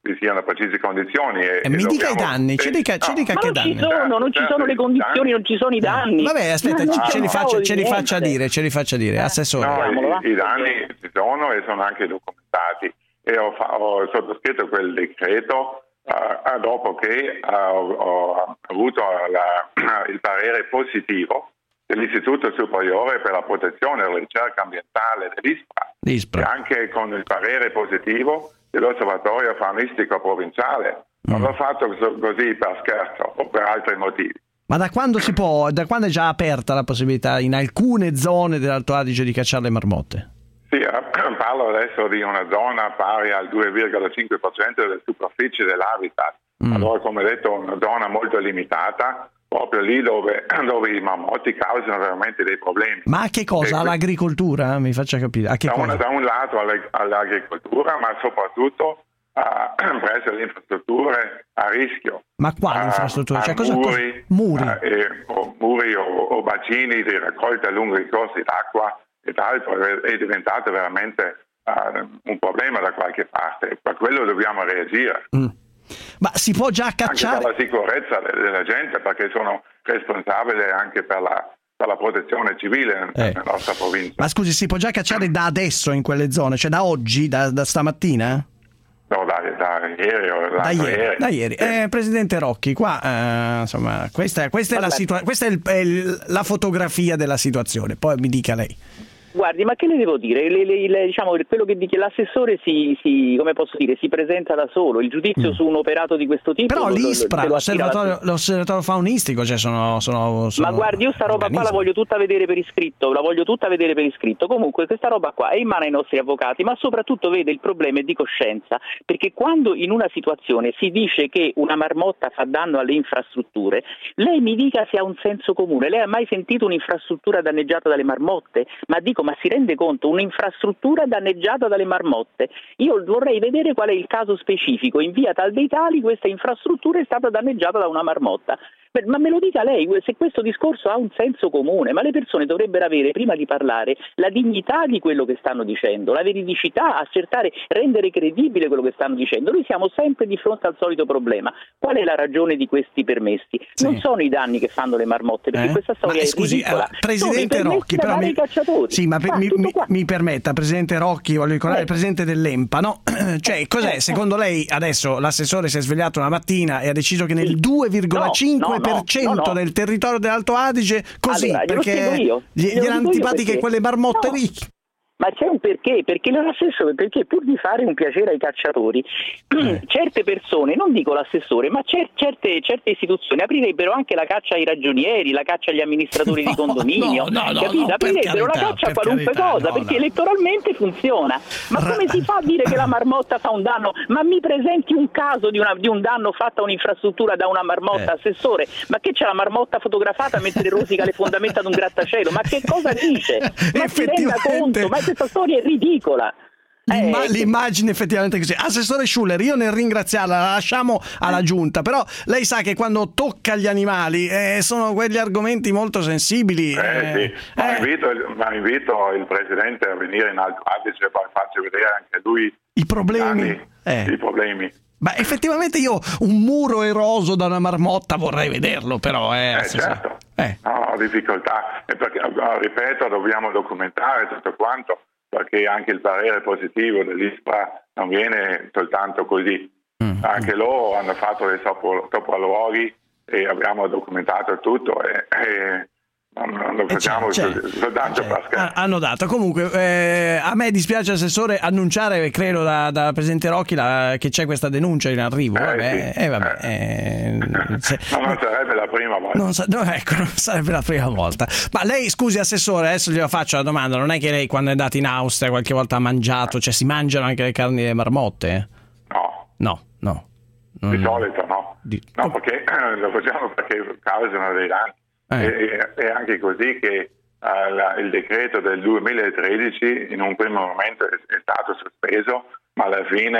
vi siano precise condizioni. E, e mi e dica i danni, ci dica, ci dica no, che non danni. Ci sono, non ci sono le condizioni, non ci sono i danni. Vabbè, aspetta, no, ce, no, ce, li faccia, ce li niente. faccia dire, ce li faccia dire, assessore. No, i, i danni ci sono e sono anche documentati. E ho, fa, ho sottoscritto quel decreto uh, dopo che uh, ho, ho avuto la, il parere positivo dell'Istituto Superiore per la Protezione e la Ricerca Ambientale dell'ISPRA, L'ISPRA. e anche con il parere positivo dell'Osservatorio Faunistico Provinciale. Non mm. l'ho fatto così per scherzo o per altri motivi. Ma da quando si può, da quando è già aperta la possibilità in alcune zone dell'Alto Adige di cacciare le marmotte? Sì, parlo adesso di una zona pari al due virgola cinque per cento della superficie dell'habitat. Mm. Allora, come detto, una zona molto limitata, proprio lì dove, dove i marmotti causano veramente dei problemi. Ma a che cosa? E all'agricoltura? Mi faccia capire. A che da, cosa? Una, da un lato all'agricoltura, ma soprattutto uh, presso le infrastrutture a rischio. Ma quali uh, infrastrutture? Cioè, cosa, muri, cosa? Muri? Uh, e, o, muri o, o bacini di raccolta lungo i corsi d'acqua ed altro. È diventato veramente uh, un problema da qualche parte. Per quello dobbiamo reagire. Mm. Ma si può già cacciare? Anche per la sicurezza della gente, perché sono responsabile anche per la, per la protezione civile eh. nella nostra provincia. Ma scusi, si può già cacciare da adesso in quelle zone? Cioè da oggi, da, da stamattina? No, da, da ieri o da ieri. ieri. Da ieri. Eh, Presidente Rocchi, qua eh, insomma, questa, questa è, la, situa- questa è, il, è il, la fotografia della situazione. Poi mi dica lei. Guardi, ma che le devo dire? Le, le, le, diciamo, quello che dice l'assessore si, si, come posso dire, si presenta da solo. Il giudizio mm. su un operato di questo tipo. Però lo, l'ISPRA, lo, lo l'osservatorio, la... l'osservatorio faunistico, cioè sono, sono, sono. Ma guardi, io sta roba qua la voglio tutta vedere per iscritto, la voglio tutta vedere per iscritto. Comunque questa roba qua è in mano ai nostri avvocati, ma soprattutto vede il problema è di coscienza, perché quando in una situazione si dice che una marmotta fa danno alle infrastrutture, lei mi dica se ha un senso comune. Lei ha mai sentito un'infrastruttura danneggiata dalle marmotte? Ma dico, ma si rende conto? Un'infrastruttura danneggiata dalle marmotte. Io vorrei vedere qual è il caso specifico. In via tal dei tali questa infrastruttura è stata danneggiata da una marmotta. Ma me lo dica lei, se questo discorso ha un senso comune, ma le persone dovrebbero avere, prima di parlare, la dignità di quello che stanno dicendo, la veridicità, accertare, rendere credibile quello che stanno dicendo. Noi siamo sempre di fronte al solito problema. Qual è la ragione di questi permessi? Sì. Non sono i danni che fanno le marmotte, perché eh? questa storia ma, è scusi, ridicola. Eh, Presidente Rocchi, però mi... Sì, ma ah, mi, mi, mi permetta, Presidente Rocchi, voglio ricordare, eh. il Presidente dell'Empa, no? Cioè, cos'è? Secondo lei adesso l'assessore si è svegliato una mattina e ha deciso che nel due virgola cinque per cento no, no, no. del territorio dell'Alto Adige così, allora, perché io, gli, gli erano antipatiche quelle marmotte no. lì. Ma c'è un perché, perché l'assessore, perché pur di fare un piacere ai cacciatori, eh. certe persone, non dico l'assessore, ma cer- certe, certe istituzioni aprirebbero anche la caccia ai ragionieri, la caccia agli amministratori no, di condominio, no, no, capito? no, aprirebbero carità, la caccia a qualunque carità, cosa, no, perché no. elettoralmente funziona. Ma Ra- come si fa a dire che la marmotta fa un danno? Ma mi presenti un caso di, una, di un danno fatto a un'infrastruttura da una marmotta, eh. assessore? Ma che c'è la marmotta fotografata mentre rosica le fondamenta di un grattacielo? Ma che cosa dice? Ma si renda conto? Ma questa storia è ridicola. Ridicola. L'imma- Eh, l'immagine effettivamente così. Assessore Schuller, io nel ringraziarla la lasciamo alla giunta, però lei sa che quando tocca gli animali eh, sono quegli argomenti molto sensibili. Eh, eh, sì. ma, eh. invito, ma invito il Presidente a venire in Alto Adige per farci vedere anche lui i problemi. I, eh. i problemi. Ma effettivamente io un muro eroso da una marmotta vorrei vederlo, però eh, eh certo. Eh. No, ho difficoltà, e perché, ripeto, dobbiamo documentare tutto quanto, perché anche il parere positivo dell'ISPRA non viene soltanto così. Mm. Anche loro hanno fatto dei sopralluoghi e abbiamo documentato tutto e, e non lo facciamo c'è, c'è, soltanto c'è. per scherzo. Hanno dato. Comunque eh, a me dispiace, assessore, annunciare, credo da, da Presidente Rocchi, la, che c'è questa denuncia in arrivo. Eh, vabbè, sì. eh, vabbè, eh, se, no, non sarebbe la prima volta. Non, sa, no, ecco, non sarebbe la prima volta. Ma lei, scusi assessore, adesso gliela faccio la domanda, non è che lei quando è andato in Austria qualche volta ha mangiato, cioè si mangiano anche le carni delle marmotte? No. No, no. Di solito no. Di... No, perché lo facciamo perché causano dei danni. Eh. E, è anche così che uh, la, il decreto del duemilatredici in un primo momento è, è stato sospeso, ma alla fine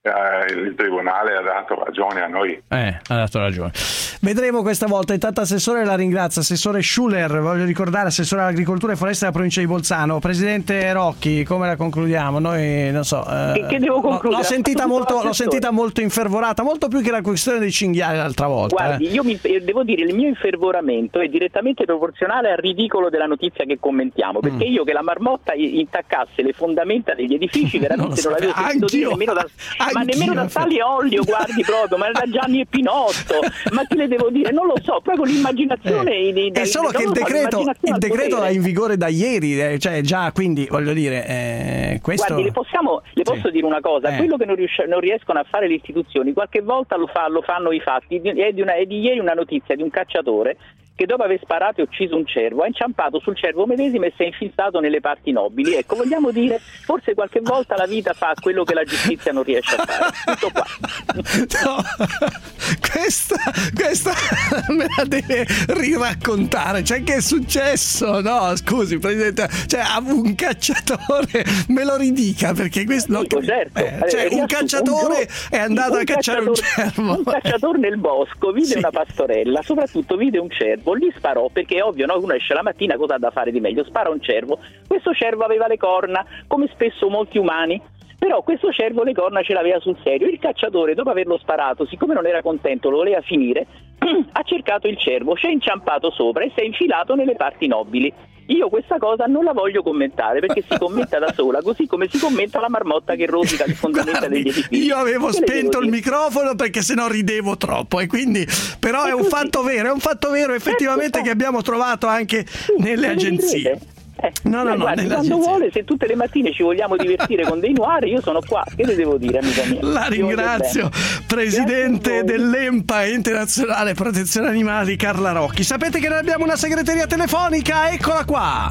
eh, il Tribunale ha dato ragione a noi. Eh, ha dato ragione. Vedremo questa volta. Intanto assessore la ringrazio, assessore Schuller, voglio ricordare, assessore all'agricoltura e foreste della provincia di Bolzano. Presidente Rocchi, come la concludiamo? Noi non so. Eh, che, che devo concludere? L'ho sentita molto, l'ho sentita molto infervorata, molto più che la questione dei cinghiali l'altra volta. Guardi, eh. io mi, devo dire, il mio infervoramento è direttamente proporzionale al ridicolo della notizia che commentiamo, perché mm. io che la marmotta intaccasse le fondamenta degli edifici veramente non, non l'avevo sentito dire nemmeno da, ma nemmeno da Sali e Ollio, guardi proprio, ma da Gianni e Pinotto, ma che le devo dire? Non lo so, proprio l'immaginazione eh. di, di, è solo che il decreto, il decreto è in vigore da ieri, eh, cioè già, quindi voglio dire eh, questo... Guardi, le, possiamo, le posso sì. dire una cosa, eh. quello che non, rius- non riescono a fare le istituzioni qualche volta lo, fa, lo fanno i fatti. È di, una, è di ieri una notizia di un cacciatore che dopo aver sparato e ucciso un cervo ha inciampato sul cervo medesimo e si è infilzato nelle parti nobili. Ecco, vogliamo dire, forse qualche volta la vita fa quello che la giustizia non riesce a fare. Tutto qua. No, questa, questa me la deve riraccontare. Cioè, che è successo? No, scusi, Presidente, cioè un cacciatore, me lo ridica, perché questo dico, no, certo. eh, cioè, un cacciatore un è andato un a cacciare un cervo. Un cacciatore nel bosco vide sì. una pastorella, soprattutto vide un cervo. Lì sparò, perché è ovvio, no? Uno esce la mattina, cosa ha da fare di meglio? Spara un cervo. Questo cervo aveva le corna, come spesso molti umani, però questo cervo le corna ce l'aveva sul serio. Il cacciatore, dopo averlo sparato, siccome non era contento, lo voleva finire, ha cercato il cervo, ci è inciampato sopra e si è infilato nelle parti nobili. Io questa cosa non la voglio commentare, perché si commenta da sola, così come si commenta la marmotta che rosica le fondamenta Guardi, degli edifici. Io avevo spento il microfono perché sennò ridevo troppo, e quindi però è, è un fatto vero, è un fatto vero effettivamente, che abbiamo trovato anche sì, nelle agenzie. Eh, no, no, no, guardi, quando vuole, se tutte le mattine ci vogliamo divertire con dei noir, io sono qua, che le devo dire, amica mia? La ringrazio, presidente dell'EMPA Internazionale Protezione Animali, Carla Rocchi. Sapete che noi abbiamo una segreteria telefonica, eccola qua.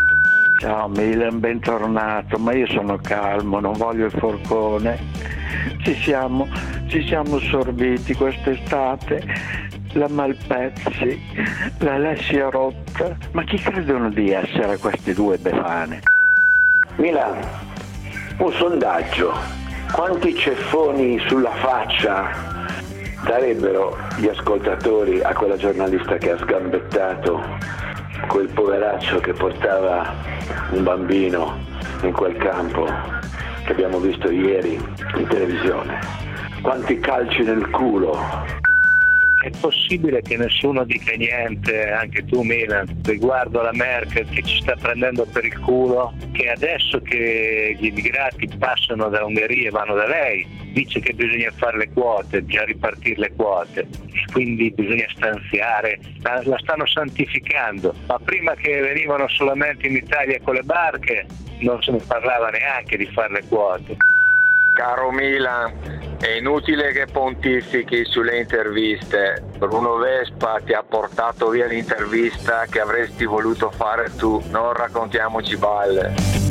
Ciao Milan, bentornato, ma io sono calmo, non voglio il forcone. Ci siamo, ci siamo sorbiti quest'estate. La Malpezzi, la Alessia Rotta, ma chi credono di essere queste due befane? Milan, un sondaggio: quanti ceffoni sulla faccia darebbero gli ascoltatori a quella giornalista che ha sgambettato quel poveraccio che portava un bambino in quel campo che abbiamo visto ieri in televisione? Quanti calci nel culo? È possibile che nessuno dica niente, anche tu Milan, riguardo alla Merkel che ci sta prendendo per il culo, che adesso che gli immigrati passano da Ungheria e vanno da lei, dice che bisogna fare le quote, già ripartire le quote, quindi bisogna stanziare, la, la stanno santificando, ma prima che venivano solamente in Italia con le barche non se ne parlava neanche di fare le quote. Caro Milan, è inutile che pontifichi sulle interviste. Bruno Vespa ti ha portato via l'intervista che avresti voluto fare tu, non raccontiamoci balle.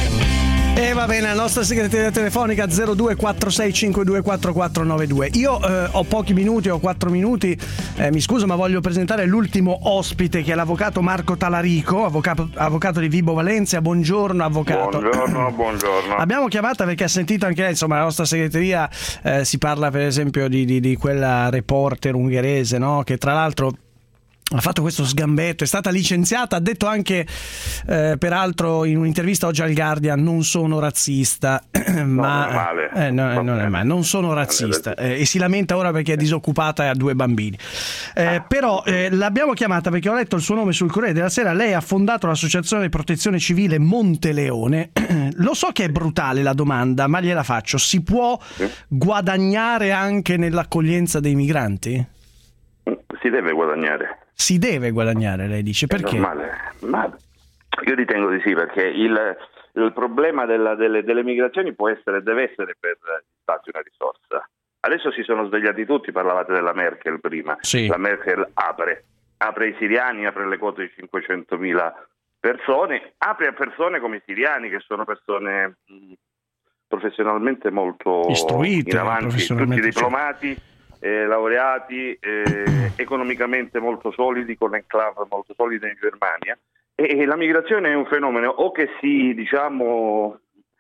E va bene, la nostra segreteria telefonica zero due quattro sei cinque due quattro quattro nove due. Io eh, ho pochi minuti, ho quattro minuti, eh, mi scuso, ma voglio presentare l'ultimo ospite, che è l'avvocato Marco Talarico, avvocato, avvocato di Vibo Valencia. Buongiorno avvocato. Buongiorno, buongiorno. L'abbiamo chiamata perché ha sentito anche lei, insomma, la nostra segreteria, eh, si parla per esempio di, di, di quella reporter ungherese, no? Che tra l'altro ha fatto questo sgambetto, è stata licenziata, ha detto anche eh, peraltro in un'intervista oggi al Guardian: non sono razzista, ma non è male, eh, no, non, è male. non sono razzista, eh, e si lamenta ora perché è disoccupata e ha due bambini. Eh, ah. Però eh, l'abbiamo chiamata perché ho letto il suo nome sul Corriere della Sera. Lei ha fondato l'associazione di protezione civile Monteleone. Lo so che è brutale la domanda, ma gliela faccio: si può sì. guadagnare anche nell'accoglienza dei migranti? Si deve guadagnare. Si deve guadagnare, lei dice, perché? È normale. Ma io ritengo di sì, perché il, il problema della, delle, delle migrazioni può essere, deve essere per gli Stati una risorsa. Adesso si sono svegliati tutti, parlavate della Merkel prima. Sì. La Merkel apre, apre i siriani, apre le quote di cinquecentomila persone, apre a persone come i siriani, che sono persone mh, professionalmente molto istruite, in avanti, tutti diplomati. Eh, laureati, eh, economicamente molto solidi, con enclave molto solide in Germania, e, e la migrazione è un fenomeno o che si, diciamo,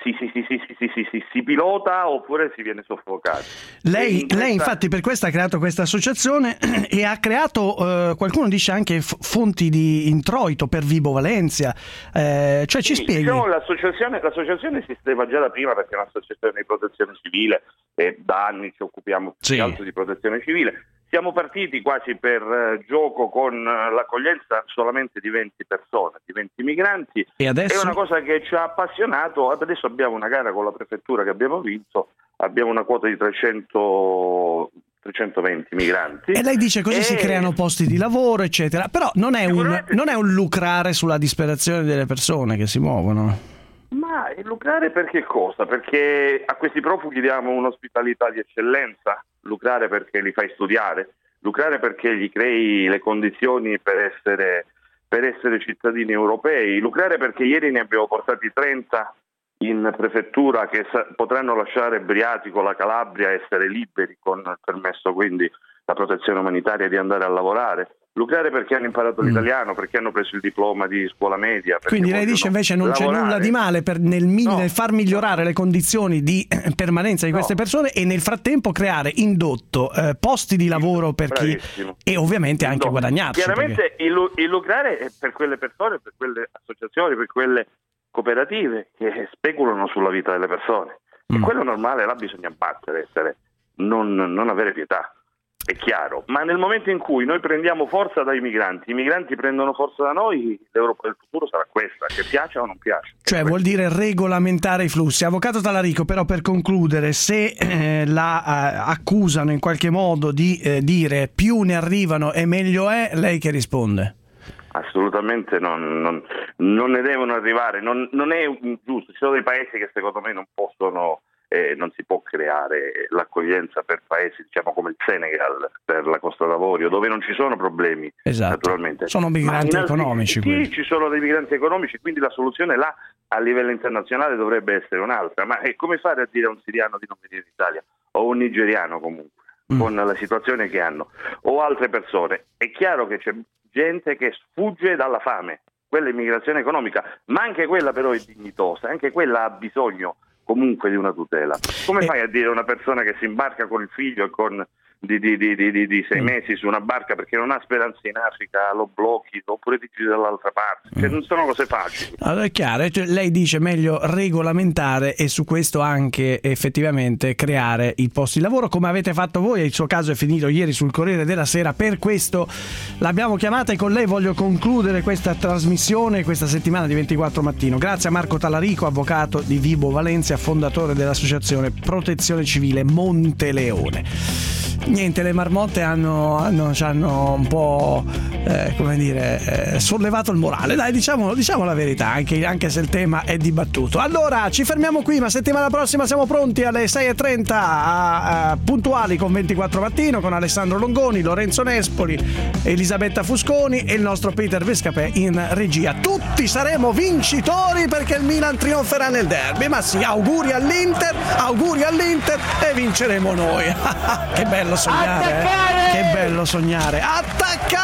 si, si, si, si, si, si, si, si, si pilota oppure si viene soffocati. Lei, in questa... lei infatti per questo ha creato questa associazione e ha creato, eh, qualcuno dice anche f- fonti di introito per Vibo Valentia, eh, cioè ci sì, spieghi? Diciamo, l'associazione, l'associazione esisteva già da prima perché è un'associazione di protezione civile e da anni ci occupiamo più sì. che altro di protezione civile. Siamo partiti quasi per eh, gioco con eh, l'accoglienza solamente di venti persone, di venti migranti. E adesso? È una cosa che ci ha appassionato. Adesso abbiamo una gara con la prefettura che abbiamo vinto, abbiamo una quota di trecento, trecentoventi migranti. E lei dice così e... si creano posti di lavoro, eccetera. Però non è, un, non è un lucrare sulla disperazione delle persone che si muovono. Ma lucrare per che cosa? Perché a questi profughi diamo un'ospitalità di eccellenza, lucrare perché li fai studiare, lucrare perché gli crei le condizioni per essere, per essere cittadini europei, lucrare perché ieri ne abbiamo portati trenta in prefettura che sa- potranno lasciare Briatico, la Calabria, essere liberi con il permesso, quindi la protezione umanitaria, di andare a lavorare. Lucrare perché hanno imparato l'italiano, perché hanno preso il diploma di scuola media. Quindi lei dice invece non lavorare. C'è nulla di male per, nel, no. nel far migliorare le condizioni di permanenza di no. queste persone e nel frattempo creare indotto eh, posti di lavoro per Bravissimo. chi e ovviamente anche no. guadagnarci. Chiaramente perché... il, il lucrare è per quelle persone, per quelle associazioni, per quelle cooperative che speculano sulla vita delle persone. Mm. E quello normale, là bisogna battere, essere, non, non avere pietà. È chiaro, ma nel momento in cui noi prendiamo forza dai migranti, i migranti prendono forza da noi, l'Europa del futuro sarà questa, che piaccia o non piaccia. Cioè vuol dire regolamentare i flussi. Avvocato Tallarico, però per concludere, se eh, la eh, accusano in qualche modo di eh, dire più ne arrivano e meglio è, lei che risponde? Assolutamente non, non, non ne devono arrivare, non, non è giusto, ci sono dei paesi che secondo me non possono... Eh, non si può creare l'accoglienza per paesi, diciamo, come il Senegal, per la Costa d'Avorio, dove non ci sono problemi. Esatto. Naturalmente. Sono migranti altri, economici. Sì, quelli. ci sono dei migranti economici, quindi la soluzione là a livello internazionale dovrebbe essere un'altra. Ma è come fare a dire a un siriano di non venire in Italia, o un nigeriano comunque, mm. con la situazione che hanno, o altre persone? È chiaro che c'è gente che sfugge dalla fame, quella è immigrazione economica, ma anche quella però è dignitosa, anche quella ha bisogno comunque di una tutela. Come fai a dire a una persona che si imbarca con il figlio e con di, di, di, di, di sei mesi su una barca perché non ha speranze in Africa, lo blocchi oppure ti giri dall'altra parte? Cioè, non sono cose facili. Allora è chiaro, cioè, lei dice meglio regolamentare e su questo anche effettivamente creare i posti di lavoro come avete fatto voi. Il suo caso è finito ieri sul Corriere della Sera, per questo l'abbiamo chiamata e con lei voglio concludere questa trasmissione questa settimana di ventiquattro Mattino. Grazie a Marco Tallarico, avvocato di Vibo Valentia, fondatore dell'associazione Protezione Civile Monteleone. Niente, le marmotte hanno, hanno, ci hanno un po' eh, come dire eh, sollevato il morale, dai, diciamo, diciamo la verità, anche, anche se il tema è dibattuto. Allora ci fermiamo qui, ma settimana prossima siamo pronti alle sei e trenta a, a, puntuali con ventiquattro Mattino, con Alessandro Longoni, Lorenzo Nespoli, Elisabetta Fusconi e il nostro Peter Vescapè in regia. Tutti saremo vincitori perché il Milan trionferà nel derby. Ma sì, auguri all'Inter, auguri all'Inter e vinceremo noi. Che bello sognare, eh? Che bello sognare. Attaccare!